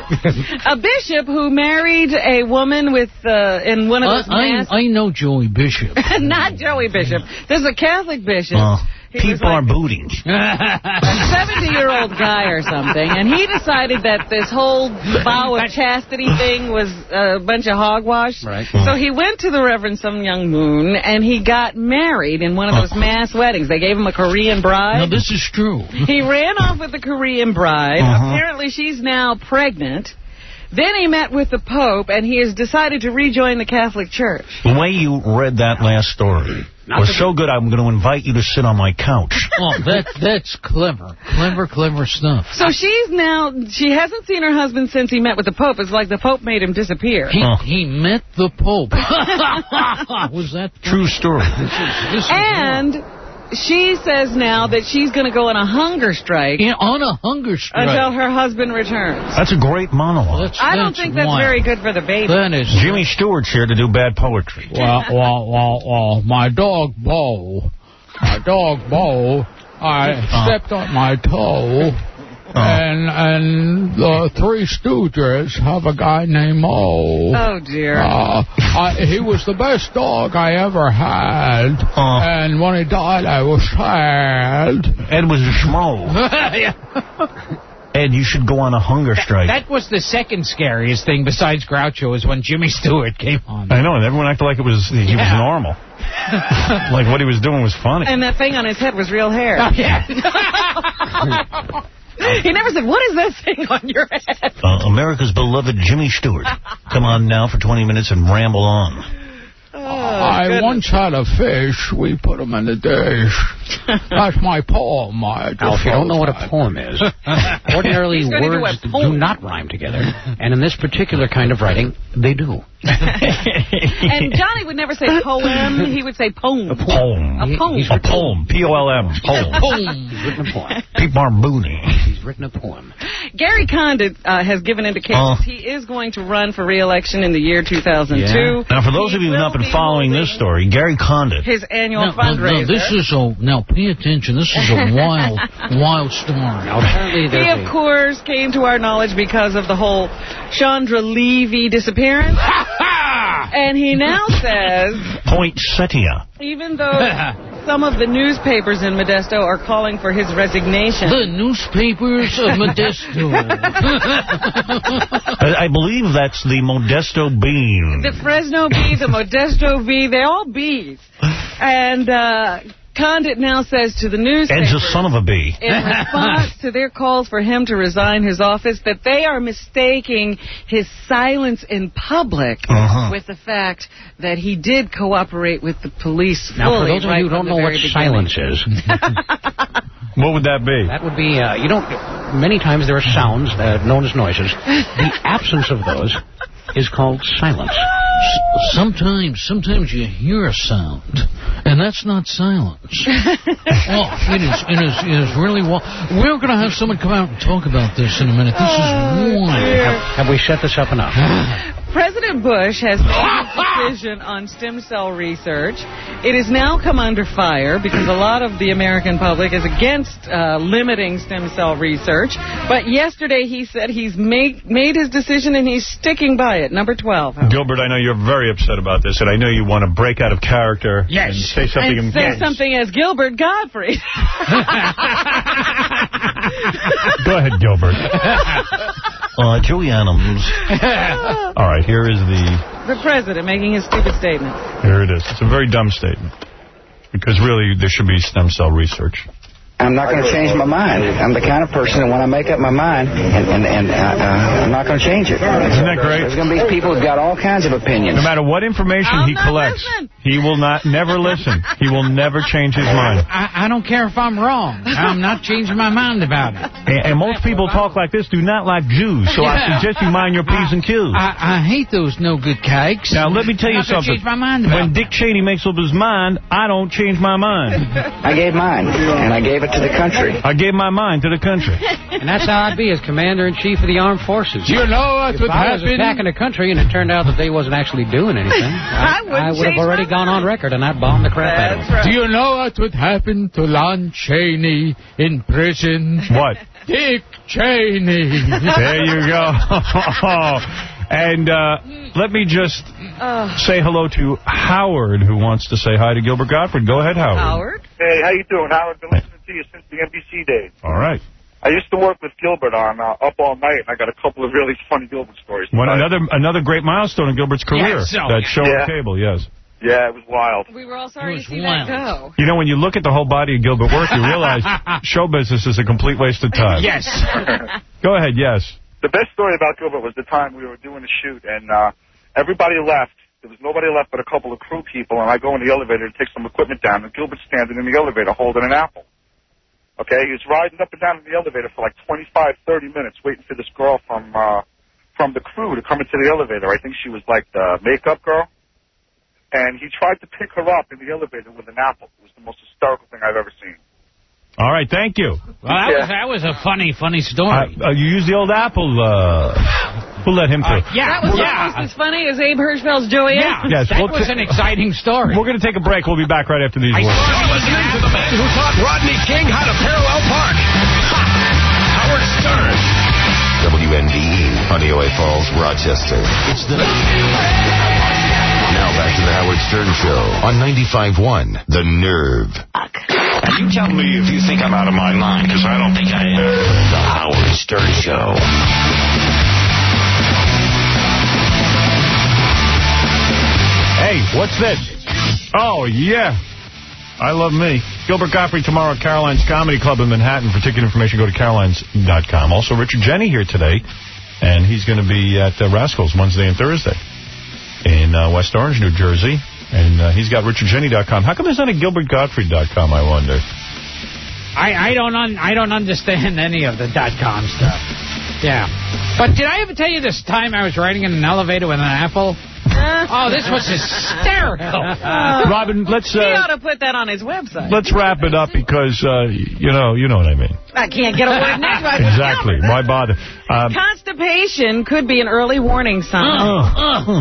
A bishop who married a woman with uh, in one of those I, mass... I, I know Joey Bishop. Not Joey Bishop. There's a Catholic bishop. Uh, He was people are like booting. a seventy-year-old guy or something, and he decided that this whole vow of chastity thing was a bunch of hogwash. Right. So he went to the Reverend Sun Myung Moon, and he got married in one of those mass weddings. They gave him a Korean bride. No, this is true. He ran off with the Korean bride. Uh-huh. Apparently, she's now pregnant. Then he met with the Pope, and he has decided to rejoin the Catholic Church. The way you read that last story was so good, I'm going to invite you to sit on my couch. Oh, that that's clever. Clever, clever stuff. So she's now, she hasn't seen her husband since he met with the Pope. It's like the Pope made him disappear. He, he met the Pope. Was that True story. This is, this is And she says now that she's going to go on a hunger strike yeah, on a hunger strike. until her husband returns. That's a great monologue. That's, I don't that's think that's wild. very good for the baby. That is. Jimmy Stewart's here to do bad poetry. Well, well, well, well, my dog Bo, my dog Bo, I stepped on my toe, and and the Three Stooges have a guy named Mo. Oh, dear. Uh, I, he was the best dog I ever had, and when he died, I was sad. Ed was a schmo. Ed, you should go on a hunger strike. That was the second scariest thing besides Groucho is when Jimmy Stewart came on. I know, and everyone acted like it was he Yeah. was normal. Like what he was doing was funny. And that thing on his head was real hair. Oh, yeah. He never said, what is that thing on your head? Uh, America's beloved Jimmy Stewart. Come on now for twenty minutes and ramble on. Oh, I goodness. once had a fish. We put him in the dish. That's my poem. I Now, if you don't know what a poem is, ordinarily He's gonna do a words do poem. not rhyme together. And in this particular kind of writing, they do. And Johnny would never say poem. He would say poem. A poem. A poem. A poem. P O L M. Poem. He's written a poem. People are booting. He's written a poem. Gary Condit uh, has given indications Oh. he is going to run for re-election in the year two thousand two. Now, for those He of you who have not will been be following holding this story, Gary Condit. his annual Now, now, fundraiser. now, this is a now. Pay attention. This is a wild, wild story. Now, apparently He, there's of a... course, came to our knowledge because of the whole Chandra Levy disappearance. And he now says, Poinsettia. even though some of the newspapers in Modesto are calling for his resignation. The newspapers of Modesto. I, I believe that's the Modesto Bean. The Fresno Bee, the Modesto Bee, they're all bees. And uh, Condit now says to the newspapers, Ed's a son of a bee. in response to their calls for him to resign his office, that they are mistaking his silence in public Uh-huh. with the fact that he did cooperate with the police Now, for fully those of right you who from don't the know what very silence beginning. is, What would that be? that would be, uh, you don't, many times there are sounds uh, known as noises. The absence of those is called silence. Sometimes, sometimes you hear a sound, and that's not silence. Oh, it is, it is, it is really wild. We're going to have someone come out and talk about this in a minute. This is wild. Have, have we set this up enough? President Bush has made his decision on stem cell research. It has now come under fire because a lot of the American public is against uh, limiting stem cell research. But yesterday he said he's made, made his decision and he's sticking by it. Number twelve. Howard. Gilbert, I know you're very upset about this, and I know you want to break out of character yes. and say something. And say yes. something as Gilbert Godfrey. Go ahead, Gilbert. Uh, Joey Adams. All right, here is the... The president making his stupid statement. Here it is. It's a very dumb statement. Because really, there should be stem cell research. I'm not going to change my mind. I'm the kind of person that when I make up my mind, and, and, and uh, uh, I'm not going to change it. Isn't that great? There's going to be people who've got all kinds of opinions. No matter what information I'll he collects, listen. he will not never listen. He will never change his mind. I, I don't care if I'm wrong. I'm not changing my mind about it. And, and most people talk like this do not like Jews, so yeah. I suggest you mind your P's and Q's. I, I hate those no-good cakes. Now, let me tell you something. Change my mind about when Dick Cheney makes up his mind, I don't change my mind. I gave mine, and I gave it to the country. I gave my mind to the country. And that's how I'd be as Commander-in-Chief of the Armed Forces. You know what if would I happen? was attacking a country and it turned out that they wasn't actually doing anything, I, I, I would have already gone on record and I'd bombed the crap out of them. Right. Do you know what would happen to Lon Chaney in prison? What? Dick Cheney. There you go. And uh, let me just uh. say hello to Howard, who wants to say hi to Gilbert Gottfried. Go ahead, Howard. Howard? Hey, how you doing, Howard? Been listening to you since the N B C days. All right. I used to work with Gilbert on uh, Up All Night, and I got a couple of really funny Gilbert stories. One, another another great milestone in Gilbert's career. Yes, so, that show yeah. on cable, yes. Yeah, it was wild. We were all sorry to see wild. that go. You know, when you look at the whole body of Gilbert work, you realize show business is a complete waste of time. Yes. Go ahead, yes. The best story about Gilbert was the time we were doing a shoot, and uh, everybody left. There was nobody left but a couple of crew people, and I go in the elevator to take some equipment down, and Gilbert's standing in the elevator holding an apple. Okay, he was riding up and down in the elevator for like twenty-five, thirty minutes waiting for this girl from uh, from the crew to come into the elevator. I think she was like the makeup girl. And he tried to pick her up in the elevator with an apple. It was the most hysterical thing I've ever seen. All right, thank you. Well, that, yeah. was, that was a funny, funny story. Uh, uh, you used the old apple. Uh, who let him through? Uh, yeah. That was yeah. almost as funny as Abe Hirschfeld's Joey Yeah, Adams. yes, that we'll was an exciting story. We're going to take a break. We'll be back right after these I words. You're listening to the man who taught Rodney King how to parallel park. Ha! Howard Stern. W N D E, Honeoye Falls, Rochester. It's the... Now back to the Howard Stern Show on ninety-five point one, The Nerve. Now you tell me if you think I'm out of my mind, because I don't think I am. The Howard Stern Show. Hey, what's this? Oh, yeah. I love me. Gilbert Gottfried tomorrow at Caroline's Comedy Club in Manhattan. For ticket information, go to carolines dot com. Also, Richard Jenny here today, and he's going to be at uh, Rascals Wednesday and Thursday in uh, West Orange, New Jersey. And uh, he's got richard jenny dot com. How come there's not a gilbert gottfried dot com, I wonder? I, I don't un, I don't understand any of the dot-com stuff. Yeah. But did I ever tell you this time I was riding in an elevator with an apple? Oh, this was hysterical. Uh, Robin, let's... Uh, he ought to put that on his website. Let's wrap it up because, uh, you know, you know what I mean. I can't get a word in edgewise. Exactly. Why bother? Um, Constipation could be an early warning sign. Uh, uh,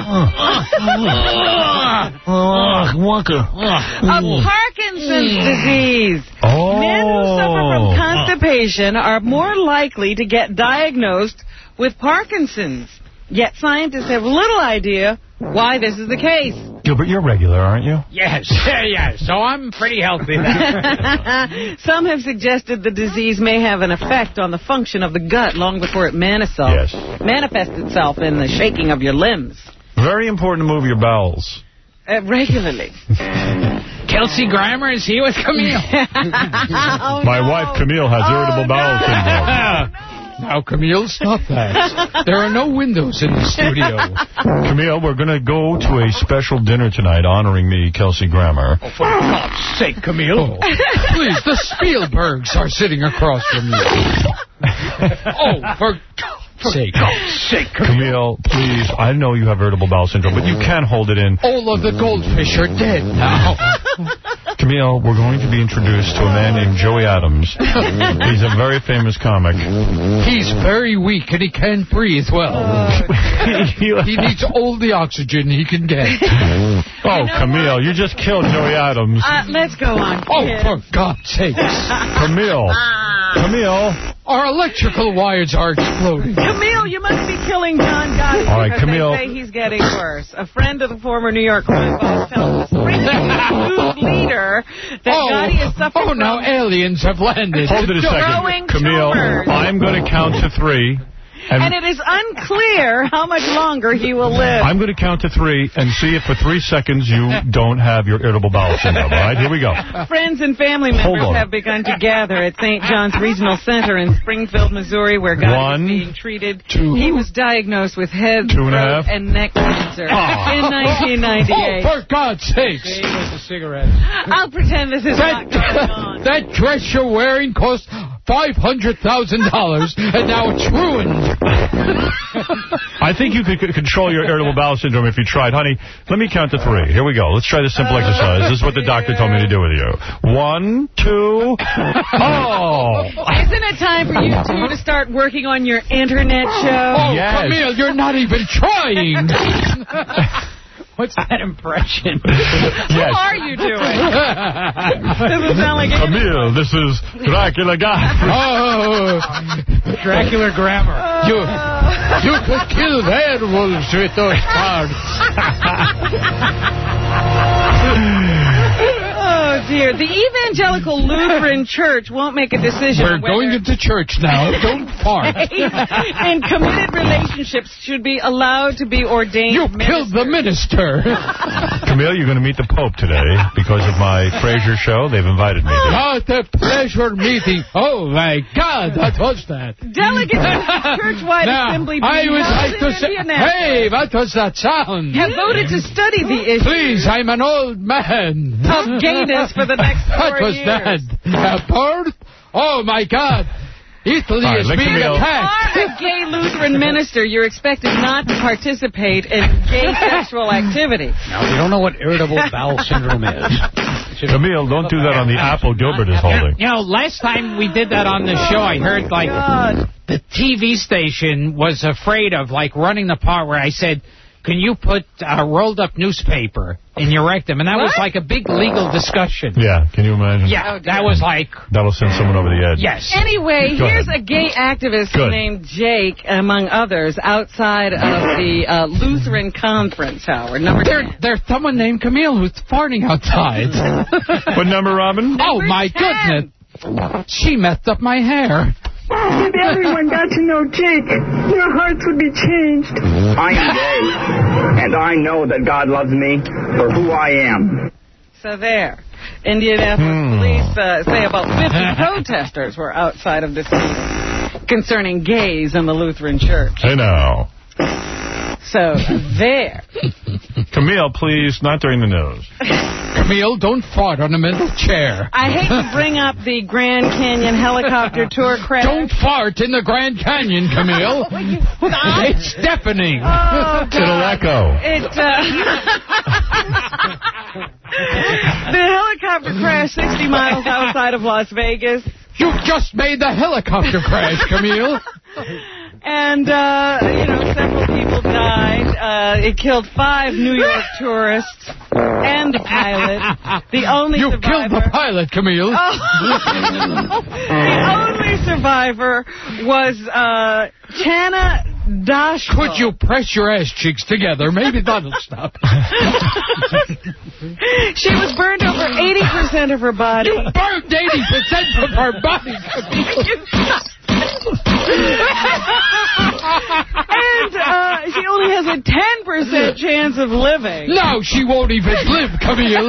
uh, of Parkinson's disease. Oh. Men who suffer from constipation are more likely to get diagnosed with Parkinson's. Yet scientists have little idea why this is the case. Gilbert, you're regular, aren't you? Yes, yeah, so I'm pretty healthy. Some have suggested the disease may have an effect on the function of the gut long before it manifests, yes. manifests itself in the shaking of your limbs. Very important to move your bowels. Uh, regularly. Kelsey Grammer is here with Camille. oh, My no. wife, Camille, has oh, irritable no. bowel syndrome. Now, Camille, stop that. There are no windows in the studio. Camille, we're going to go to a special dinner tonight honoring me, Kelsey Grammer. Oh, for God's sake, Camille. Oh, please, the Spielbergs are sitting across from you. Oh, for God's sake. sake, Camille, please, I know you have irritable bowel syndrome, but you can hold it in. All of the goldfish are dead now. Camille, we're going to be introduced to a man named Joey Adams. He's a very famous comic. He's very weak and he can't breathe well. He needs all the oxygen he can get. Oh, you know Camille, what? You just killed Joey Adams. Uh, let's go on, Oh, kid. for God's sakes. Camille. Camille. Our electrical wires are exploding. Camille, you must be killing John Gotti All right, because Camille. they say he's getting worse. A friend of the former New York crime boss tells the Springfield leader that oh, Gotti is suffering Oh, now from aliens have landed. Hold it a growing second. Camille, tumors. I'm going to count to three. And, and it is unclear how much longer he will live. I'm going to count to three and see if for three seconds you don't have your irritable bowel syndrome. All right, here we go. Friends and family members have begun to gather at Saint John's Regional Center in Springfield, Missouri, where Gotti One, is being treated. Two, he was diagnosed with head, two and a throat, half. and neck cancer Oh. in nineteen ninety-eight. Oh, for God's sakes. He was a cigarette. I'll pretend this is That, not going on. that dress you're wearing cost five hundred thousand dollars, and now it's ruined. I think you could c- control your irritable bowel syndrome if you tried. Honey, let me count to three. Here we go. Let's try this simple exercise. This is what the doctor told me to do with you. One, two, oh. Isn't it time for you two to start working on your internet show? Oh, Yes. Camille, you're not even trying. What's that impression? Who are you doing? Doesn't sound like anything. Camille, this is Dracula guy. Oh, Dracula grammar. you, you could kill werewolves with those cards. Oh, dear. The Evangelical Lutheran Church won't make a decision. We're going into church now. Don't fart. And committed relationships should be allowed to be ordained. You killed the minister. Camille, you're going to meet the Pope today because of my Frasier show. They've invited me there. What a pleasure meeting. Oh, my God, what was that? Delegates of the church-wide Now, assembly I would held like to in say, Indianapolis hey, what was that sound? have voted to study the issue Please, I'm an old man. of gayness for the next four What was years. that? A bird? Oh, my God. Italy All right, is let being Camille- attacked. Are a gay Lutheran minister, you're expected not to participate in gay sexual activity. Now, you don't know what irritable bowel syndrome is. Camille, don't do that on the apple Gilbert is holding. You know, last time we did that on the show, I heard, like, God. the T V station was afraid of, like, running the part where I said, can you put a rolled-up newspaper in your rectum? And that was, What? like, a big legal discussion. Yeah, can you imagine? Yeah, Oh, that was like, That'll send someone over the edge. yes. Anyway, Go here's ahead. a gay activist Good. named Jake, among others, outside of the uh, Lutheran Conference, Howard. Number There, ten. there's someone named Camille who's farting outside. What number, Robin? Oh, my ten. goodness. She messed up my hair. If everyone got to know Jake, their hearts would be changed. I am gay, and I know that God loves me for who I am. So there. Indianapolis Hmm. police uh, say about fifty protesters were outside of this meeting concerning gays in the Lutheran Church. Hey, now. So there. Camille, please, not during the news. Camille, don't fart on the middle chair. I hate to bring up the Grand Canyon helicopter tour crash. Don't fart in the Grand Canyon, Camille. It's deafening. Oh, It'll echo. It, uh, the helicopter crashed sixty miles outside of Las Vegas. You just made the helicopter crash, Camille. And, uh, you know, several people died. Uh, it killed five New York tourists and the pilot. The only You survivor. killed the pilot, Camille. Oh. The only survivor was uh, Chana Dashko. Could you press your ass cheeks together? Maybe that'll stop. She was burned over eighty percent of her body. You burned eighty percent of her body, Camille. And uh, she only has a ten percent chance of living. No, she won't even live, Camille.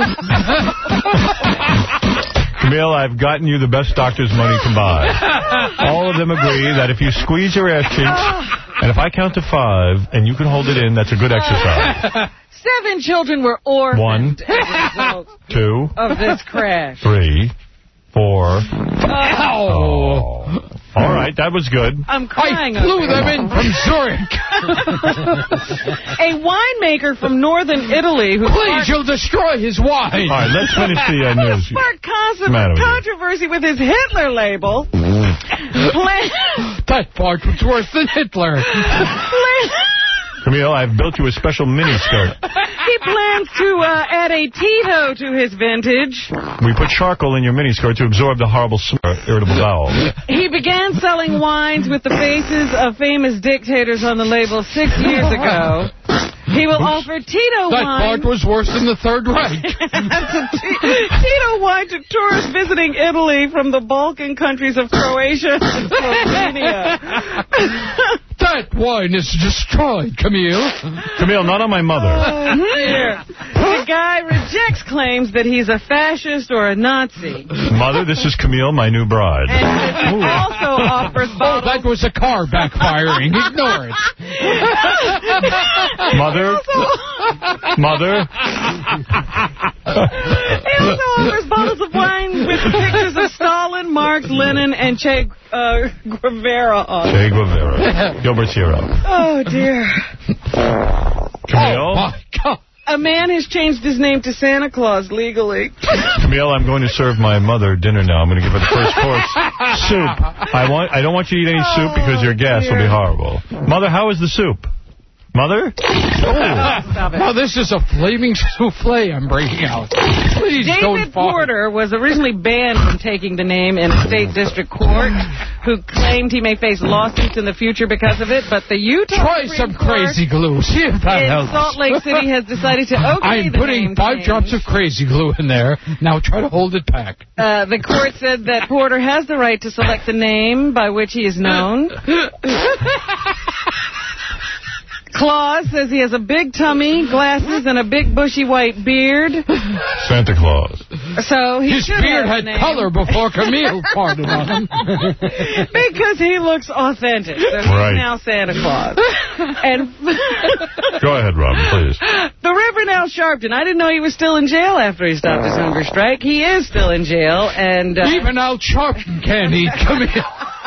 Camille, I've gotten you the best doctor's money can buy. All of them agree that if you squeeze your ass cheeks, and if I count to five, and you can hold it in, that's a good exercise. Seven children were orphaned One, as a result two, of this crash. three, four. Ow. Oh. All right, that was good. I'm crying. I flew over them it. in from Zurich. A winemaker from northern Italy who Please, you'll destroy his wine. All right, let's finish the uh, news. sparked What's the matter with you? controversy with his Hitler label. Plan- That part was worse than Hitler. plan- Camille, I've built you a special miniskirt. He plans to uh, add a Tito to his vintage. We put charcoal in your miniskirt to absorb the horrible smell of irritable bowel. He began selling wines with the faces of famous dictators on the label six years ago. He will offer Tito that wine. part was worse than the Third Reich. Tito wine to tourists visiting Italy from the Balkan countries of Croatia and Slovenia. That wine is destroyed, Camille. Camille, not on my mother. Oh, dear. The guy rejects claims that he's a fascist or a Nazi. Mother, this is Camille, my new bride. And he also offers bottles. Oh, that was a car backfiring. Ignore it. Mother. Mother. He also offers bottles of wine with pictures of Stalin, Marx, Lenin, and Che uh, Guevara on Che Guevara. Gilbert's hero. Oh, dear. Camille? Oh, my God. A man has changed his name to Santa Claus legally. Camille, I'm going to serve my mother dinner now. I'm going to give her the first course soup. I want. I don't want you to eat any soup because your gas will be horrible. Mother, how is the soup? Mother? Oh. Now, this is a flaming souffle I'm bringing out. Please David don't fall. Porter was originally banned from taking the name in a state district court, who claimed he may face lawsuits in the future because of it, but the Utah Try Supreme some crazy glue. See if that in helps. Salt Lake City has decided to okay I'm the putting name five change. drops of crazy glue in there. Now try to hold it back. Uh, the court said that Porter has the right to select the name by which he is known. Claus says he has a big tummy, glasses, and a big bushy white beard. Santa Claus. So he His should beard have had the name. color before Camille farted on him. Because he looks authentic. So he's Right. now Santa Claus. And Go ahead, Robin, please. the Reverend Al Sharpton, I didn't know he was still in jail after he stopped his hunger strike. He is still in jail. And uh, Even Al Sharpton can't eat Camille.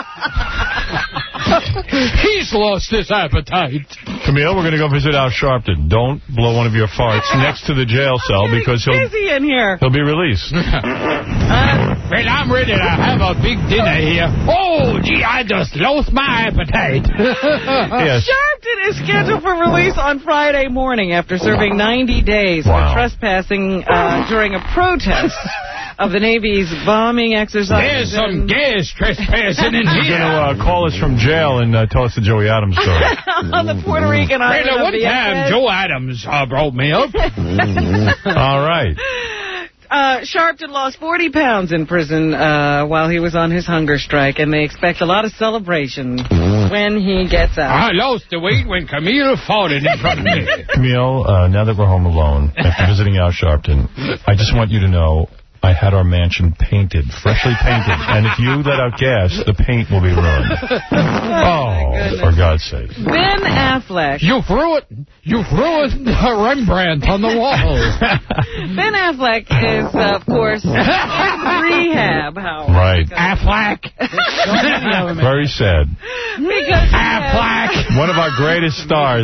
He's lost his appetite. Camille, we're going to go visit Al Sharpton. Don't blow one of your farts next to the jail cell because he'll busy in here. he'll be released. Well, I'm ready to have a big dinner here. Oh, gee, I just lost my appetite. Yes. Sharpton is scheduled for release on Friday morning after serving ninety days Wow. for trespassing uh, during a protest of the Navy's bombing exercise. There's some gas trespassing in He's here. going to uh, call us from jail and uh, tell us the Joey Adams story. on the Puerto Rican Well, island at of one time, Vieques. Joe Adams uh, brought me up. All right. Uh, Sharpton lost forty pounds in prison uh, while he was on his hunger strike, and they expect a lot of celebration when he gets out. I lost the weight when Camille farted in front of me. Camille, uh, now that we're home alone, after visiting Al Sharpton, I just want you to know I had our mansion painted, freshly painted, and if you let out gas, the paint will be ruined. Oh, for God's sake. Ben Affleck. You've ruined, you've ruined the Rembrandt on the wall. Ben Affleck is, uh, of course, in rehab, Howard. Right. Affleck. Very sad. Because Affleck. One of our greatest stars.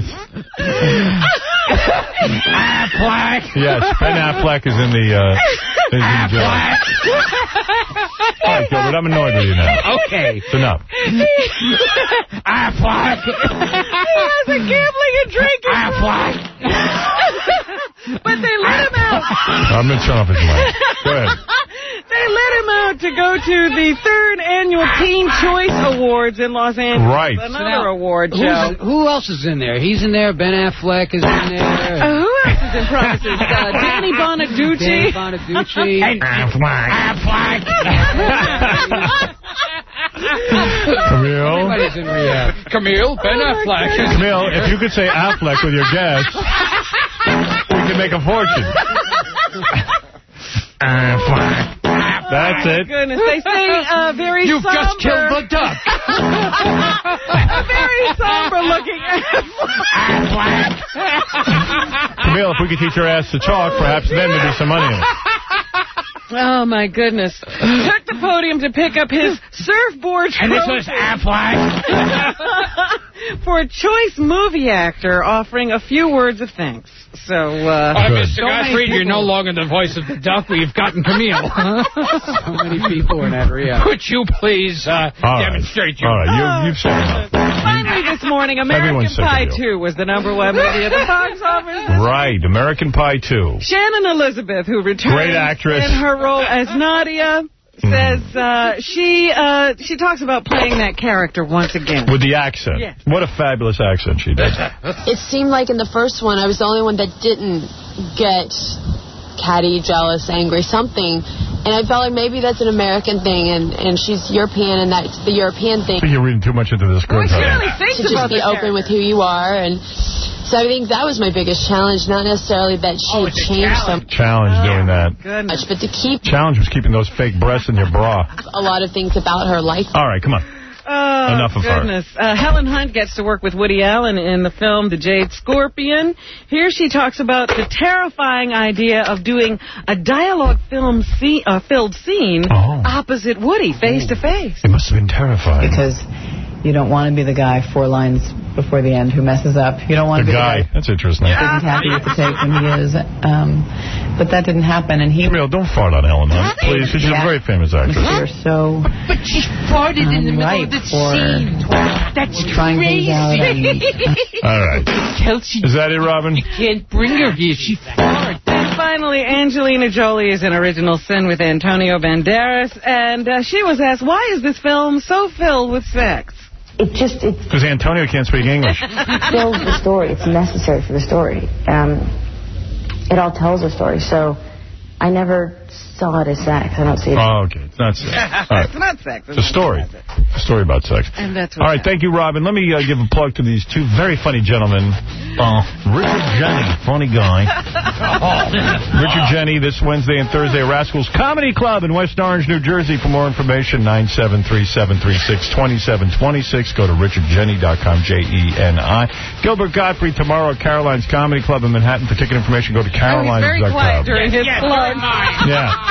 Affleck. Yes, Ben Affleck is in the, uh, is in the jail. All right, Gilbert, I'm annoyed with you now. Okay. It's enough. Affleck. He has a gambling and drinking Affleck. But they let him out. I'm going to turn off his mic. Go ahead. They let him out to go to the third annual Teen Choice Awards in Los Angeles. Right. Another award Who's, show. who else is in there? He's in there. Ben Affleck is in there. Uh, who else is in promises? Uh, Danny Bonaducci. Danny Bonaducci. And Affleck. Affleck. Camille. Everybody's in rehab. Camille, Ben Oh, Affleck. Camille, if you could say Affleck with your gas, we could make a fortune. Affleck. That's it. Goodness, they say uh, very You've somber. just killed the duck. A very somber looking Affleck. Camille, if we could teach your ass to talk, perhaps then there'd be some money in it. Oh, my goodness. Took the podium to pick up his surfboard trophy. And this was Affleck. for Choice Movie Actor, offering a few words of thanks. So, uh... Oh, Mister Gottfried, you're no longer the voice of the duck. We've gotten Camille. So many people in that reel. Could you please uh, demonstrate your... All right, you, you've said enough. Finally this morning, American Pie two was the number one movie at the box office. Right, American Pie two. Shannon Elizabeth, who returned Great actress. in her role as Nadia, says uh, she uh, she talks about playing that character once again. With the accent. Yes. What a fabulous accent she did. It seemed like in the first one, I was the only one that didn't get catty, jealous, angry, something. And I felt like maybe that's an American thing, and, and she's European, and that's the European thing. I think you're reading too much into this script. Well, really to just be open with who you are. And so I think that was my biggest challenge, not necessarily that she oh, changed something. Challenge doing that. Goodness. But to keep... Challenge was keeping those fake breasts in your bra. A lot of things about her like... All right, come on. Oh, Enough of goodness. her. Uh, Helen Hunt gets to work with Woody Allen in the film The Jade Scorpion. Here she talks about the terrifying idea of doing a dialogue film scene, uh, filled scene oh. opposite Woody, face to face. It must have been terrifying. Because you don't want to be the guy four lines before the end who messes up. You don't want the to be guy. the guy That's interesting. who isn't happy with the take when he is. Um, but that didn't happen, and he... Real, don't fart on Helen Hunt, please, because she's yeah. a very famous actress. You're so... But, but she farted um, in the middle right of the for scene. That's trying crazy. Out and, All right. Kelsey, is that it, Robin? You can't bring her here. She farted. And finally, Angelina Jolie is in Original Sin with Antonio Banderas, and uh, she was asked, why is this film so filled with sex? It just... Because Antonio can't speak English. It fills the story. It's necessary for the story. Um, it all tells a story. So I never saw it as sex. I don't see it. Oh, okay. It's not sex. All right. It's not sex. It's a story. A story about sex. And that's all right, thank you, Robin. Let me uh, give a plug to these two very funny gentlemen. Uh, Richard Jenny, funny guy. Richard Jenny this Wednesday and Thursday at Rascals Comedy Club in West Orange, New Jersey. For more information, nine seven three, seven three six, two seven two six. Go to richard jenny dot com, J E N I. Gilbert Gottfried tomorrow at Caroline's Comedy Club in Manhattan. For ticket information, go to carolines dot com. Oh, he's very quiet during his yes, plug. Yeah.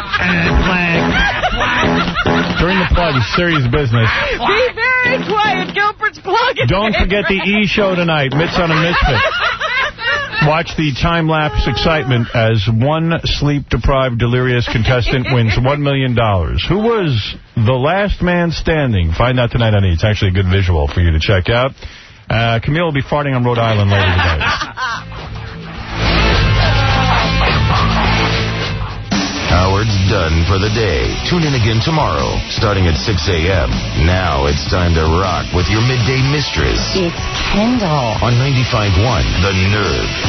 During the plug, it's serious business. Be very quiet. Gilbert's plug. Don't forget the E! Show tonight, Mitson and Misfit. Watch the time-lapse excitement as one sleep-deprived, delirious contestant wins one million dollars. Who was the last man standing? Find out tonight on E! It's actually a good visual for you to check out. Uh, Camille will be farting on Rhode Island later today. Howard's done for the day. Tune in again tomorrow, starting at six a m Now it's time to rock with your midday mistress. It's Kendall. On ninety-five point one, The Nerve.